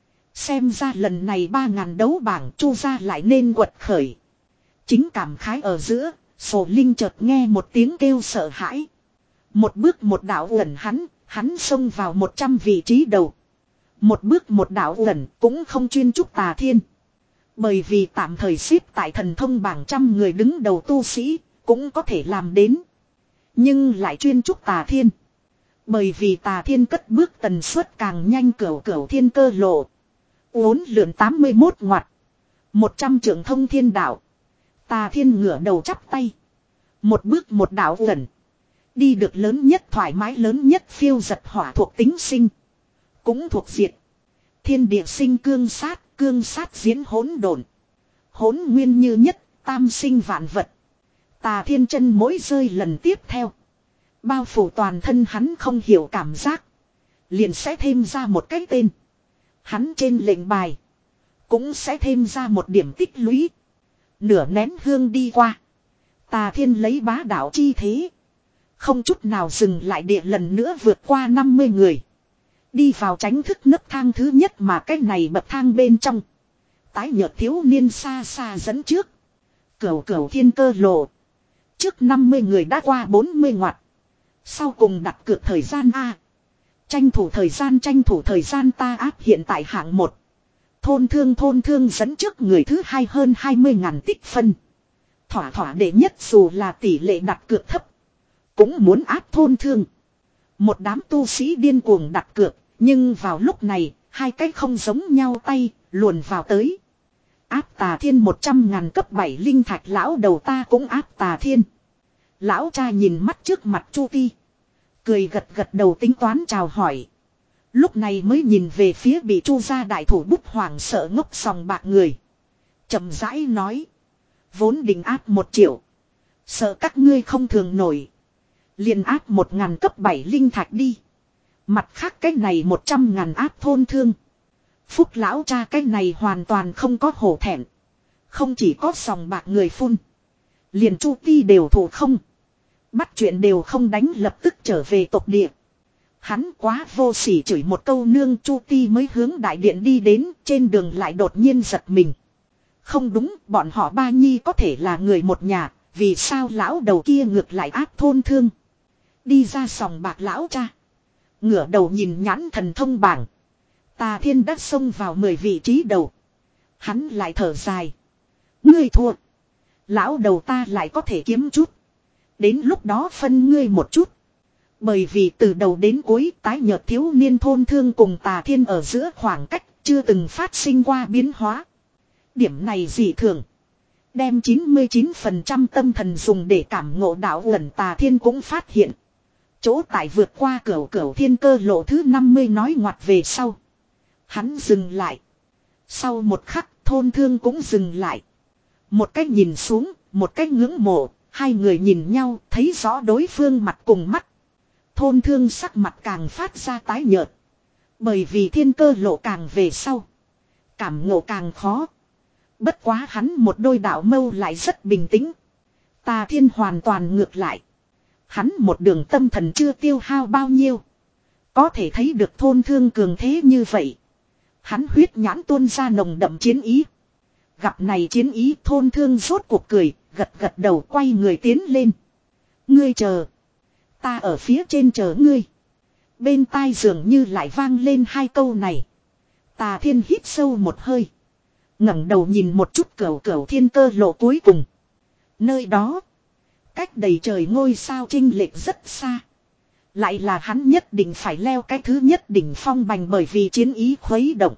Xem ra lần này ba ngàn đấu bảng Chu gia lại nên quật khởi. Chính cảm khái ở giữa, Sổ Linh chợt nghe một tiếng kêu sợ hãi. Một bước một đạo ẩn hắn, hắn xông vào một trăm vị trí đầu. Một bước một đạo ẩn cũng không chuyên trúc Tà Thiên. Bởi vì tạm thời xếp tại thần thông bảng trăm người đứng đầu tu sĩ, cũng có thể làm đến. Nhưng lại chuyên trúc Tà Thiên. Bởi vì Tà Thiên cất bước tần suất càng nhanh, cửu cửu thiên cơ lộ. Uốn lượn tám mươi mốt ngoặt. Một trăm trưởng thông thiên đạo. Tà Thiên ngửa đầu chắp tay. Một bước một đạo ẩn. Đi được lớn nhất thoải mái, lớn nhất phiêu giật hỏa thuộc tính sinh. Cũng thuộc diệt. Thiên địa sinh cương sát, cương sát diễn hỗn độn. Hỗn nguyên như nhất, tam sinh vạn vật. Tà Thiên chân mỗi rơi lần tiếp theo. Bao phủ toàn thân hắn không hiểu cảm giác. Liền sẽ thêm ra một cái tên. Hắn trên lệnh bài. Cũng sẽ thêm ra một điểm tích lũy. Nửa nén hương đi qua. Tà Thiên lấy bá đạo chi thế. Không chút nào dừng lại địa lần nữa vượt qua năm mươi người. Đi vào tránh thức nấc thang thứ nhất mà cái này bậc thang bên trong. Tái nhợt thiếu niên xa xa dẫn trước. Cửu cửu thiên cơ lộ. Trước năm mươi người đã qua bốn mươi ngoặt. Sau cùng đặt cược thời gian A. Tranh thủ thời gian tranh thủ thời gian ta áp hiện tại hạng một. Thôn thương thôn thương dẫn trước người thứ hai hơn hai mươi ngàn tích phân. Thỏa thỏa đệ nhất dù là tỷ lệ đặt cược thấp. Cũng muốn áp thôn thương. Một đám tu sĩ điên cuồng đặt cược. Nhưng vào lúc này, hai cái không giống nhau tay, luồn vào tới. Áp Tà Thiên một trăm ngàn cấp bảy linh thạch lão đầu ta cũng áp Tà Thiên. Lão cha nhìn mắt trước mặt Chu Ti. Cười gật gật đầu tính toán chào hỏi. Lúc này mới nhìn về phía bị Chu gia đại thủ bút hoảng sợ ngốc sòng bạc người. Chậm rãi nói. Vốn định áp một triệu. Sợ các ngươi không thường nổi. Liền áp một ngàn cấp bảy linh thạch đi. Mặt khác cái này một trăm ngàn áp thôn thương. Phúc lão cha cái này hoàn toàn không có hổ thẹn. Không chỉ có sòng bạc người phun. Liền Chu Ti đều thủ không. Bắt chuyện đều không đánh lập tức trở về tộc địa. Hắn quá vô sỉ chửi một câu nương Chu Ti mới hướng đại điện đi đến. Trên đường lại đột nhiên giật mình. Không đúng, bọn họ ba nhi có thể là người một nhà. Vì sao lão đầu kia ngược lại áp thôn thương. Đi ra sòng bạc lão cha. Ngửa đầu nhìn nhãn thần thông bảng. Tà Thiên đã xông vào mười vị trí đầu. Hắn lại thở dài. Ngươi thua. Lão đầu ta lại có thể kiếm chút. Đến lúc đó phân ngươi một chút. Bởi vì từ đầu đến cuối tái nhợt thiếu niên thôn thương cùng Tà Thiên ở giữa khoảng cách chưa từng phát sinh qua biến hóa. Điểm này dị thường. Đem chín mươi chín phần trăm tâm thần dùng để cảm ngộ đạo ẩn Tà Thiên cũng phát hiện. Chỗ tại vượt qua cửu cửu thiên cơ lộ thứ năm mươi nói ngoặt về sau. Hắn dừng lại. Sau một khắc thôn thương cũng dừng lại. Một cách nhìn xuống, một cách ngưỡng mộ, hai người nhìn nhau thấy rõ đối phương mặt cùng mắt. Thôn thương sắc mặt càng phát ra tái nhợt. Bởi vì thiên cơ lộ càng về sau. Cảm ngộ càng khó. Bất quá hắn một đôi đạo mâu lại rất bình tĩnh. Tà Thiên hoàn toàn ngược lại. Hắn một đường tâm thần chưa tiêu hao bao nhiêu. Có thể thấy được thôn thương cường thế như vậy. Hắn huyết nhãn tuôn ra nồng đậm chiến ý. Gặp này chiến ý thôn thương rốt cuộc cười, gật gật đầu quay người tiến lên. Ngươi chờ. Ta ở phía trên chờ ngươi. Bên tai dường như lại vang lên hai câu này. Tà Thiên hít sâu một hơi. ngẩng đầu nhìn một chút cửu cửu thiên cơ lộ cuối cùng. Nơi đó. Cách đầy trời ngôi sao chênh lệch rất xa. Lại là hắn nhất định phải leo cái thứ nhất đỉnh phong bành bởi vì chiến ý khuấy động.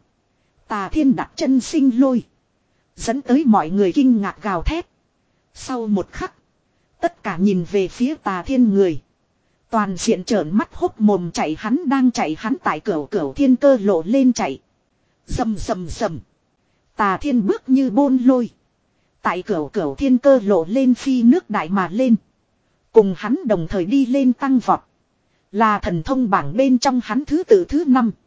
Tà Thiên đặt chân sinh lôi. Dẫn tới mọi người kinh ngạc gào thét. Sau một khắc. Tất cả nhìn về phía Tà Thiên người. Toàn diện trợn mắt hốc mồm chạy hắn đang chạy hắn tại cửu cửu thiên cơ lộ lên chạy. Rầm rầm rầm. Tà Thiên bước như bôn lôi. Tại cửu cửu thiên cơ lộ lên phi nước đại mà lên. Cùng hắn đồng thời đi lên tăng vọt. Là thần thông bảng bên trong hắn thứ tự thứ năm.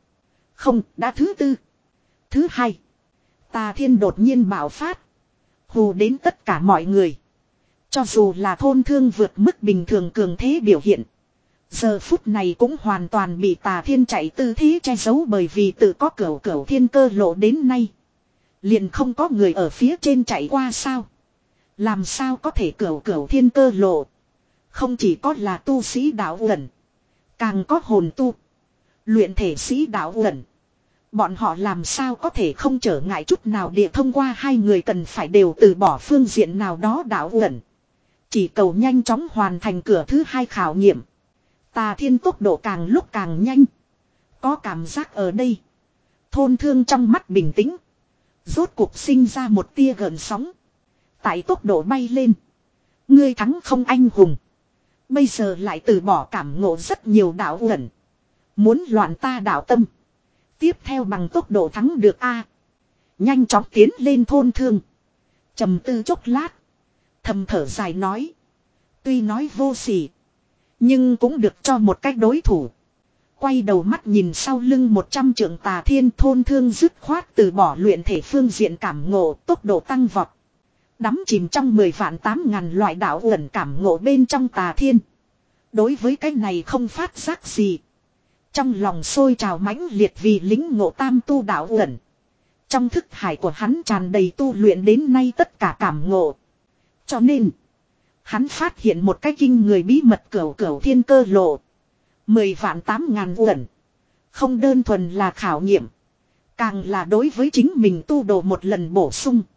Không, đã thứ tư. Thứ hai. Tà thiên đột nhiên bạo phát. Hù đến tất cả mọi người. Cho dù là thôn thương vượt mức bình thường cường thế biểu hiện. Giờ phút này cũng hoàn toàn bị tà thiên chạy tư thế che giấu, bởi vì tự có cửu cửu thiên cơ lộ đến nay. Liền không có người ở phía trên chạy qua sao. Làm sao có thể cửu cửu thiên cơ lộ. Không chỉ có là tu sĩ đạo ẩn. Càng có hồn tu. Luyện thể sĩ đạo ẩn. Bọn họ làm sao có thể không trở ngại chút nào địa thông qua hai người cần phải đều từ bỏ phương diện nào đó đạo ẩn. Chỉ cầu nhanh chóng hoàn thành cửa thứ hai khảo nghiệm. Tà thiên tốc độ càng lúc càng nhanh. Có cảm giác ở đây. Thôn thương trong mắt bình tĩnh. Rốt cuộc sinh ra một tia gợn sóng. Tại tốc độ bay lên. Ngươi thắng không anh hùng. Bây giờ lại từ bỏ cảm ngộ rất nhiều đạo ẩn. Muốn loạn ta đạo tâm. Tiếp theo bằng tốc độ thắng được a. Nhanh chóng tiến lên thôn thương. Trầm tư chốc lát. Thầm thở dài nói. Tuy nói vô sỉ. Nhưng cũng được cho một cách đối thủ. Quay đầu mắt nhìn sau lưng một trăm trượng tà thiên, thôn thương dứt khoát từ bỏ luyện thể phương diện cảm ngộ, tốc độ tăng vọt. Đắm chìm trong mười vạn tám ngàn loại đạo ẩn cảm ngộ bên trong tà thiên. Đối với cái này không phát giác gì. Trong lòng sôi trào mãnh liệt vì lính ngộ tam tu đạo ẩn. Trong thức hải của hắn tràn đầy tu luyện đến nay tất cả cảm ngộ. Cho nên, hắn phát hiện một cái kinh người bí mật cửu cửu thiên cơ lộ. Mười vạn tám ngàn ẩn. Không đơn thuần là khảo nghiệm. Càng là đối với chính mình tu đồ một lần bổ sung.